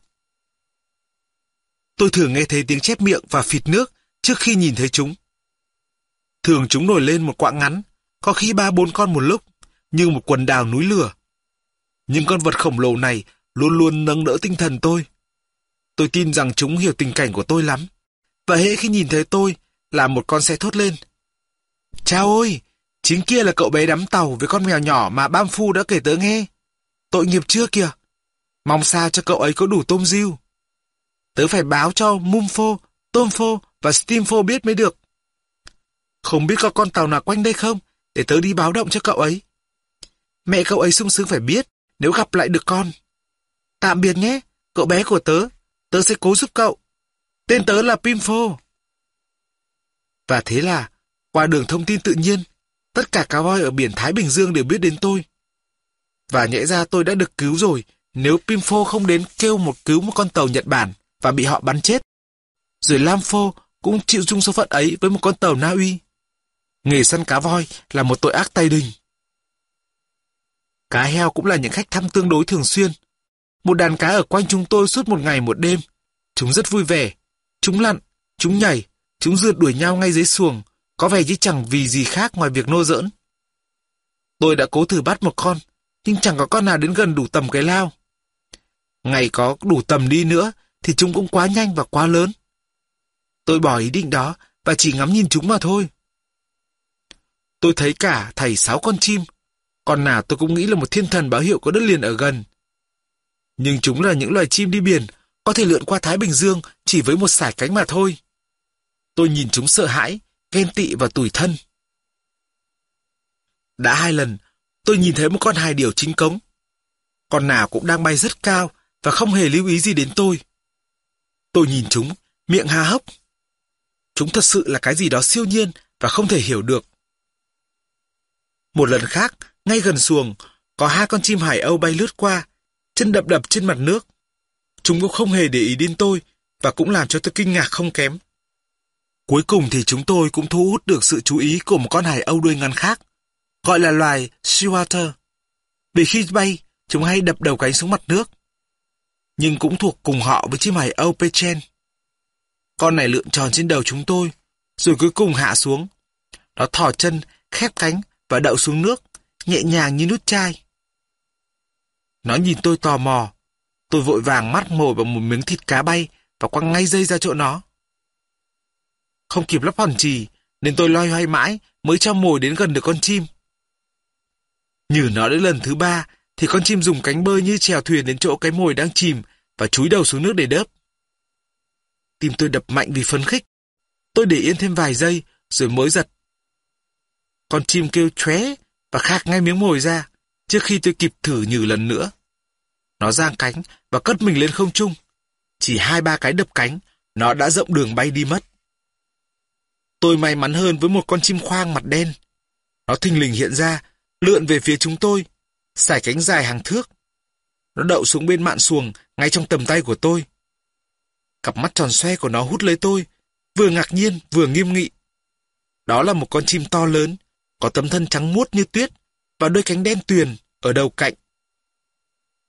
Tôi thường nghe thấy tiếng chép miệng và phịt nước trước khi nhìn thấy chúng. Thường chúng nổi lên một quãng ngắn, có khi 3-4 con một lúc, như một quần đảo núi lửa. Nhưng con vật khổng lồ này luôn luôn nâng đỡ tinh thần tôi. Tôi tin rằng chúng hiểu tình cảnh của tôi lắm. Và hễ khi nhìn thấy tôi, là một con sẽ thốt lên. Chao ôi, chính kia là cậu bé đắm tàu với con mèo nhỏ mà Bam Phu đã kể tớ nghe. Tội nghiệp chưa kìa. Mong sao cho cậu ấy có đủ tôm riêu. Tớ phải báo cho Mum Phô, Tôm Phô và Steam Phô biết mới được. Không biết có con tàu nào quanh đây không, để tớ đi báo động cho cậu ấy. Mẹ cậu ấy sung sướng phải biết nếu gặp lại được con. Tạm biệt nhé, cậu bé của tớ. Tớ sẽ cố giúp cậu. Tên tớ là Pimfo. Và thế là, qua đường thông tin tự nhiên, tất cả cá voi ở biển Thái Bình Dương đều biết đến tôi. Và nhẽ ra tôi đã được cứu rồi nếu Pimfo không đến kêu cứu một con tàu Nhật Bản và bị họ bắn chết. Rồi Lam Phô cũng chịu chung số phận ấy với một con tàu Na Uy. Nghề săn cá voi là một tội ác tày đình. Cá heo cũng là những khách thăm tương đối thường xuyên. Một đàn cá ở quanh chúng tôi suốt một ngày một đêm. Chúng rất vui vẻ. Chúng lặn, chúng nhảy, chúng rượt đuổi nhau ngay dưới xuồng, có vẻ như chẳng vì gì khác ngoài việc nô giỡn. Tôi đã cố thử bắt một con, nhưng chẳng có con nào đến gần đủ tầm cái lao. Ngày có đủ tầm đi nữa, thì chúng cũng quá nhanh và quá lớn. Tôi bỏ ý định đó và chỉ ngắm nhìn chúng mà thôi. Tôi thấy cả thảy 6 con chim. Con nào tôi cũng nghĩ là một thiên thần báo hiệu có đất liền ở gần. Nhưng chúng là những loài chim đi biển, có thể lượn qua Thái Bình Dương chỉ với một sải cánh mà thôi. Tôi nhìn chúng sợ hãi, ghen tị và tủi thân. Đã 2 lần, tôi nhìn thấy một con hài điểu chính cống. Con nào cũng đang bay rất cao và không hề lưu ý gì đến tôi. Tôi nhìn chúng, miệng há hốc. Chúng thật sự là cái gì đó siêu nhiên và không thể hiểu được. Một lần khác, ngay gần xuồng, có 2 con chim hải âu bay lướt qua, chân đập đập trên mặt nước. Chúng cũng không hề để ý đến tôi và cũng làm cho tôi kinh ngạc không kém. Cuối cùng thì chúng tôi cũng thu hút được sự chú ý của một con hải âu đuôi ngắn khác, gọi là loài Seawater. Vì khi bay, chúng hay đập đầu cánh xuống mặt nước. Nhưng cũng thuộc cùng họ với chim hải âu Pechen. Con này lượn tròn trên đầu chúng tôi, rồi cuối cùng hạ xuống. Nó thò chân, khép cánh và đậu xuống nước, nhẹ nhàng như nút chai. Nó nhìn tôi tò mò. Tôi vội vàng mắt mồi vào một miếng thịt cá bay và quăng ngay dây ra chỗ nó. Không kịp lắp hòn chì, nên tôi loay hoay mãi mới cho mồi đến gần được con chim. Nhử nó đến lần thứ 3, thì con chim dùng cánh bơi như chèo thuyền đến chỗ cái mồi đang chìm và chúi đầu xuống nước để đớp. Tim tôi đập mạnh vì phấn khích. Tôi để yên thêm vài giây rồi mới giật. Con chim kêu chóe và khạc ngay miếng mồi ra trước khi tôi kịp thử nhử lần nữa. Nó giang cánh và cất mình lên không trung. Chỉ 2-3 cái đập cánh, nó đã rộng đường bay đi mất. Tôi may mắn hơn với một con chim khoang mặt đen. Nó thình lình hiện ra, lượn về phía chúng tôi, sải cánh dài hàng thước. Nó đậu xuống bên mạn xuồng, ngay trong tầm tay của tôi. Cặp mắt tròn xoe của nó hút lấy tôi, vừa ngạc nhiên vừa nghiêm nghị. Đó là một con chim to lớn, có tấm thân trắng muốt như tuyết và đôi cánh đen tuyền ở đầu cạnh.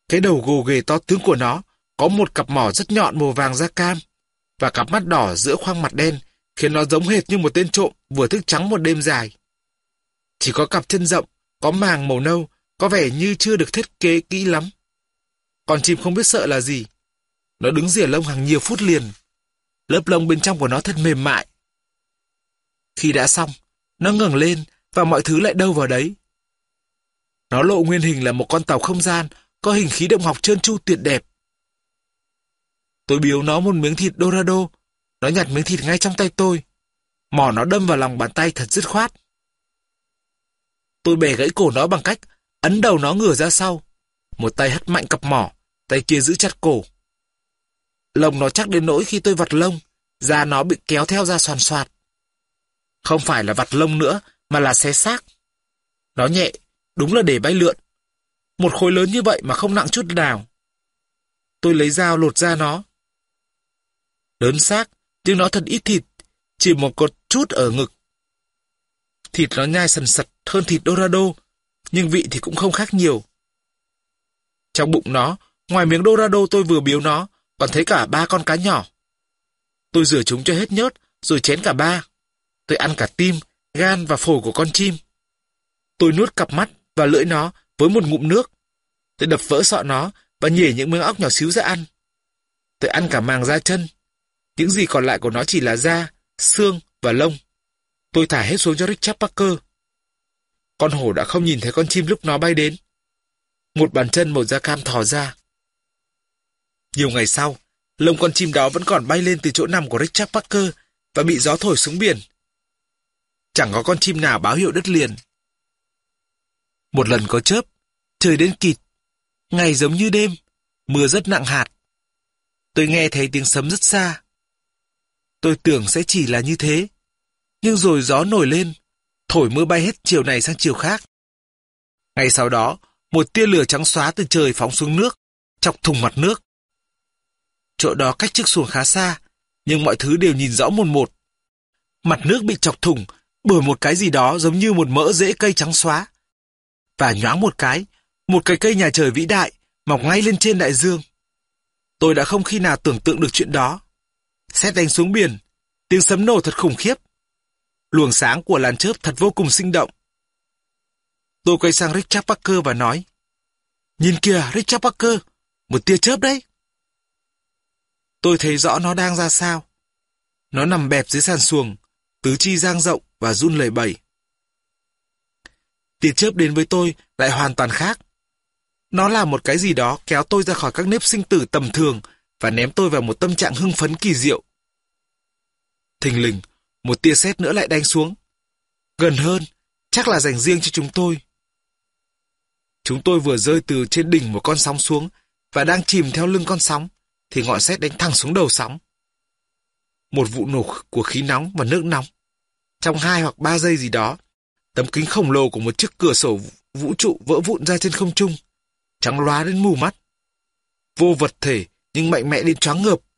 Cái đầu gồ ghề to tướng của nó có một cặp mỏ rất nhọn màu vàng da cam và cặp mắt đỏ giữa khoang mặt đen khiến nó giống hệt như một tên trộm vừa thức trắng một đêm dài. Chỉ có cặp chân rộng, có màng màu nâu, có vẻ như chưa được thiết kế kỹ lắm. Con chim không biết sợ là gì. Nó đứng rỉa lông hàng nhiều phút liền. Lớp lông bên trong của nó thật mềm mại. Khi đã xong, nó ngẩng lên và mọi thứ lại đâu vào đấy. Nó lộ nguyên hình là một con tàu không gian có hình khí động học trơn tru tuyệt đẹp. Tôi biếu nó một miếng thịt Dorado. Nó nhặt miếng thịt ngay trong tay tôi. Mỏ nó đâm vào lòng bàn tay thật dứt khoát. Tôi bẻ gãy cổ nó bằng cách ấn đầu nó ngửa ra sau. Một tay hất mạnh cặp mỏ, tay kia giữ chặt cổ. Lông nó chắc đến nỗi khi tôi vặt lông, da nó bị kéo theo ra xoàn xoạt. Không phải là vặt lông nữa, mà là xé xác. Nó nhẹ, đúng là để bay lượn. Một khối lớn như vậy mà không nặng chút nào. Tôi lấy dao lột da nó. Lớn xác, nhưng nó thật ít thịt, chỉ một cột chút ở ngực. Thịt nó nhai sần sật hơn thịt Dorado, nhưng vị thì cũng không khác nhiều. Trong bụng nó, ngoài miếng Dorado tôi vừa biếu nó, còn thấy cả 3 con cá nhỏ. Tôi rửa chúng cho hết nhớt, rồi chén cả 3. Tôi ăn cả tim, gan và phổi của con chim. Tôi nuốt cặp mắt và lưỡi nó với một ngụm nước. Tôi đập vỡ sọ nó và nhể những miếng óc nhỏ xíu ra ăn. Tôi ăn cả màng da chân. Những gì còn lại của nó chỉ là da, xương và lông. Tôi thả hết xuống cho Richard Parker. Con hổ đã không nhìn thấy con chim lúc nó bay đến. Một bàn chân màu da cam thò ra. Nhiều ngày sau, lông con chim đó vẫn còn bay lên từ chỗ nằm của Richard Parker và bị gió thổi xuống biển. Chẳng có con chim nào báo hiệu đất liền. Một lần có chớp, trời đen kịt, ngày giống như đêm, mưa rất nặng hạt. Tôi nghe thấy tiếng sấm rất xa. Tôi tưởng sẽ chỉ là như thế, nhưng rồi gió nổi lên, thổi mưa bay hết chiều này sang chiều khác. Ngay sau đó, một tia lửa trắng xóa từ trời phóng xuống nước, chọc thủng mặt nước. Chỗ đó cách chiếc xuồng khá xa, nhưng mọi thứ đều nhìn rõ mồn một. Mặt nước bị chọc thủng bởi một cái gì đó giống như một mỡ rễ cây trắng xóa. Và nhoáng một cái cây nhà trời vĩ đại mọc ngay lên trên đại dương. Tôi đã không khi nào tưởng tượng được chuyện đó. Sét đánh xuống biển, tiếng sấm nổ thật khủng khiếp. Luồng sáng của làn chớp thật vô cùng sinh động. Tôi quay sang Richard Parker và nói: "Nhìn kìa, Richard Parker, một tia chớp đấy." Tôi thấy rõ nó đang ra sao. Nó nằm bẹp dưới sàn xuồng, tứ chi dang rộng và run lẩy bẩy. Tia chớp đến với tôi lại hoàn toàn khác. Nó là một cái gì đó kéo tôi ra khỏi các nếp sinh tử tầm thường và ném tôi vào một tâm trạng hưng phấn kỳ diệu. Thình lình, một tia sét nữa lại đánh xuống. Gần hơn, chắc là dành riêng cho chúng tôi. Chúng tôi vừa rơi từ trên đỉnh một con sóng xuống và đang chìm theo lưng con sóng, thì ngọn sét đánh thẳng xuống đầu sóng. Một vụ nổ của khí nóng và nước nóng. Trong 2 hoặc 3 giây gì đó, tấm kính khổng lồ của một chiếc cửa sổ vũ trụ vỡ vụn ra trên không trung, trắng lóa đến mù mắt. Vô vật thể nhưng mạnh mẽ đến choáng ngợp.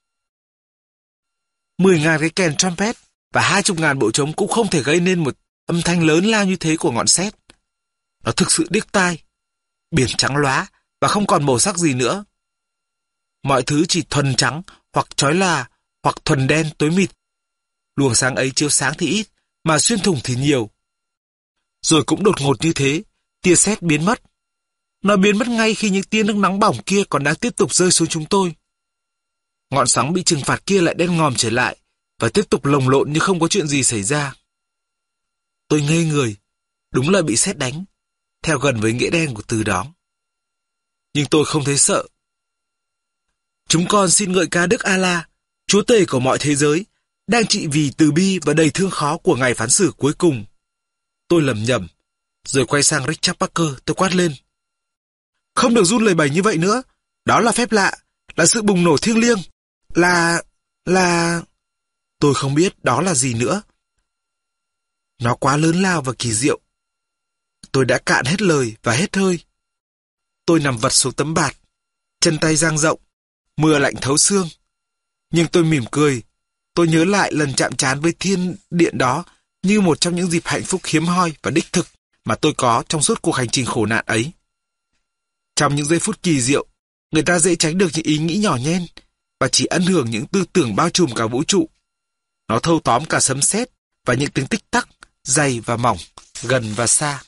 10.000 cái kèn trumpet và 20.000 bộ trống cũng không thể gây nên một âm thanh lớn lao như thế của ngọn sét. Nó thực sự điếc tai. Biển trắng lóa và không còn màu sắc gì nữa. Mọi thứ chỉ thuần trắng hoặc chói lòa hoặc thuần đen tối mịt. Luồng sáng ấy chiếu sáng thì ít, mà xuyên thủng thì nhiều. Rồi cũng đột ngột như thế, tia sét biến mất. Nó biến mất ngay khi những tia nước nóng bỏng kia còn đang tiếp tục rơi xuống chúng tôi. Ngọn sóng bị trừng phạt kia lại đen ngòm trở lại và tiếp tục lồng lộn như không có chuyện gì xảy ra. Tôi ngây người, đúng là bị sét đánh, theo gần với nghĩa đen của từ đó. Nhưng tôi không thấy sợ. Chúng con xin ngợi ca Đức Allah, Chúa Tể của mọi thế giới, đang trị vì từ bi và đầy thương khó của ngày phán xử cuối cùng. Tôi lẩm nhẩm, rồi quay sang Richard Parker, tôi quát lên: "Không được run lẩy bẩy như vậy nữa. Đó là phép lạ, là sự bùng nổ thiêng liêng, là... Tôi không biết đó là gì nữa. Nó quá lớn lao và kỳ diệu. Tôi đã cạn hết lời và hết hơi. Tôi nằm vật xuống tấm bạt, chân tay dang rộng, mưa lạnh thấu xương. Nhưng tôi mỉm cười. Tôi nhớ lại lần chạm trán với thiên điện đó như một trong những dịp hạnh phúc hiếm hoi và đích thực mà tôi có trong suốt cuộc hành trình khổ nạn ấy. Trong những giây phút kỳ diệu, Người ta dễ tránh được những ý nghĩ nhỏ nhen và chỉ ảnh hưởng những tư tưởng bao trùm cả vũ trụ. Nó thâu tóm cả sấm sét và những tiếng tích tắc, dày và mỏng, gần và xa.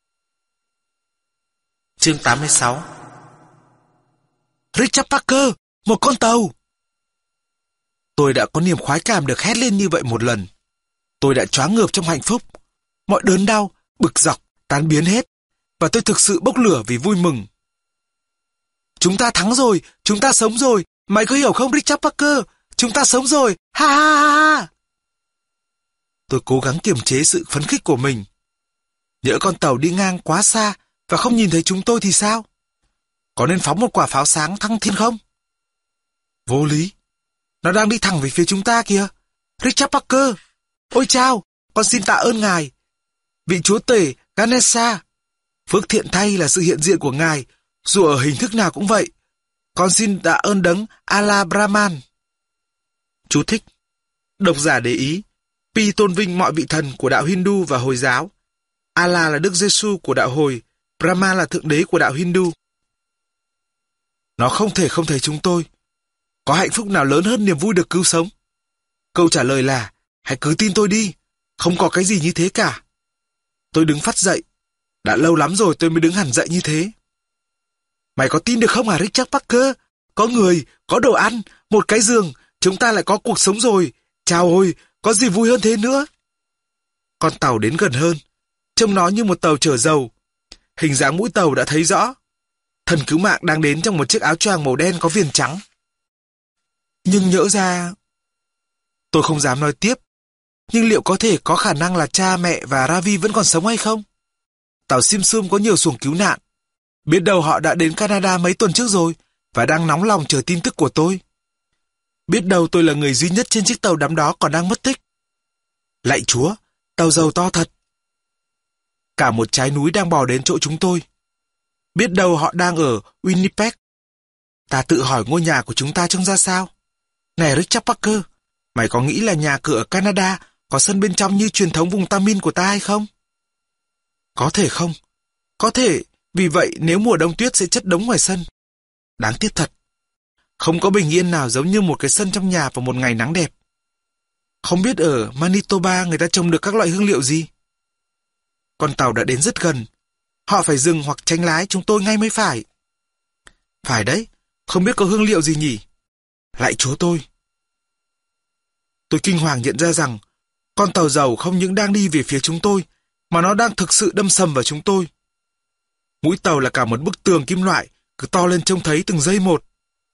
Chương 86. Richard Parker, một con tàu! Tôi đã có niềm khoái cảm được hét lên như vậy một lần. Tôi đã choáng ngợp trong hạnh phúc. Mọi đớn đau, bực dọc, tan biến hết. Và tôi thực sự bốc lửa vì vui mừng. Chúng ta thắng rồi, chúng ta sống rồi. Mày có hiểu không Richard Parker? Chúng ta sống rồi, ha ha ha ha! Tôi cố gắng kiềm chế sự phấn khích của mình. Nhỡ con tàu đi ngang quá xa và không nhìn thấy chúng tôi thì sao? Có nên phóng một quả pháo sáng thăng thiên không? Vô lý. Nó đang đi thẳng về phía chúng ta kìa. Richard Parker! Ôi chao, con xin tạ ơn ngài. Vị chúa tể Ganesha. Phước thiện thay là sự hiện diện của ngài, dù ở hình thức nào cũng vậy. Con xin tạ ơn đấng Allah Brahman. Chú thích. Độc giả để ý, Pi tôn vinh mọi vị thần của đạo Hindu và Hồi giáo. Allah là Đức Giêsu của đạo Hồi, Brahman là thượng đế của đạo Hindu. Nó không thể không thấy chúng tôi. Có hạnh phúc nào lớn hơn niềm vui được cứu sống? Câu trả lời là, hãy cứ tin tôi đi, không có cái gì như thế cả. Tôi đứng phắt dậy. Đã lâu lắm rồi tôi mới đứng hẳn dậy như thế. Mày có tin được không hả Richard Parker? Có người, có đồ ăn, một cái giường, chúng ta lại có cuộc sống rồi. Chào ôi, có gì vui hơn thế nữa? Con tàu đến gần hơn, trông nó như một tàu chở dầu. Hình dáng mũi tàu đã thấy rõ. Thần cứu mạng đang đến trong một chiếc áo choàng màu đen có viền trắng. Nhưng nhỡ ra... Tôi không dám nói tiếp. Nhưng liệu có thể có khả năng là cha mẹ và Ravi vẫn còn sống hay không? Tàu Simpson có nhiều xuồng cứu nạn. Biết đâu họ đã đến Canada mấy tuần trước rồi và đang nóng lòng chờ tin tức của tôi. Biết đâu tôi là người duy nhất trên chiếc tàu đắm đó còn đang mất tích. Lạy Chúa, tàu dầu to thật. Cả một trái núi đang bò đến chỗ chúng tôi. Biết đâu họ đang ở Winnipeg. Ta tự hỏi ngôi nhà của chúng ta trông ra sao? Này Richard Parker, mày có nghĩ là nhà cửa ở Canada có sân bên trong như truyền thống vùng Tam Min của ta hay không? Có thể không. Có thể, vì vậy nếu mùa đông tuyết sẽ chất đống ngoài sân. Đáng tiếc thật. Không có bình yên nào giống như một cái sân trong nhà vào một ngày nắng đẹp. Không biết ở Manitoba người ta trồng được các loại hương liệu gì? Con tàu đã đến rất gần. Họ phải dừng hoặc tránh lái chúng tôi ngay mới phải. Phải đấy, không biết có hương liệu gì nhỉ? Lạy Chúa tôi. Tôi kinh hoàng nhận ra rằng con tàu dầu không những đang đi về phía chúng tôi, mà nó đang thực sự đâm sầm vào chúng tôi. Mũi tàu là cả một bức tường kim loại, cứ to lên trông thấy từng giây một.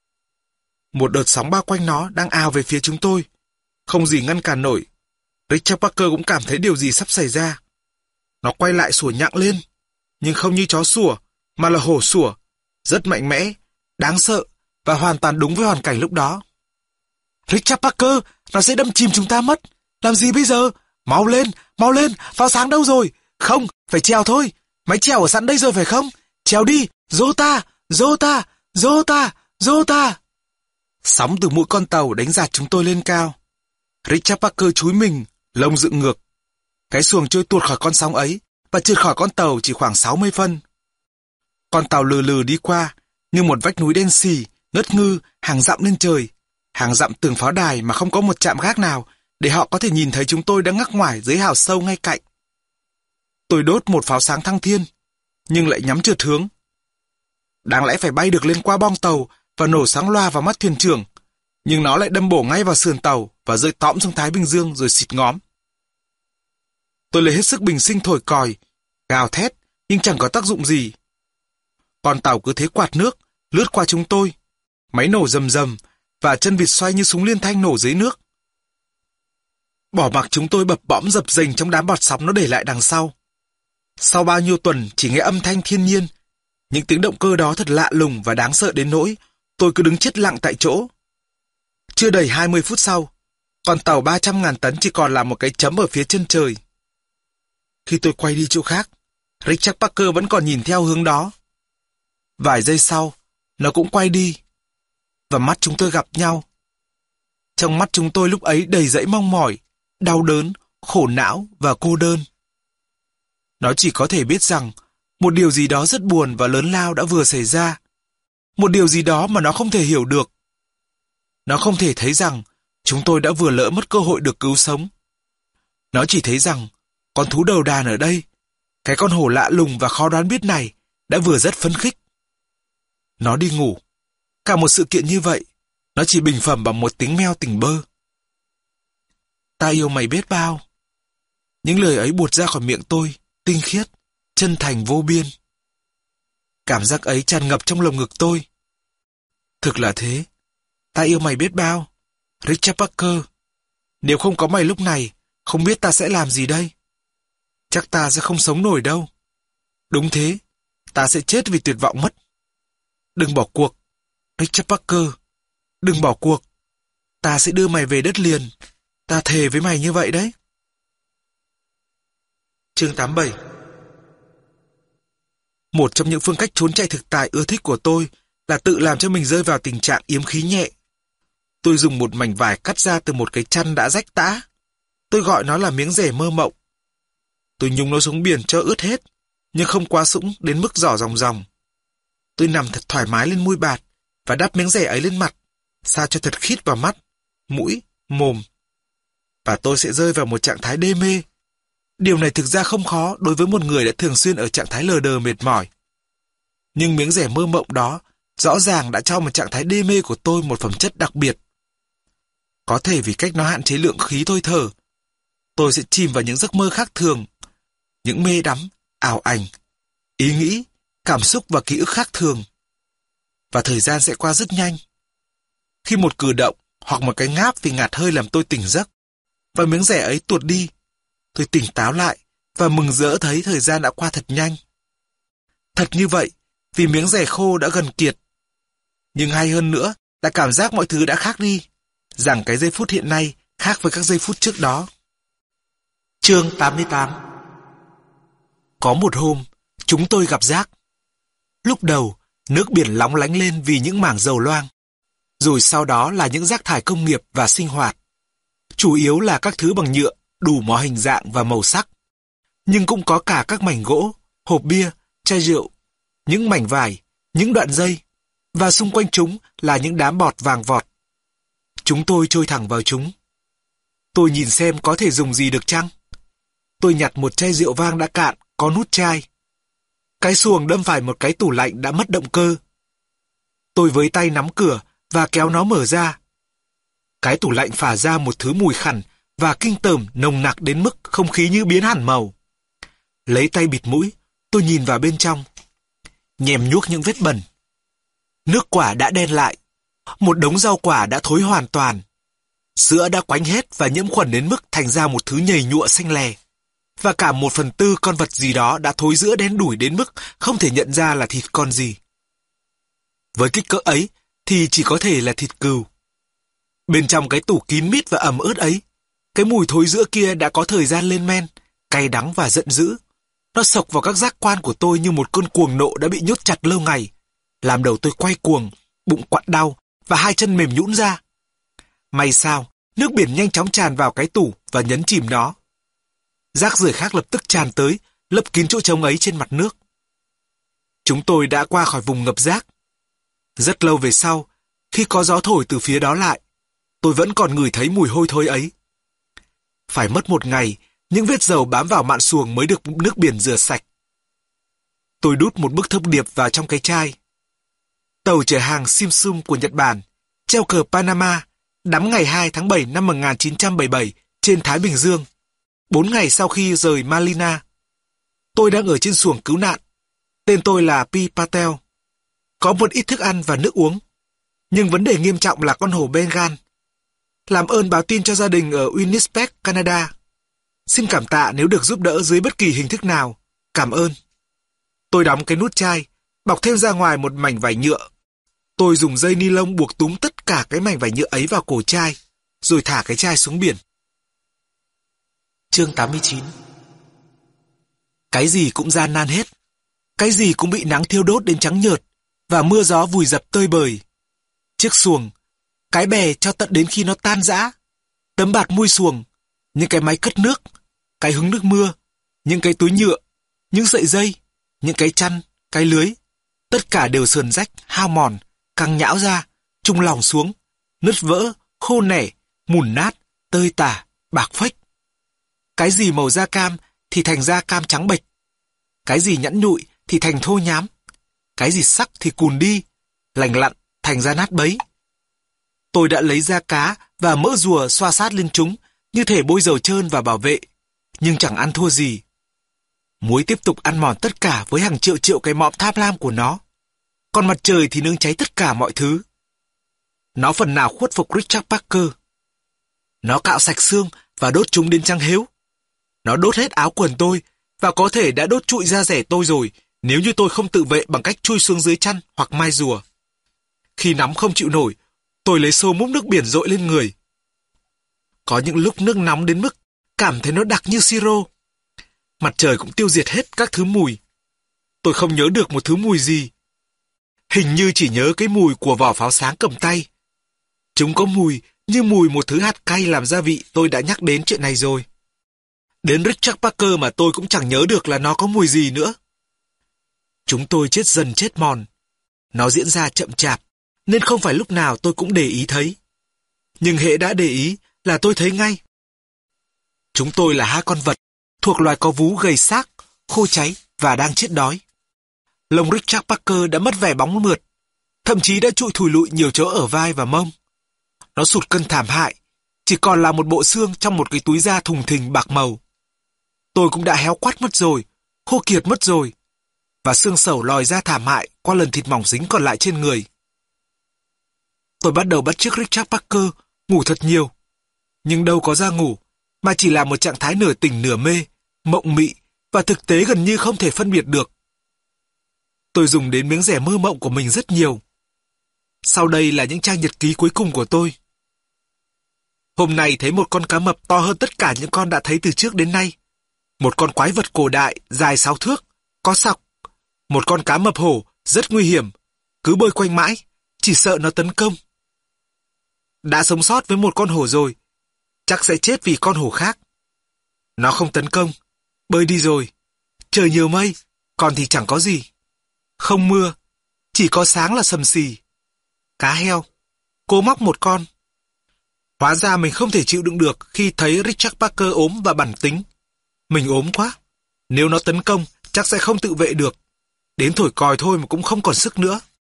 Một đợt sóng bao quanh nó đang ào về phía chúng tôi. Không gì ngăn cản nổi. Richard Parker cũng cảm thấy điều gì sắp xảy ra. Nó quay lại sủa nhặng lên, nhưng không như chó sủa, mà là hổ sủa, rất mạnh mẽ, đáng sợ và hoàn toàn đúng với hoàn cảnh lúc đó. Richard Parker, nó sẽ đâm chìm chúng ta mất. Làm gì bây giờ? Mau lên, pháo sáng đâu rồi? Không, phải trèo thôi. Máy trèo ở sẵn đây rồi phải không? Trèo đi, dô ta. Sóng từ mũi con tàu đánh dạt chúng tôi lên cao. Richard Parker chúi mình, lông dựng ngược. Cái xuồng trôi tuột khỏi con sóng ấy và trượt khỏi con tàu chỉ khoảng 60 phân. Con tàu lừ lừ đi qua, như một vách núi đen xì, ngất ngư, hàng dặm lên trời. Hàng dặm tường pháo đài mà không có một trạm gác nào để họ có thể nhìn thấy chúng tôi đang ngắc ngoải dưới hào sâu ngay cạnh. Tôi đốt một pháo sáng thăng thiên, nhưng lại nhắm trượt hướng. Đáng lẽ phải bay được lên qua bong tàu và nổ sáng loa vào mắt thuyền trưởng, nhưng nó lại đâm bổ ngay vào sườn tàu và rơi tõm xuống Thái Bình Dương rồi xịt ngóm. Tôi lấy hết sức bình sinh thổi còi, gào thét, nhưng chẳng có tác dụng gì. Con tàu cứ thế quạt nước, lướt qua chúng tôi. Máy nổ rầm rầm, và chân vịt xoay như súng liên thanh nổ dưới nước. Bỏ mặc chúng tôi bập bõm dập dềnh trong đám bọt sóng nó để lại đằng sau. Sau bao nhiêu tuần chỉ nghe âm thanh thiên nhiên, những tiếng động cơ đó thật lạ lùng và đáng sợ đến nỗi tôi cứ đứng chết lặng tại chỗ. Chưa đầy 20 phút sau, con tàu 300.000 tấn chỉ còn là một cái chấm ở phía chân trời. Khi tôi quay đi chỗ khác, Richard Parker vẫn còn nhìn theo hướng đó. Vài giây sau, nó cũng quay đi, và mắt chúng tôi gặp nhau. Trong mắt chúng tôi lúc ấy đầy dẫy mong mỏi, đau đớn, khổ não và cô đơn. Nó chỉ có thể biết rằng một điều gì đó rất buồn và lớn lao đã vừa xảy ra. một điều gì đó mà nó không thể hiểu được. Nó không thể thấy rằng chúng tôi đã vừa lỡ mất cơ hội được cứu sống. Nó chỉ thấy rằng con thú đầu đàn ở đây, cái con hổ lạ lùng và khó đoán biết này, đã vừa rất phấn khích. Nó đi ngủ. Cả một sự kiện như vậy, nó chỉ bình phẩm bằng một tiếng meo tỉnh bơ. Ta yêu mày biết bao. Những lời ấy buột ra khỏi miệng tôi, tinh khiết, chân thành vô biên. Cảm giác ấy tràn ngập trong lồng ngực tôi. Thực là thế. Ta yêu mày biết bao. Richard Parker. Nếu không có mày lúc này, không biết ta sẽ làm gì đây. Chắc ta sẽ không sống nổi đâu. Đúng thế, ta sẽ chết vì tuyệt vọng mất. Đừng bỏ cuộc, Richard Parker. Đừng bỏ cuộc. Ta sẽ đưa mày về đất liền. Ta thề với mày như vậy đấy. Chương 87. Một trong những phương cách trốn chạy thực tại ưa thích của tôi là tự làm cho mình rơi vào tình trạng yếm khí nhẹ. Tôi dùng một mảnh vải cắt ra từ một cái chăn đã rách tã. Tôi gọi nó là miếng rẻ mơ mộng. Tôi nhúng nó xuống biển cho ướt hết, nhưng không quá sũng đến mức rỏ ròng ròng. Tôi nằm thật thoải mái lên mui bạt và đắp miếng rẻ ấy lên mặt, sao cho thật khít vào mắt, mũi, mồm. Và tôi sẽ rơi vào một trạng thái đê mê. Điều này thực ra không khó đối với một người đã thường xuyên ở trạng thái lờ đờ mệt mỏi. Nhưng miếng rẻ mơ mộng đó rõ ràng đã cho một trạng thái đê mê của tôi một phẩm chất đặc biệt. Có thể vì cách nó hạn chế lượng khí tôi thở, tôi sẽ chìm vào những giấc mơ khác thường, những mê đắm, ảo ảnh, ý nghĩ, cảm xúc và ký ức khác thường. Và thời gian sẽ qua rất nhanh. Khi một cử động hoặc một cái ngáp vì ngạt hơi làm tôi tỉnh giấc, và miếng rẻ ấy tuột đi, tôi tỉnh táo lại và mừng rỡ thấy thời gian đã qua thật nhanh. Thật như vậy, vì miếng rẻ khô đã gần kiệt. Nhưng hay hơn nữa là cảm giác mọi thứ đã khác đi, rằng cái giây phút hiện nay khác với các giây phút trước đó. Chương 88. Có một hôm, chúng tôi gặp rác. Lúc đầu, nước biển lóng lánh lên vì những mảng dầu loang. Rồi sau đó là những rác thải công nghiệp và sinh hoạt. Chủ yếu là các thứ bằng nhựa, đủ mọi hình dạng và màu sắc. Nhưng cũng có cả các mảnh gỗ, hộp bia, chai rượu, những mảnh vải, những đoạn dây. Và xung quanh chúng là những đám bọt vàng vọt. Chúng tôi trôi thẳng vào chúng. Tôi nhìn xem có thể dùng gì được chăng? Tôi nhặt một chai rượu vang đã cạn, có nút chai. Cái xuồng đâm phải một cái tủ lạnh đã mất động cơ. Tôi với tay nắm cửa và kéo nó mở ra. Cái tủ lạnh phả ra một thứ mùi khẳn và kinh tởm nồng nặc đến mức không khí như biến hẳn màu. Lấy tay bịt mũi, tôi nhìn vào bên trong. Nhèm nhuốc những vết bẩn. Nước quả đã đen lại. Một đống rau quả đã thối hoàn toàn. Sữa đã quánh hết và nhiễm khuẩn đến mức thành ra một thứ nhầy nhụa xanh lè. Và cả 1/4 con vật gì đó đã thối rữa đen đủi đến mức không thể nhận ra là thịt con gì. Với kích cỡ ấy thì chỉ có thể là thịt cừu. Bên trong cái tủ kín mít và ẩm ướt ấy, cái mùi thối rữa kia đã có thời gian lên men, cay đắng và giận dữ. Nó sộc vào các giác quan của tôi như một cơn cuồng nộ đã bị nhốt chặt lâu ngày, làm đầu tôi quay cuồng, bụng quặn đau và hai chân mềm nhũn ra. May sao, nước biển nhanh chóng tràn vào cái tủ và nhấn chìm nó. Rác rưởi khác lập tức tràn tới, lấp kín chỗ trống ấy trên mặt nước. Chúng tôi đã qua khỏi vùng ngập rác. Rất lâu về sau, khi có gió thổi từ phía đó lại, tôi vẫn còn ngửi thấy mùi hôi thối ấy. Phải mất một ngày, những vết dầu bám vào mạn xuồng mới được nước biển rửa sạch. Tôi đút một bức thông điệp vào trong cái chai. Tàu chở hàng Simpson của Nhật Bản, treo cờ Panama, đắm ngày 2 tháng 7 năm 1977 trên Thái Bình Dương, 4 ngày sau khi rời Manila. Tôi đang ở trên xuồng cứu nạn. Tên tôi là P. Patel. Có một ít thức ăn và nước uống. Nhưng vấn đề nghiêm trọng là con hổ Bengal. Làm ơn báo tin cho gia đình ở Winnipeg, Canada. Xin cảm tạ nếu được giúp đỡ dưới bất kỳ hình thức nào. Cảm ơn. Tôi đóng cái nút chai, bọc thêm ra ngoài một mảnh vải nhựa. Tôi dùng dây ni lông buộc túm tất cả cái mảnh vải nhựa ấy vào cổ chai, rồi thả cái chai xuống biển. Chương 89. Cái gì cũng gian nan hết. Cái gì cũng bị nắng thiêu đốt đến trắng nhợt, và mưa gió vùi dập tơi bời. Chiếc xuồng, cái bè cho tận đến khi nó tan rã. Tấm bạt mui xuồng, những cái máy cất nước, cái hứng nước mưa, những cái túi nhựa, những sợi dây, những cái chăn, cái lưới. Tất cả đều sườn rách, hao mòn, căng nhão ra, trung lòng xuống, nứt vỡ, khô nẻ, mùn nát, tơi tả, bạc phách. Cái gì màu da cam thì thành da cam trắng bệch. Cái gì nhẵn nhụi thì thành thô nhám. Cái gì sắc thì cùn đi, lành lặn thành ra nát bấy. Tôi đã lấy da cá và mỡ rùa xoa sát lên chúng, như thể bôi dầu trơn và bảo vệ, nhưng chẳng ăn thua gì. Muối tiếp tục ăn mòn tất cả với hàng triệu triệu cái mõm tham lam của nó. Còn mặt trời thì nướng cháy tất cả mọi thứ. Nó phần nào khuất phục Richard Parker. Nó cạo sạch xương và đốt chúng đến trắng héo. Nó đốt hết áo quần tôi và có thể đã đốt trụi da rẻ tôi rồi nếu như tôi không tự vệ bằng cách chui xuống dưới chăn hoặc mai rùa. Khi nóng không chịu nổi, tôi lấy xô múc nước biển dội lên người. Có những lúc nước nóng đến mức cảm thấy nó đặc như siro. Mặt trời cũng tiêu diệt hết các thứ mùi. Tôi không nhớ được một thứ mùi gì. Hình như chỉ nhớ cái mùi của vỏ pháo sáng cầm tay. Chúng có mùi như mùi một thứ hạt cay làm gia vị, tôi đã nhắc đến chuyện này rồi. Đến Richard Parker mà tôi cũng chẳng nhớ được là nó có mùi gì nữa. Chúng tôi chết dần chết mòn. Nó diễn ra chậm chạp, nên không phải lúc nào tôi cũng để ý thấy. Nhưng hễ đã để ý là tôi thấy ngay. Chúng tôi là hai con vật thuộc loài có vú gầy xác, khô cháy và đang chết đói. Lông Richard Parker đã mất vẻ bóng mượt, thậm chí đã trụi thùi lụi nhiều chỗ ở vai và mông. Nó sụt cân thảm hại, chỉ còn là một bộ xương trong một cái túi da thùng thình bạc màu. Tôi cũng đã héo quắt mất rồi, khô kiệt mất rồi, và xương sẩu lòi ra thảm hại qua lần thịt mỏng dính còn lại trên người. Tôi bắt đầu bắt chước Richard Parker ngủ thật nhiều, nhưng đâu có ra ngủ, mà chỉ là một trạng thái nửa tỉnh nửa mê, mộng mị và thực tế gần như không thể phân biệt được. Tôi dùng đến miếng rẻ mơ mộng của mình rất nhiều. Sau đây là những trang nhật ký cuối cùng của tôi. Hôm nay thấy một con cá mập to hơn tất cả những con đã thấy từ trước đến nay. Một con quái vật cổ đại dài 6 thước, có sọc. Một con cá mập hổ rất nguy hiểm, cứ bơi quanh mãi, chỉ sợ nó tấn công. Đã sống sót với một con hổ rồi, chắc sẽ chết vì con hổ khác. Nó không tấn công, bơi đi rồi. Trời nhiều mây, còn thì chẳng có gì. Không mưa, chỉ có sáng là sầm sì. Cá heo, cô móc một con. Hóa ra mình không thể chịu đựng được khi thấy Richard Parker ốm và bản tính. Mình ốm quá, nếu nó tấn công chắc sẽ không tự vệ được. Đến thổi còi thôi mà cũng không còn sức nữa.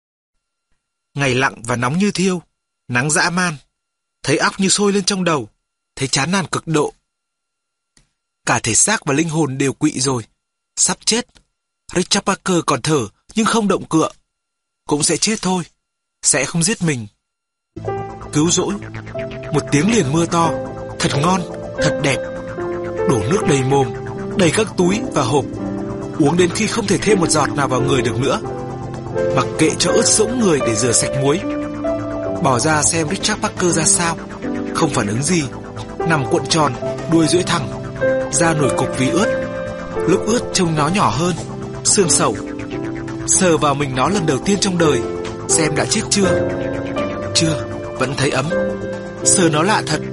Ngày lặng và nóng như thiêu, nắng dã man. Thấy óc như sôi lên trong đầu, thấy chán nản cực độ. Cả thể xác và linh hồn đều quỵ rồi, sắp chết. Richard Parker còn thở nhưng không động cựa. Cũng sẽ chết thôi, sẽ không giết mình. Cứu rỗi, một tiếng liền mưa to, thật ngon, thật đẹp. Đổ nước đầy mồm, đầy các túi và hộp, uống đến khi không thể thêm một giọt nào vào người được nữa. Mặc kệ cho ướt sũng người để rửa sạch muối. Bỏ ra xem Richard Parker ra sao. Không phản ứng gì, nằm cuộn tròn, đuôi duỗi thẳng, da nổi cục vì ướt. Lúc ướt trông nó nhỏ hơn, xương sẩu. Sờ vào mình nó lần đầu tiên trong đời, xem đã chết chưa. Chưa, vẫn thấy ấm. Sờ nó lạ thật.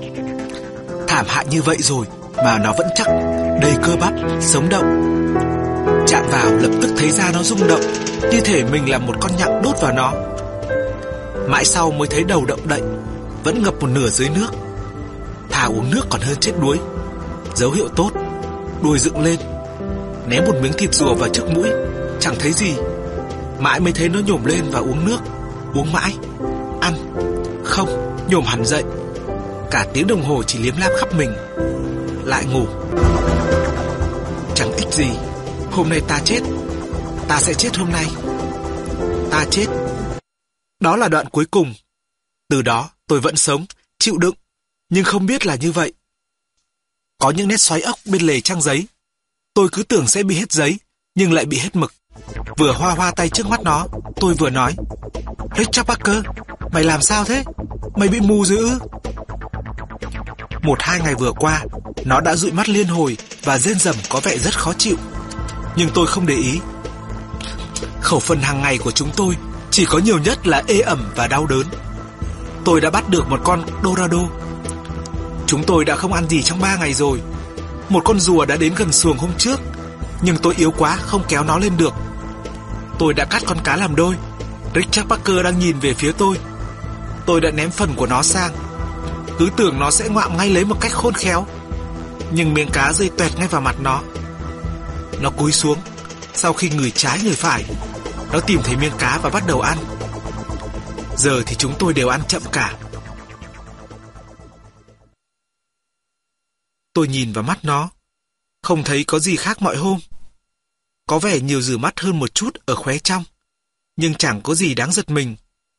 Thảm hại như vậy rồi mà nó vẫn chắc, đầy cơ bắp, sống động. Chạm vào lập tức thấy da nó rung động, như thể mình là một con nhặng đốt vào nó. Mãi sau mới thấy đầu động đậy, vẫn ngập một nửa dưới nước. Thà uống nước còn hơn chết đuối. Dấu hiệu tốt. Đuôi dựng lên, ném một miếng thịt rùa vào trước mũi, chẳng thấy gì. Mãi mới thấy nó nhổm lên và uống nước. Uống mãi, ăn, không, nhổm hẳn dậy. Cả tiếng đồng hồ chỉ liếm láp khắp mình. Lại ngủ. Chẳng ích gì. Hôm nay ta chết. Ta sẽ chết hôm nay. Ta chết. Đó là đoạn cuối cùng. Từ đó tôi vẫn sống, chịu đựng, nhưng không biết là như vậy. Có những nét xoáy ốc bên lề trang giấy. Tôi cứ tưởng sẽ bị hết giấy, nhưng lại bị hết mực. Vừa hoa hoa tay trước mắt nó, tôi vừa nói: Richard Parker, mày làm sao thế? Mày bị mù rồi ư? 1-2 ngày vừa qua, nó đã dụi mắt liên hồi và rên rầm có vẻ rất khó chịu. Nhưng tôi không để ý. Khẩu phần hàng ngày của chúng tôi chỉ có nhiều nhất là ê ẩm và đau đớn. Tôi đã bắt được một con Dorado. Chúng tôi đã không ăn gì trong 3 ngày rồi. Một con rùa đã đến gần xuồng hôm trước, nhưng tôi yếu quá không kéo nó lên được. Tôi đã cắt con cá làm đôi. Richard Parker đang nhìn về phía tôi. Tôi đã ném phần của nó sang, cứ tưởng nó sẽ ngoạm ngay lấy một cách khôn khéo. Nhưng miếng cá rơi toẹt ngay vào mặt nó. Nó cúi xuống, sau khi ngửi trái ngửi phải, nó tìm thấy miếng cá và bắt đầu ăn. Giờ thì chúng tôi đều ăn chậm cả. Tôi nhìn vào mắt nó, không thấy có gì khác mọi hôm. Có vẻ nhiều rử mắt hơn một chút ở khóe trong, nhưng chẳng có gì đáng giật mình.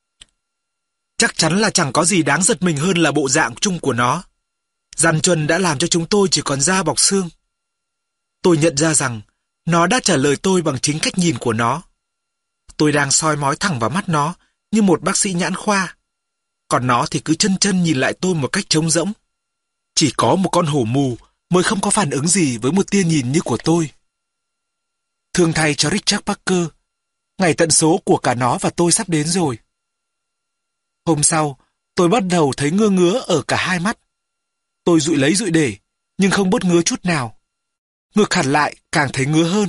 Chắc chắn là chẳng có gì đáng giật mình hơn là bộ dạng chung của nó. Dằn chuân đã làm cho chúng tôi chỉ còn da bọc xương. Tôi nhận ra rằng nó đã trả lời tôi bằng chính cách nhìn của nó. Tôi đang soi mói thẳng vào mắt nó như một bác sĩ nhãn khoa. Còn nó thì cứ chân chân nhìn lại tôi một cách trống rỗng. Chỉ có một con hổ mù mới không có phản ứng gì với một tia nhìn như của tôi. Thương thay cho Richard Parker, ngày tận số của cả nó và tôi sắp đến rồi. Hôm sau, tôi bắt đầu thấy ngứa ngứa ở cả hai mắt. Tôi dụi lấy dụi để, nhưng không bớt ngứa chút nào. Ngược hẳn lại càng thấy ngứa hơn.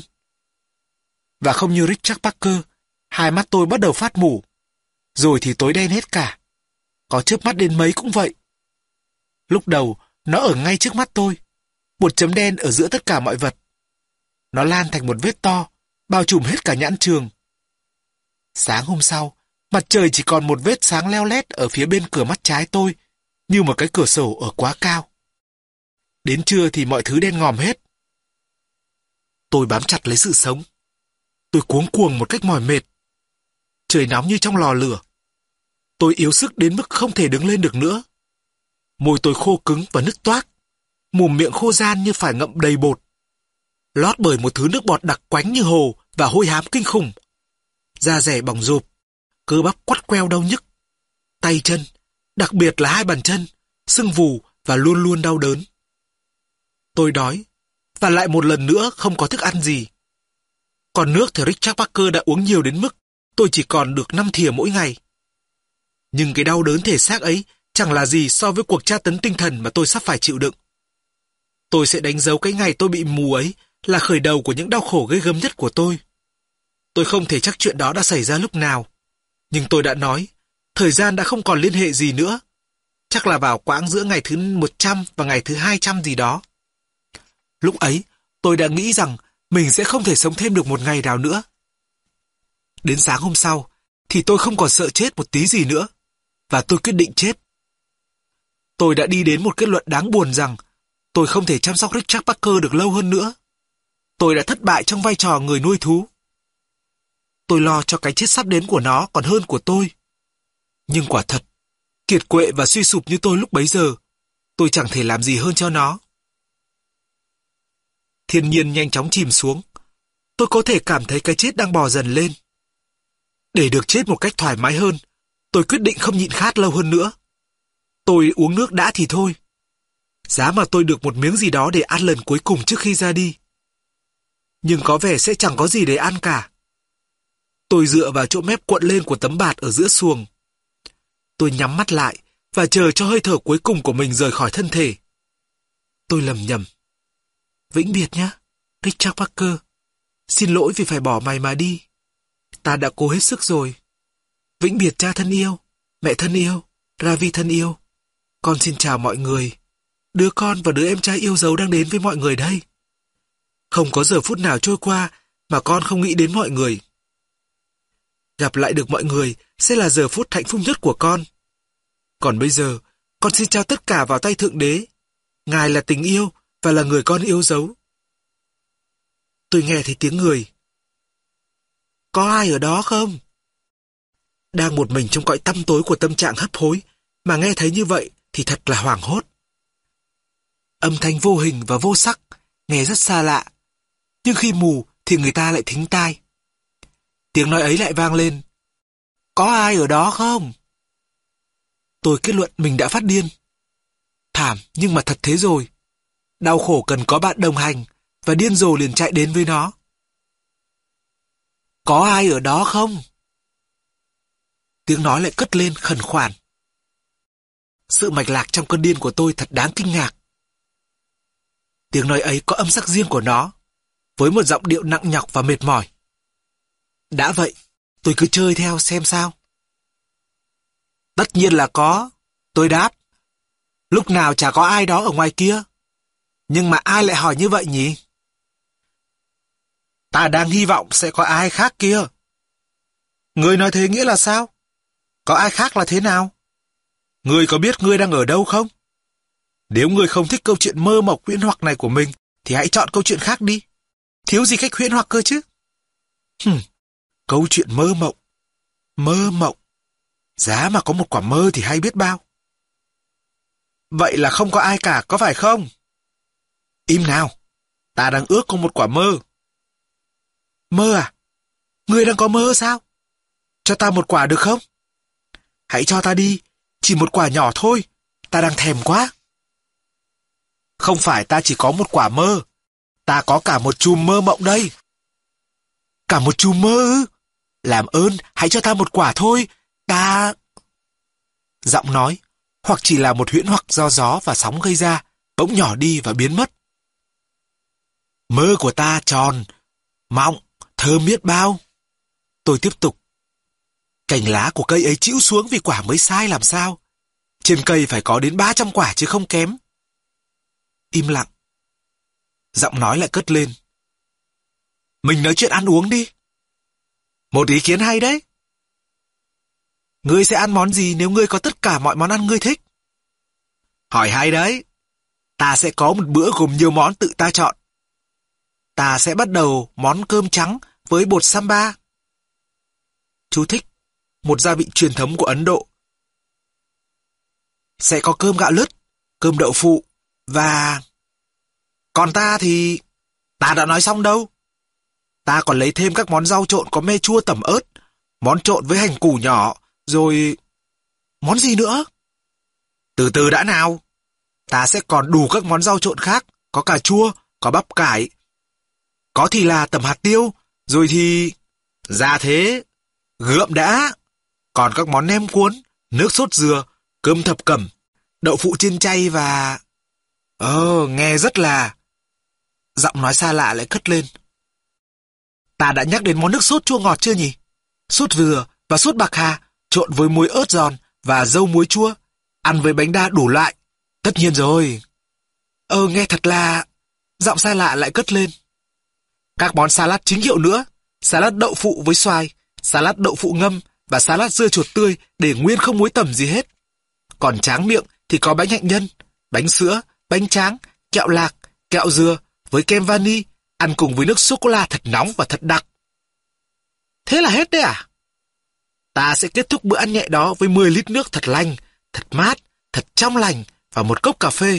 Và không như Richard Parker, hai mắt tôi bắt đầu phát mù. Rồi thì tối đen hết cả. Có chớp mắt đến mấy cũng vậy. Lúc đầu, nó ở ngay trước mắt tôi. Một chấm đen ở giữa tất cả mọi vật. Nó lan thành một vết to, bao trùm hết cả nhãn trường. Sáng hôm sau, mặt trời chỉ còn một vết sáng leo lét ở phía bên cửa mắt trái tôi, như một cái cửa sổ ở quá cao. Đến trưa thì mọi thứ đen ngòm hết. Tôi bám chặt lấy sự sống. Tôi cuống cuồng một cách mỏi mệt. Trời nóng như trong lò lửa. Tôi yếu sức đến mức không thể đứng lên được nữa. Môi tôi khô cứng và nứt toác. Mồm miệng khô ran như phải ngậm đầy bột. Lót bởi một thứ nước bọt đặc quánh như hồ và hôi hám kinh khủng. Da dẻ bỏng rộp, cơ bắp quắt queo đau nhức. Tay chân, đặc biệt là hai bàn chân, sưng vù và luôn luôn đau đớn. Tôi đói, và lại một lần nữa không có thức ăn gì. Còn nước thì Richard Parker đã uống nhiều đến mức tôi chỉ còn được 5 thìa mỗi ngày. Nhưng cái đau đớn thể xác ấy chẳng là gì so với cuộc tra tấn tinh thần mà tôi sắp phải chịu đựng. Tôi sẽ đánh dấu cái ngày tôi bị mù ấy là khởi đầu của những đau khổ ghê gớm nhất của tôi. Tôi không thể chắc chuyện đó đã xảy ra lúc nào. Nhưng tôi đã nói, thời gian đã không còn liên hệ gì nữa. Chắc là vào quãng giữa ngày thứ 100 và ngày thứ 200 gì đó. Lúc ấy, tôi đã nghĩ rằng mình sẽ không thể sống thêm được một ngày nào nữa. Đến sáng hôm sau, thì tôi không còn sợ chết một tí gì nữa. Và tôi quyết định chết. Tôi đã đi đến một kết luận đáng buồn rằng tôi không thể chăm sóc Richard Parker được lâu hơn nữa. Tôi đã thất bại trong vai trò người nuôi thú. Tôi lo cho cái chết sắp đến của nó còn hơn của tôi. Nhưng quả thật, kiệt quệ và suy sụp như tôi lúc bấy giờ, tôi chẳng thể làm gì hơn cho nó. Thiên nhiên nhanh chóng chìm xuống. Tôi có thể cảm thấy cái chết đang bò dần lên. Để được chết một cách thoải mái hơn, tôi quyết định không nhịn khát lâu hơn nữa. Tôi uống nước đã thì thôi. Giá mà tôi được một miếng gì đó để ăn lần cuối cùng trước khi ra đi. Nhưng có vẻ sẽ chẳng có gì để ăn cả. Tôi dựa vào chỗ mép cuộn lên của tấm bạt ở giữa xuồng. Tôi nhắm mắt lại và chờ cho hơi thở cuối cùng của mình rời khỏi thân thể. Tôi lầm nhầm. Vĩnh biệt nhé, Richard Parker. Xin lỗi vì phải bỏ mày mà đi. Ta đã cố hết sức rồi. Vĩnh biệt cha thân yêu, mẹ thân yêu, Ravi thân yêu. Con xin chào mọi người. Đứa con và đứa em trai yêu dấu đang đến với mọi người đây. Không có giờ phút nào trôi qua mà con không nghĩ đến mọi người. Gặp lại được mọi người sẽ là giờ phút hạnh phúc nhất của con. Còn bây giờ, con xin trao tất cả vào tay Thượng Đế. Ngài là tình yêu và là người con yêu dấu. Tôi nghe thấy tiếng người. Có ai ở đó không? Đang một mình trong cõi tăm tối của tâm trạng hấp hối, mà nghe thấy như vậy thì thật là hoảng hốt. Âm thanh vô hình và vô sắc, nghe rất xa lạ. Nhưng khi mù thì người ta lại thính tai. Tiếng nói ấy lại vang lên. Có ai ở đó không? Tôi kết luận mình đã phát điên. Thảm, nhưng mà thật thế rồi. Đau khổ cần có bạn đồng hành, và điên rồ liền chạy đến với nó. Có ai ở đó không? Tiếng nói lại cất lên khẩn khoản. Sự mạch lạc trong cơn điên của tôi thật đáng kinh ngạc. Tiếng nói ấy có âm sắc riêng của nó, với một giọng điệu nặng nhọc và mệt mỏi. Đã vậy, tôi cứ chơi theo xem sao. Tất nhiên là có, tôi đáp. Lúc nào chả có ai đó ở ngoài kia. Nhưng mà ai lại hỏi như vậy nhỉ? Ta đang hy vọng sẽ có ai khác kia. Ngươi nói thế nghĩa là sao? Có ai khác là thế nào? Ngươi có biết ngươi đang ở đâu không? Nếu ngươi không thích câu chuyện mơ mộng huyễn hoặc này của mình, thì hãy chọn câu chuyện khác đi. Thiếu gì cách huyễn hoặc cơ chứ? Câu chuyện mơ mộng. Mơ mộng. Giá mà có một quả mơ thì hay biết bao. Vậy là không có ai cả, có phải không? Im nào, ta đang ước có một quả mơ. Mơ à? Ngươi đang có mơ sao? Cho ta một quả được không? Hãy cho ta đi, chỉ một quả nhỏ thôi, ta đang thèm quá. Không phải ta chỉ có một quả mơ, ta có cả một chùm mơ mộng đây. Cả một chùm mơ ư? Làm ơn, hãy cho ta một quả thôi, ta... Giọng nói, hoặc chỉ là một huyễn hoặc do gió và sóng gây ra, bỗng nhỏ đi và biến mất. Mơ của ta tròn, mọng, thơm biết bao. Tôi tiếp tục. Cành lá của cây ấy chĩu xuống vì quả mới sai làm sao. Trên cây phải có đến 300 quả chứ không kém. Im lặng. Giọng nói lại cất lên. Mình nói chuyện ăn uống đi. Một ý kiến hay đấy. Ngươi sẽ ăn món gì nếu ngươi có tất cả mọi món ăn ngươi thích? Hỏi hay đấy. Ta sẽ có một bữa gồm nhiều món tự ta chọn. Ta sẽ bắt đầu món cơm trắng với bột samba. Chú thích. Một gia vị truyền thống của Ấn Độ. Sẽ có cơm gạo lứt, cơm đậu phụ và... Còn ta thì... Ta đã nói xong đâu. Ta còn lấy thêm các món rau trộn có me chua tẩm ớt, món trộn với hành củ nhỏ, rồi... Món gì nữa? Từ từ đã nào. Ta sẽ còn đủ các món rau trộn khác, có cà chua, có bắp cải. Có thì là tẩm hạt tiêu, rồi thì... Ra thế, gượm đã. Còn các món nem cuốn, nước sốt dừa, cơm thập cẩm, đậu phụ chiên chay và... nghe rất là... Giọng nói xa lạ lại cất lên. Ta đã nhắc đến món nước sốt chua ngọt chưa nhỉ? Sốt dừa và sốt bạc hà, trộn với muối ớt giòn và dâu muối chua, ăn với bánh đa đủ loại. Tất nhiên rồi. Nghe thật là... Giọng xa lạ lại cất lên. Các món salad chính hiệu nữa. Salad đậu phụ với xoài, salad đậu phụ ngâm và salad dưa chuột tươi để nguyên không muối tẩm gì hết. Còn tráng miệng thì có bánh hạnh nhân, bánh sữa, bánh tráng, kẹo lạc, kẹo dừa với kem vani, ăn cùng với nước sô-cô-la thật nóng và thật đặc. Thế là hết đấy à? Ta sẽ kết thúc bữa ăn nhẹ đó với 10 lít nước thật lành, thật mát, thật trong lành và một cốc cà phê.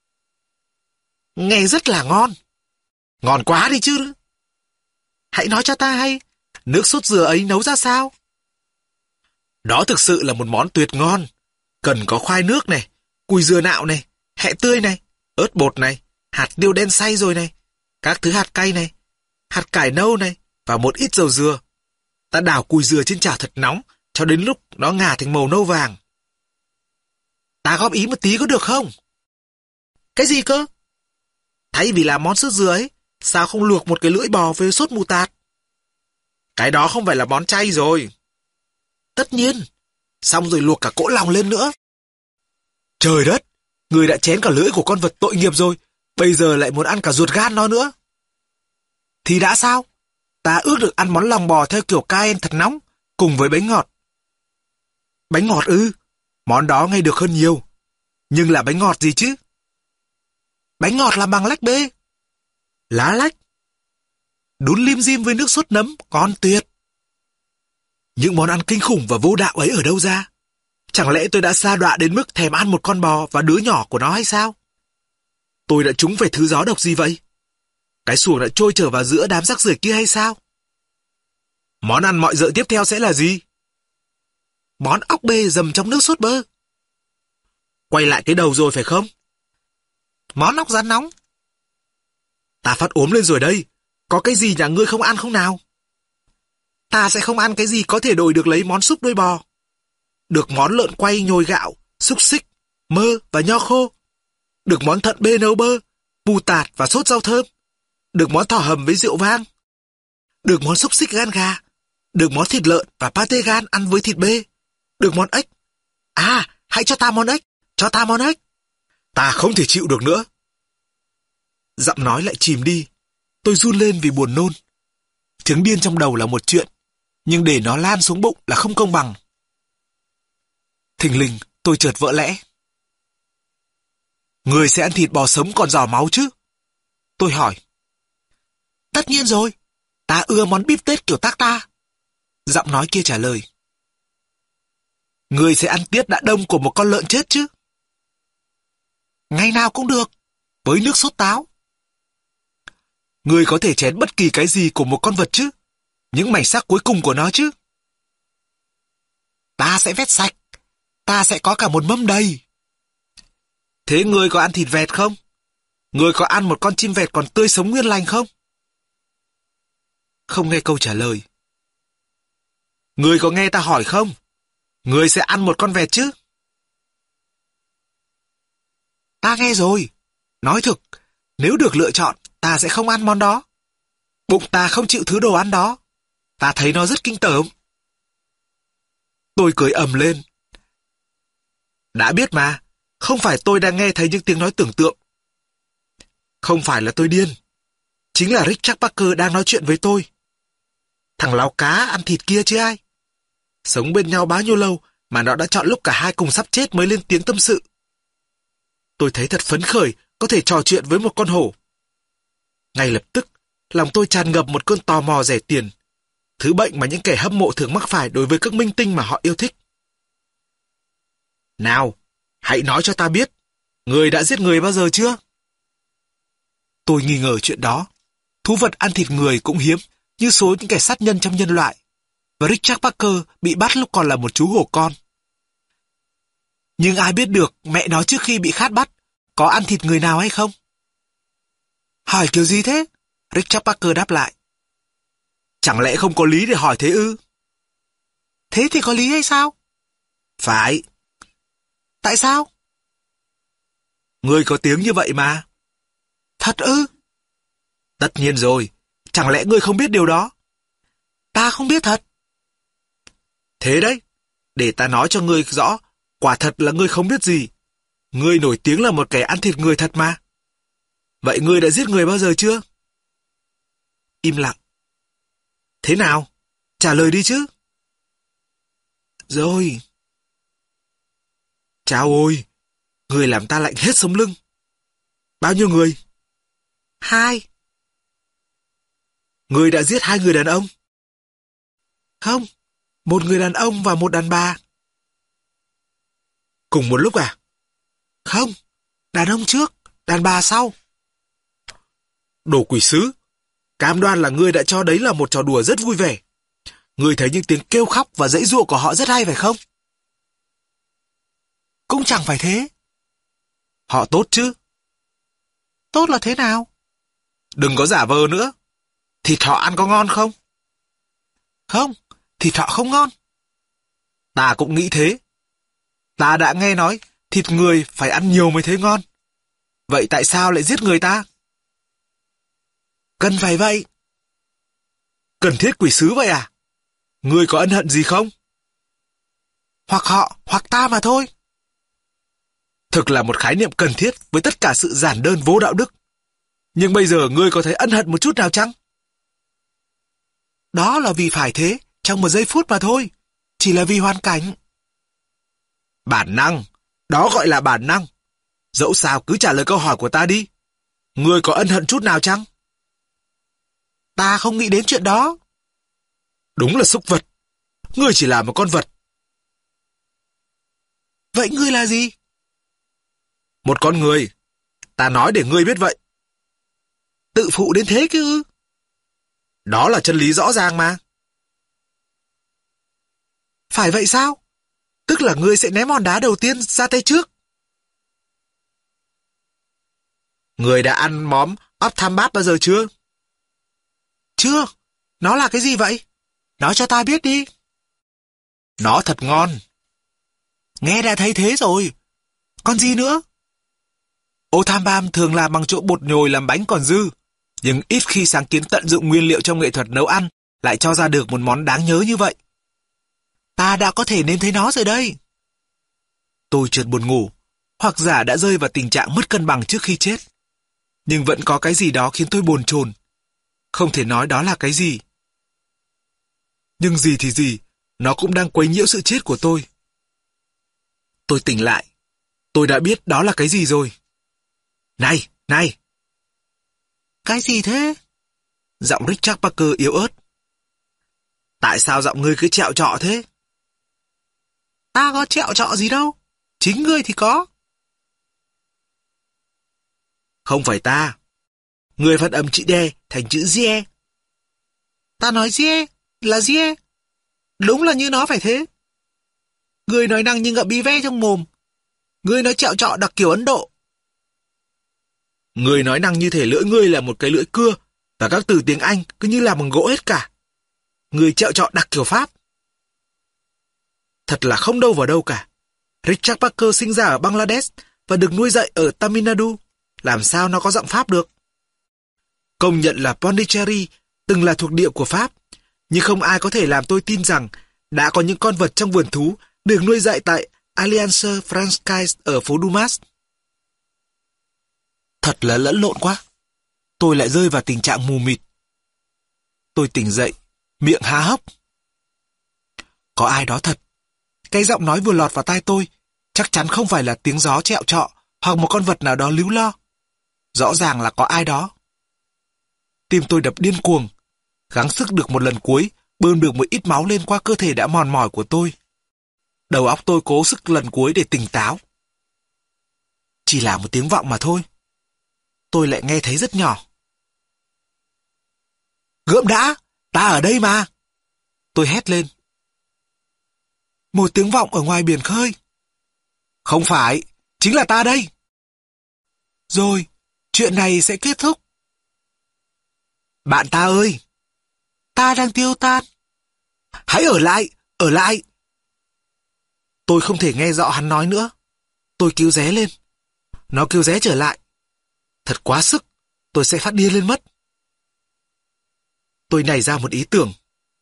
Nghe rất là ngon. Ngon quá đi chứ. Hãy nói cho ta hay, nước sốt dừa ấy nấu ra sao? Đó thực sự là một món tuyệt ngon. Cần có khoai nước này, cùi dừa nạo này, hẹ tươi này, ớt bột này, hạt tiêu đen xay rồi này, các thứ hạt cay này, hạt cải nâu này và một ít dầu dừa. Ta đảo cùi dừa trên chảo thật nóng cho đến lúc nó ngả thành màu nâu vàng. Ta góp ý một tí có được không? Cái gì cơ? Thay vì làm món sốt dừa ấy, sao không luộc một cái lưỡi bò với sốt mù tạt? Cái đó không phải là món chay rồi. Tất nhiên. Xong rồi luộc cả cỗ lòng lên nữa. Trời đất, người đã chén cả lưỡi của con vật tội nghiệp rồi, bây giờ lại muốn ăn cả ruột gan nó nữa. Thì đã sao? Ta ước được ăn món lòng bò theo kiểu Caen thật nóng, cùng với bánh ngọt. Bánh ngọt ư? Món đó ngay được hơn nhiều. Nhưng là bánh ngọt gì chứ? Bánh ngọt làm bằng lách bê. Lá lách. Đun lim dim với nước sốt nấm, ngon tuyệt. Những món ăn kinh khủng và vô đạo ấy ở đâu ra? Chẳng lẽ tôi đã sa đọa đến mức thèm ăn một con bò và đứa nhỏ của nó hay sao? Tôi đã trúng phải thứ gió độc gì vậy? Cái xuồng đã trôi trở vào giữa đám rác rưởi kia hay sao? Món ăn mọi dợ tiếp theo sẽ là gì? Món ốc bê dầm trong nước sốt bơ. Quay lại cái đầu rồi phải không? Món ốc rán nóng. Ta phát ốm lên rồi đây. Có cái gì nhà ngươi không ăn không nào? Ta sẽ không ăn cái gì có thể đổi được lấy món súp đuôi bò. Được món lợn quay nhồi gạo, xúc xích, mơ và nho khô. Được món thận bê nấu bơ, bù tạt và sốt rau thơm. Được món thỏ hầm với rượu vang. Được món xúc xích gan gà. Được món thịt lợn và pate gan ăn với thịt bê. Được món ếch. À, hãy cho ta món ếch. Cho ta món ếch. Ta không thể chịu được nữa. Giọng nói lại chìm đi. Tôi run lên vì buồn nôn. Chứng điên trong đầu là một chuyện, nhưng để nó lan xuống bụng là không công bằng. Thình lình, tôi chợt vỡ lẽ. Người sẽ ăn thịt bò sống còn giò máu chứ? Tôi hỏi. Tất nhiên rồi. Ta ưa món bíp tết kiểu tác ta. Giọng nói kia trả lời. Người sẽ ăn tiết đã đông của một con lợn chết chứ? Ngày nào cũng được, với nước sốt táo. Người có thể chén bất kỳ cái gì của một con vật chứ? Những mảnh xác cuối cùng của nó chứ? Ta sẽ vét sạch. Ta sẽ có cả một mâm đầy. Thế ngươi có ăn thịt vẹt không? Ngươi có ăn một con chim vẹt còn tươi sống nguyên lành không? Không nghe câu trả lời. Ngươi có nghe ta hỏi không? Ngươi sẽ ăn một con vẹt chứ? Ta nghe rồi. Nói thực, nếu được lựa chọn, ta sẽ không ăn món đó. Bụng ta không chịu thứ đồ ăn đó. Ta thấy nó rất kinh tởm. Tôi cười ầm lên. Đã biết mà, không phải tôi đang nghe thấy những tiếng nói tưởng tượng. Không phải là tôi điên. Chính là Richard Parker đang nói chuyện với tôi. Thằng láo cá ăn thịt kia chứ ai. Sống bên nhau bao nhiêu lâu mà nó đã chọn lúc cả hai cùng sắp chết mới lên tiếng tâm sự. Tôi thấy thật phấn khởi có thể trò chuyện với một con hổ. Ngay lập tức, lòng tôi tràn ngập một cơn tò mò rẻ tiền. Thứ bệnh mà những kẻ hâm mộ thường mắc phải đối với các minh tinh mà họ yêu thích. Nào, hãy nói cho ta biết, người đã giết người bao giờ chưa? Tôi nghi ngờ chuyện đó. Thú vật ăn thịt người cũng hiếm như số những kẻ sát nhân trong nhân loại. Và Richard Parker bị bắt lúc còn là một chú hổ con. Nhưng ai biết được mẹ nó trước khi bị Khát bắt có ăn thịt người nào hay không? Hỏi kiểu gì thế? Richard Parker đáp lại. Chẳng lẽ không có lý để hỏi thế ư? Thế thì có lý hay sao? Phải. Tại sao? Ngươi có tiếng như vậy mà. Thật ư? Tất nhiên rồi. Chẳng lẽ ngươi không biết điều đó? Ta không biết thật. Thế đấy. Để ta nói cho ngươi rõ. Quả thật là ngươi không biết gì. Ngươi nổi tiếng là một kẻ ăn thịt người thật mà. Vậy ngươi đã giết người bao giờ chưa? Im lặng. Thế nào? Trả lời đi chứ. Rồi. Chao ôi, người làm ta lạnh hết sống lưng. Bao nhiêu người? 2. Người đã giết 2 người đàn ông? Không, một người đàn ông và một đàn bà. Cùng một lúc à? Không, đàn ông trước, đàn bà sau. Đồ quỷ sứ, cam đoan là ngươi đã cho đấy là một trò đùa rất vui vẻ. Ngươi thấy những tiếng kêu khóc và giãy giụa của họ rất hay phải không? Cũng chẳng phải thế. Họ tốt chứ? Tốt là thế nào? Đừng có giả vờ nữa. Thịt họ ăn có ngon không? Không, thịt họ không ngon. Ta cũng nghĩ thế. Ta đã nghe nói thịt người phải ăn nhiều mới thấy ngon. Vậy tại sao lại giết người ta? Cần phải vậy. Cần thiết quỷ sứ vậy à? Ngươi có ân hận gì không? Hoặc họ, hoặc ta mà thôi. Thực là một khái niệm cần thiết với tất cả sự giản đơn vô đạo đức. Nhưng bây giờ ngươi có thấy ân hận một chút nào chăng? Đó là vì phải thế, trong một giây phút mà thôi. Chỉ là vì hoàn cảnh. Bản năng, đó gọi là bản năng. Dẫu sao cứ trả lời câu hỏi của ta đi. Ngươi có ân hận chút nào chăng? Ta không nghĩ đến chuyện đó. Đúng là súc vật. Ngươi chỉ là một con vật. Vậy ngươi là gì? Một con người. Ta nói để ngươi biết vậy. Tự phụ đến thế chứ ư? Đó là chân lý rõ ràng mà. Phải vậy sao? Tức là ngươi sẽ ném hòn đá đầu tiên ra tay trước. Ngươi đã ăn món ốc tham bát bao giờ chưa? Chưa. Nó là cái gì vậy? Nói cho ta biết đi. Nó thật ngon. Nghe đã thấy thế rồi. Còn gì nữa? Ô tham bam thường làm bằng chỗ bột nhồi làm bánh còn dư, nhưng ít khi sáng kiến tận dụng nguyên liệu trong nghệ thuật nấu ăn lại cho ra được một món đáng nhớ như vậy. Ta đã có thể nếm thấy nó rồi đây. Tôi chợt buồn ngủ, hoặc giả đã rơi vào tình trạng mất cân bằng trước khi chết. Nhưng vẫn có cái gì đó khiến tôi bồn chồn. Không thể nói đó là cái gì. Nhưng gì thì gì, nó cũng đang quấy nhiễu sự chết của tôi. Tôi tỉnh lại. Tôi đã biết đó là cái gì rồi. Này, này! Cái gì thế? Giọng Richard Parker yếu ớt. Tại sao giọng ngươi cứ trẹo trọ thế? Ta có trẹo trọ gì đâu. Chính ngươi thì có. Không phải ta. Ngươi phát âm chữ D thành chữ Gie. Ta nói Gie là Gie. Đúng là như nó phải thế. Ngươi nói năng như ngậm bí ve trong mồm. Ngươi nói trẹo trọ đặc kiểu Ấn Độ. Ngươi nói năng như thể lưỡi ngươi là một cái lưỡi cưa, và các từ tiếng Anh cứ như làm bằng gỗ hết cả. Ngươi trẹo trọ đặc kiểu Pháp. Thật là không đâu vào đâu cả. Richard Parker sinh ra ở Bangladesh và được nuôi dạy ở Tamil Nadu. Làm sao nó có giọng Pháp được? Công nhận là Pondicherry từng là thuộc địa của Pháp, nhưng không ai có thể làm tôi tin rằng đã có những con vật trong vườn thú được nuôi dạy tại Alliance Francaise ở phố Dumas. Thật là lẫn lộn quá. Tôi lại rơi vào tình trạng mù mịt. Tôi tỉnh dậy, miệng há hốc. Có ai đó thật. Cái giọng nói vừa lọt vào tai tôi chắc chắn không phải là tiếng gió trẹo trọ hoặc một con vật nào đó líu lo. Rõ ràng là có ai đó. Tim tôi đập điên cuồng, gắng sức được một lần cuối bơm được một ít máu lên qua cơ thể đã mòn mỏi của tôi. Đầu óc tôi cố sức lần cuối để tỉnh táo. Chỉ là một tiếng vọng mà thôi. Tôi lại nghe thấy rất nhỏ. Gượm đã, ta ở đây mà. Tôi hét lên. Một tiếng vọng ở ngoài biển khơi. Không phải, chính là ta đây. Rồi, chuyện này sẽ kết thúc. Bạn ta ơi! Ta đang tiêu tan. Hãy ở lại, ở lại. Tôi không thể nghe rõ hắn nói nữa. Tôi kêu ré lên. Nó kêu ré trở lại. Thật quá sức, tôi sẽ phát điên lên mất. Tôi nảy ra một ý tưởng.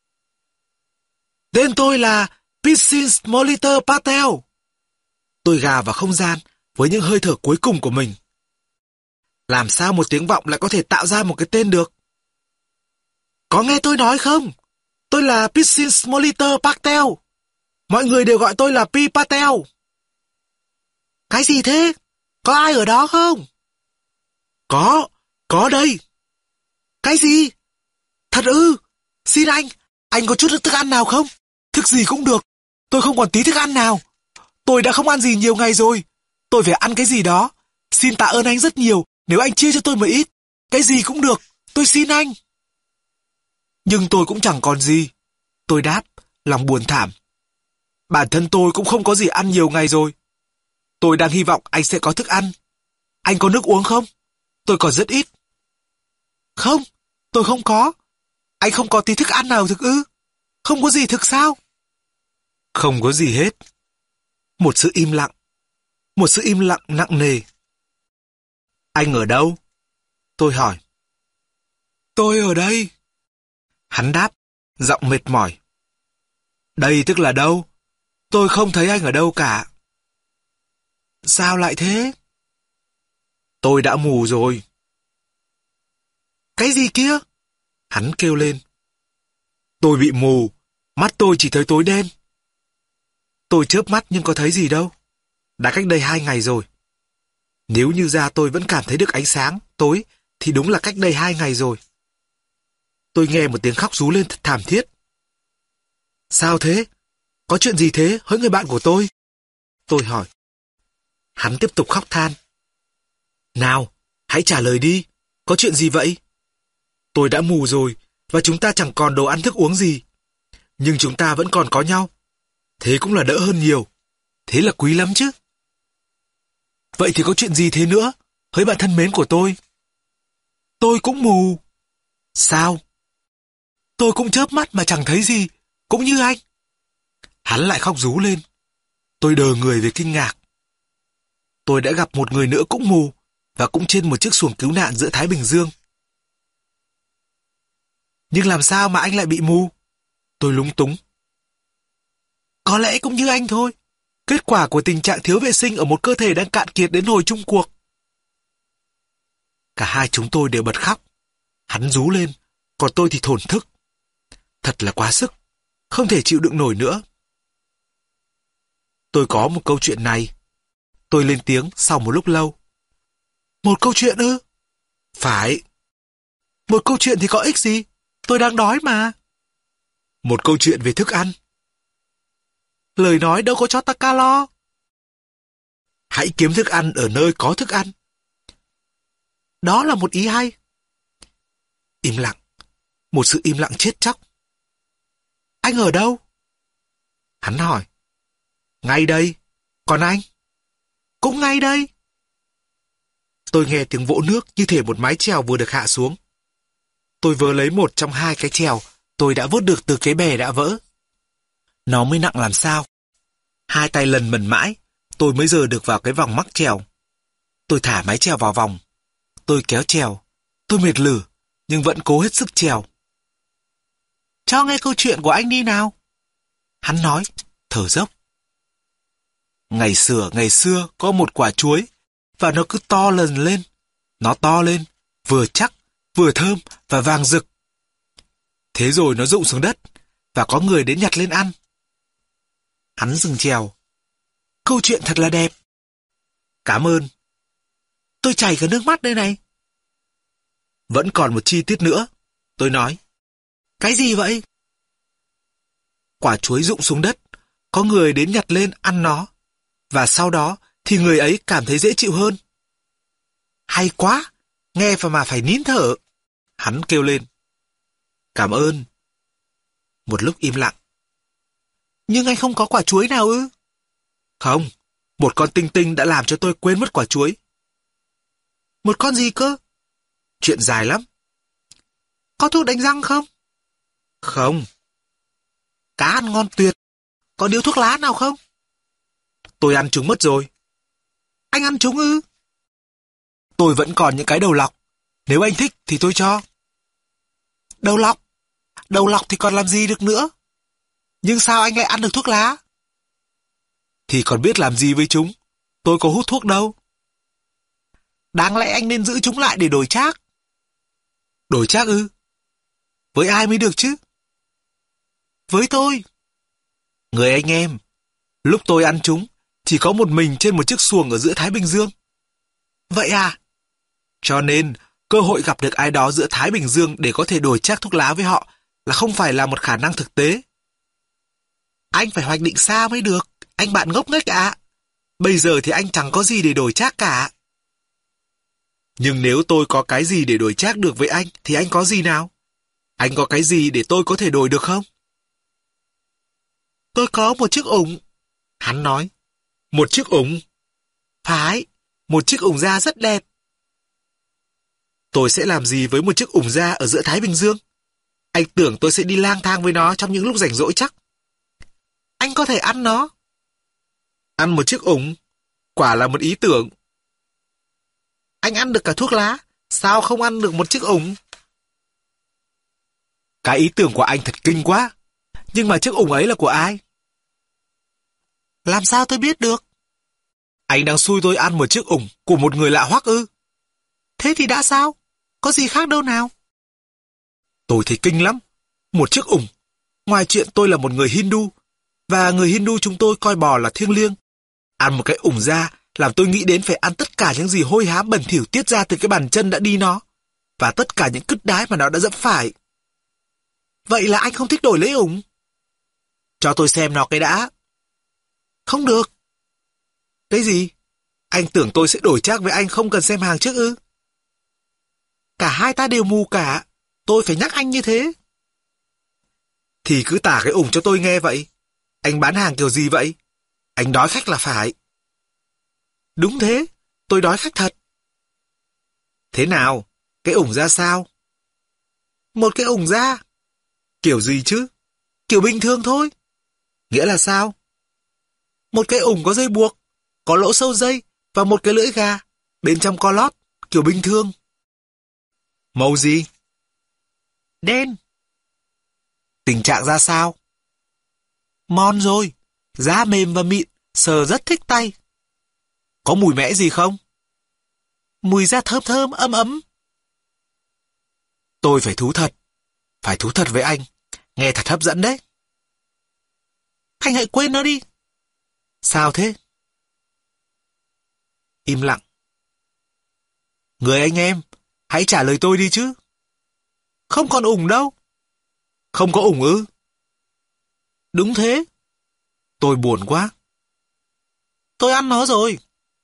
Tên tôi là Piscis Molitor Patel. Tôi gào vào không gian với những hơi thở cuối cùng của mình. Làm sao một tiếng vọng lại có thể tạo ra một cái tên được? Có nghe tôi nói không? Tôi là Piscis Molitor Patel. Mọi người đều gọi tôi là Pi Patel. Cái gì thế? Có ai ở đó không? Có đây. Cái gì? Thật ư? Xin anh có chút thức ăn nào không? Thức gì cũng được. Tôi không còn tí thức ăn nào. Tôi đã không ăn gì nhiều ngày rồi. Tôi phải ăn cái gì đó. Xin tạ ơn anh rất nhiều nếu anh chia cho tôi một ít. Cái gì cũng được. Tôi xin anh. Nhưng tôi cũng chẳng còn gì. Tôi đáp, lòng buồn thảm. Bản thân tôi cũng không có gì ăn nhiều ngày rồi. Tôi đang hy vọng anh sẽ có thức ăn. Anh có nước uống không? Tôi còn rất ít. Không, tôi không có. Anh không có tí thức ăn nào thực ư? Không có gì thực sao? Không có gì hết. Một sự im lặng. Một sự im lặng nặng nề. Anh ở đâu? Tôi hỏi. Tôi ở đây. Hắn đáp, giọng mệt mỏi. Đây tức là đâu? Tôi không thấy anh ở đâu cả. Sao lại thế? Tôi đã mù rồi. Cái gì kia? Hắn kêu lên. Tôi bị mù, mắt tôi chỉ thấy tối đen. Tôi chớp mắt nhưng có thấy gì đâu. Đã cách đây 2 ngày rồi. Nếu như da tôi vẫn cảm thấy được ánh sáng, tối, thì đúng là cách đây 2 ngày rồi. Tôi nghe một tiếng khóc rú lên thật thảm thiết. Sao thế? Có chuyện gì thế hỡi người bạn của tôi? Tôi hỏi. Hắn tiếp tục khóc than. Nào, hãy trả lời đi. Có chuyện gì vậy? Tôi đã mù rồi, và chúng ta chẳng còn đồ ăn thức uống gì. Nhưng chúng ta vẫn còn có nhau. Thế cũng là đỡ hơn nhiều. Thế là quý lắm chứ. Vậy thì có chuyện gì thế nữa, hỡi bạn thân mến của tôi? Tôi cũng mù. Sao? Tôi cũng chớp mắt mà chẳng thấy gì, cũng như anh. Hắn lại khóc rú lên. Tôi đờ người về kinh ngạc. Tôi đã gặp một người nữa cũng mù, và cũng trên một chiếc xuồng cứu nạn giữa Thái Bình Dương. Nhưng làm sao mà anh lại bị mù? Tôi lúng túng. Có lẽ cũng như anh thôi. Kết quả của tình trạng thiếu vệ sinh ở một cơ thể đang cạn kiệt đến hồi chung cuộc. Cả hai chúng tôi đều bật khóc. Hắn rú lên, còn tôi thì thổn thức. Thật là quá sức, không thể chịu đựng nổi nữa. Tôi có một câu chuyện này. Tôi lên tiếng sau một lúc lâu. Một câu chuyện ư? Phải. Một câu chuyện thì có ích gì? Tôi đang đói mà. Một câu chuyện về thức ăn. Lời nói đâu có cho ta calo. Hãy kiếm thức ăn ở nơi có thức ăn. Đó là một ý hay. Im lặng. Một sự im lặng chết chóc. Anh ở đâu? Hắn hỏi. Ngay đây. Còn anh? Cũng ngay đây. Tôi nghe tiếng vỗ nước như thể một mái chèo vừa được hạ xuống. Tôi vớ lấy một trong hai cái chèo tôi đã vớt được từ cái bè đã vỡ. Nó mới nặng làm sao. Hai tay lần mần mãi, tôi mới dời được vào cái vòng mắc chèo. Tôi thả mái chèo vào vòng. Tôi kéo chèo. Tôi mệt lử, nhưng vẫn cố hết sức chèo. Cho nghe câu chuyện của anh đi nào. Hắn nói, thở dốc. Ngày xưa có một quả chuối, và nó cứ to lần lên. Nó to lên, vừa chắc, vừa thơm và vàng rực. Thế rồi nó rụng xuống đất, và có người đến nhặt lên ăn. Hắn dừng chèo. Câu chuyện thật là đẹp. Cảm ơn. Tôi chảy cả nước mắt đây này. Vẫn còn một chi tiết nữa. Tôi nói. Cái gì vậy? Quả chuối rụng xuống đất, có người đến nhặt lên ăn nó. Và sau đó thì người ấy cảm thấy dễ chịu hơn. Hay quá, nghe mà phải nín thở. Hắn kêu lên. Cảm ơn. Một lúc im lặng. Nhưng anh không có quả chuối nào ư? Không, một con tinh tinh đã làm cho tôi quên mất quả chuối. Một con gì cơ? Chuyện dài lắm. Có thuốc đánh răng không? Không. Cá ăn ngon tuyệt. Có điếu thuốc lá nào không? Tôi ăn chúng mất rồi. Anh ăn chúng ư? Tôi vẫn còn những cái đầu lọc. Nếu anh thích thì tôi cho. Đầu lọc? Đầu lọc thì còn làm gì được nữa? Nhưng sao anh lại ăn được thuốc lá? Thì còn biết làm gì với chúng. Tôi có hút thuốc đâu. Đáng lẽ anh nên giữ chúng lại để đổi trác. Đổi trác ư? Với ai mới được chứ? Với tôi. Người anh em. Lúc tôi ăn chúng, chỉ có một mình trên một chiếc xuồng ở giữa Thái Bình Dương. Vậy à? Cho nên, cơ hội gặp được ai đó giữa Thái Bình Dương để có thể đổi trác thuốc lá với họ là không phải là một khả năng thực tế. Anh phải hoạch định xa mới được, anh bạn ngốc nghếch ạ. Bây giờ thì anh chẳng có gì để đổi trác cả. Nhưng nếu tôi có cái gì để đổi trác được với anh, thì anh có gì nào? Anh có cái gì để tôi có thể đổi được không? Tôi có một chiếc ủng. Hắn nói. Một chiếc ủng? Phải, một chiếc ủng da rất đẹp. Tôi sẽ làm gì với một chiếc ủng da ở giữa Thái Bình Dương? Anh tưởng tôi sẽ đi lang thang với nó trong những lúc rảnh rỗi chắc. Anh có thể ăn nó. Ăn một chiếc ủng? Quả là một ý tưởng. Anh ăn được cả thuốc lá, sao không ăn được một chiếc ủng? Cái ý tưởng của anh thật kinh quá. Nhưng mà chiếc ủng ấy là của ai? Làm sao tôi biết được? Anh đang xui tôi ăn một chiếc ủng của một người lạ hoắc ư? Thế thì đã sao? Có gì khác đâu nào? Tôi thấy kinh lắm. Một chiếc ủng. Ngoài chuyện tôi là một người Hindu, và người Hindu chúng tôi coi bò là thiêng liêng. Ăn một cái ủng da làm tôi nghĩ đến phải ăn tất cả những gì hôi hám bẩn thỉu tiết ra từ cái bàn chân đã đi nó, và tất cả những cứt đái mà nó đã dẫm phải. Vậy là anh không thích đổi lấy ủng? Cho tôi xem nó cái đã. Không được. Cái gì? Anh tưởng tôi sẽ đổi trác với anh không cần xem hàng trước ư? Cả hai ta đều mù cả. Tôi phải nhắc anh như thế. Thì cứ tả cái ủng cho tôi nghe vậy. Anh bán hàng kiểu gì vậy? Anh đói khách là phải. Đúng thế, tôi đói khách thật. Thế nào? Cái ủng ra sao? Một cái ủng da. Kiểu gì chứ? Kiểu bình thường thôi. Nghĩa là sao? Một cái ủng có dây buộc, có lỗ sâu dây và một cái lưỡi gà. Bên trong có lót, kiểu bình thường. Màu gì? Đen. Tình trạng ra sao? Ngon rồi, da mềm và mịn, sờ rất thích tay. Có mùi mẽ gì không? Mùi da thơm thơm, ấm ấm. Tôi phải thú thật với anh, nghe thật hấp dẫn đấy. Anh hãy quên nó đi. Sao thế? Im lặng. Người anh em, hãy trả lời tôi đi chứ. Không còn ủng đâu. Không có ủng ư? Đúng thế. Tôi buồn quá. Tôi ăn nó rồi.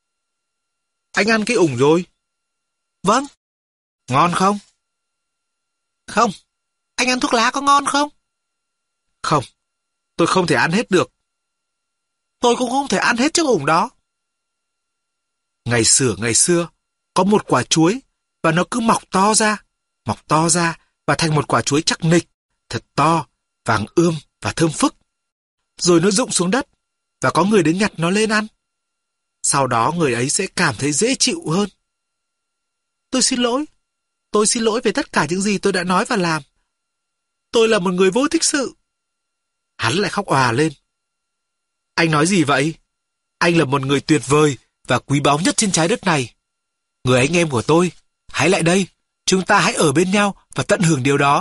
Anh ăn cái ủng rồi? Vâng. Ngon không? Không. Anh ăn thuốc lá có ngon không? Không. Tôi không thể ăn hết được. Tôi cũng không thể ăn hết chiếc ủng đó. Ngày xưa, có một quả chuối và nó cứ mọc to ra và thành một quả chuối chắc nịch, thật to, vàng ươm và thơm phức. Rồi nó rụng xuống đất và có người đến nhặt nó lên ăn. Sau đó người ấy sẽ cảm thấy dễ chịu hơn. Tôi xin lỗi về tất cả những gì tôi đã nói và làm. Tôi là một người vô tích sự. Hắn lại khóc òa lên. Anh nói gì vậy? Anh là một người tuyệt vời và quý báu nhất trên trái đất này. Người anh em của tôi, hãy lại đây. Chúng ta hãy ở bên nhau và tận hưởng điều đó.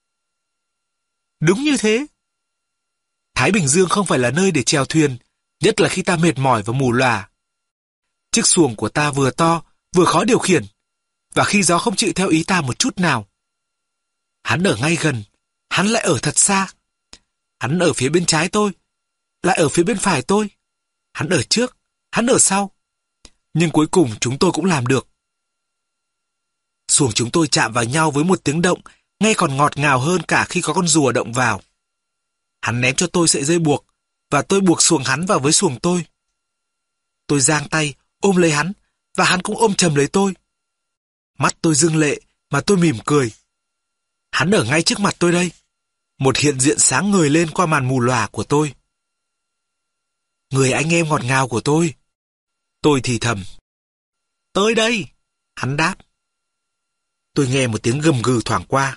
Đúng như thế. Thái Bình Dương không phải là nơi để chèo thuyền, nhất là khi ta mệt mỏi và mù lòa. Chiếc xuồng của ta vừa to, vừa khó điều khiển, và khi gió không chịu theo ý ta một chút nào. Hắn ở ngay gần, hắn lại ở thật xa. Hắn ở phía bên trái tôi, lại ở phía bên phải tôi. Hắn ở trước, hắn ở sau. Nhưng cuối cùng chúng tôi cũng làm được. Xuồng chúng tôi chạm vào nhau với một tiếng động, nghe còn ngọt ngào hơn cả khi có con rùa động vào. Hắn ném cho tôi sợi dây buộc, và tôi buộc xuồng hắn vào với xuồng tôi. Tôi giang tay, ôm lấy hắn, và hắn cũng ôm chầm lấy tôi. Mắt tôi rưng lệ, mà tôi mỉm cười. Hắn ở ngay trước mặt tôi đây. Một hiện diện sáng ngời lên qua màn mù lòa của tôi. Người anh em ngọt ngào của tôi. Tôi thì thầm. Tới đây, hắn đáp. Tôi nghe một tiếng gầm gừ thoảng qua.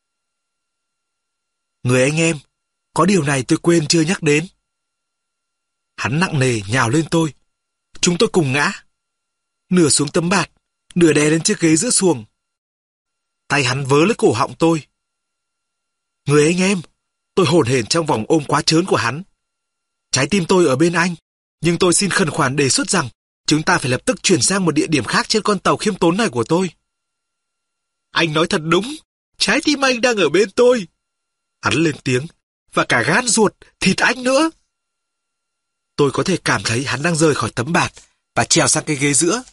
Người anh em, có điều này tôi quên chưa nhắc đến. Hắn nặng nề nhào lên tôi. Chúng tôi cùng ngã. Nửa xuống tấm bạt, nửa đè lên chiếc ghế giữa xuồng. Tay hắn vớ lấy cổ họng tôi. Người anh em, tôi hổn hển trong vòng ôm quá trớn của hắn. Trái tim tôi ở bên anh, nhưng tôi xin khẩn khoản đề xuất rằng chúng ta phải lập tức chuyển sang một địa điểm khác trên con tàu khiêm tốn này của tôi. Anh nói thật đúng, trái tim anh đang ở bên tôi. Hắn lên tiếng, và cả gan ruột, thịt anh nữa. Tôi có thể cảm thấy hắn đang rời khỏi tấm bạt và trèo sang cái ghế giữa.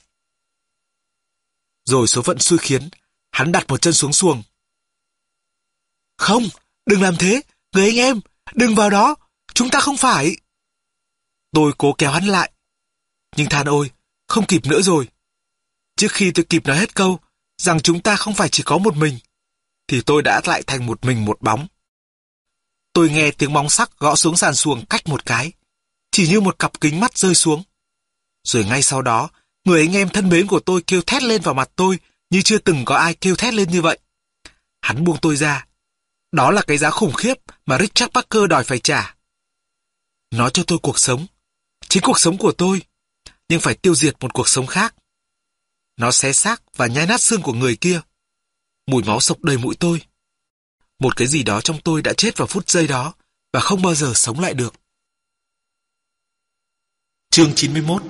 Rồi số phận xui khiến, hắn đặt một chân xuống xuồng. Không, đừng làm thế, người anh em, đừng vào đó, chúng ta không phải. Tôi cố kéo hắn lại. Nhưng than ôi, không kịp nữa rồi. Trước khi tôi kịp nói hết câu rằng chúng ta không phải chỉ có một mình, thì tôi đã lại thành một mình một bóng. Tôi nghe tiếng móng sắc gõ xuống sàn xuồng cách một cái, chỉ như một cặp kính mắt rơi xuống. Rồi ngay sau đó, người anh em thân mến của tôi kêu thét lên vào mặt tôi như chưa từng có ai kêu thét lên như vậy. Hắn buông tôi ra. Đó là cái giá khủng khiếp mà Richard Parker đòi phải trả. Nó cho tôi cuộc sống, chính cuộc sống của tôi, nhưng phải tiêu diệt một cuộc sống khác. Nó xé xác và nhai nát xương của người kia. Mùi máu sộc đầy mũi tôi. Một cái gì đó trong tôi đã chết vào phút giây đó và không bao giờ sống lại được. Chương 91.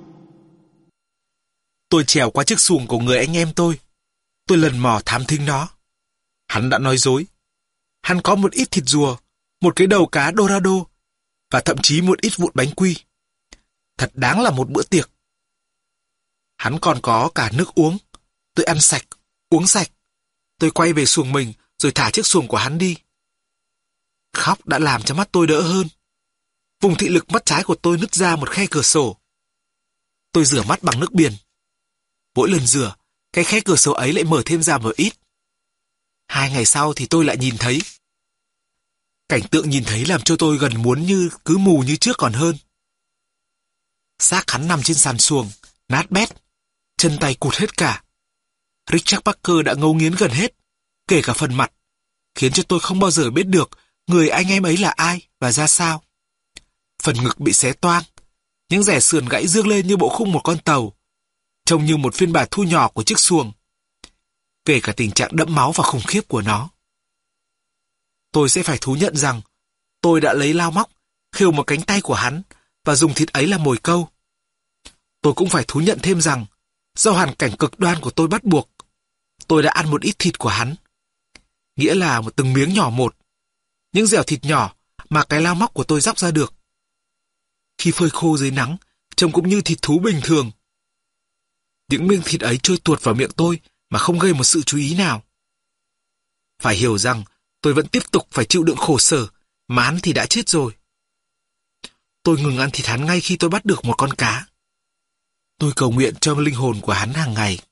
Tôi trèo qua chiếc xuồng của người anh em tôi. Tôi lần mò thám thính nó. Hắn đã nói dối. Hắn có một ít thịt rùa, một cái đầu cá dorado và thậm chí một ít vụn bánh quy. Thật đáng là một bữa tiệc. Hắn còn có cả nước uống. Tôi ăn sạch, uống sạch. Tôi quay về xuồng mình rồi thả chiếc xuồng của hắn đi. Khóc đã làm cho mắt tôi đỡ hơn. Vùng thị lực mắt trái của tôi nứt ra một khe cửa sổ. Tôi rửa mắt bằng nước biển. Mỗi lần rửa, cái khe cửa sổ ấy lại mở thêm ra một ít. 2 ngày sau thì tôi lại nhìn thấy. Cảnh tượng nhìn thấy làm cho tôi gần muốn như cứ mù như trước còn hơn. Xác hắn nằm trên sàn xuồng, nát bét, chân tay cụt hết cả. Richard Parker đã ngấu nghiến gần hết, kể cả phần mặt, khiến cho tôi không bao giờ biết được người anh em ấy là ai và ra sao. Phần ngực bị xé toang, những rẻ sườn gãy dương lên như bộ khung một con tàu, trông như một phiên bản thu nhỏ của chiếc xuồng, kể cả tình trạng đẫm máu và khủng khiếp của nó. Tôi sẽ phải thú nhận rằng tôi đã lấy lao móc, khều một cánh tay của hắn và dùng thịt ấy làm mồi câu. Tôi cũng phải thú nhận thêm rằng, do hoàn cảnh cực đoan của tôi bắt buộc, tôi đã ăn một ít thịt của hắn. Nghĩa là một từng miếng nhỏ một, những dẻo thịt nhỏ mà cái lao móc của tôi róc ra được. Khi phơi khô dưới nắng, trông cũng như thịt thú bình thường. Những miếng thịt ấy trôi tuột vào miệng tôi mà không gây một sự chú ý nào. Phải hiểu rằng tôi vẫn tiếp tục phải chịu đựng khổ sở, mà hắn thì đã chết rồi. Tôi ngừng ăn thịt hắn ngay khi tôi bắt được một con cá. Tôi cầu nguyện cho linh hồn của hắn hàng ngày.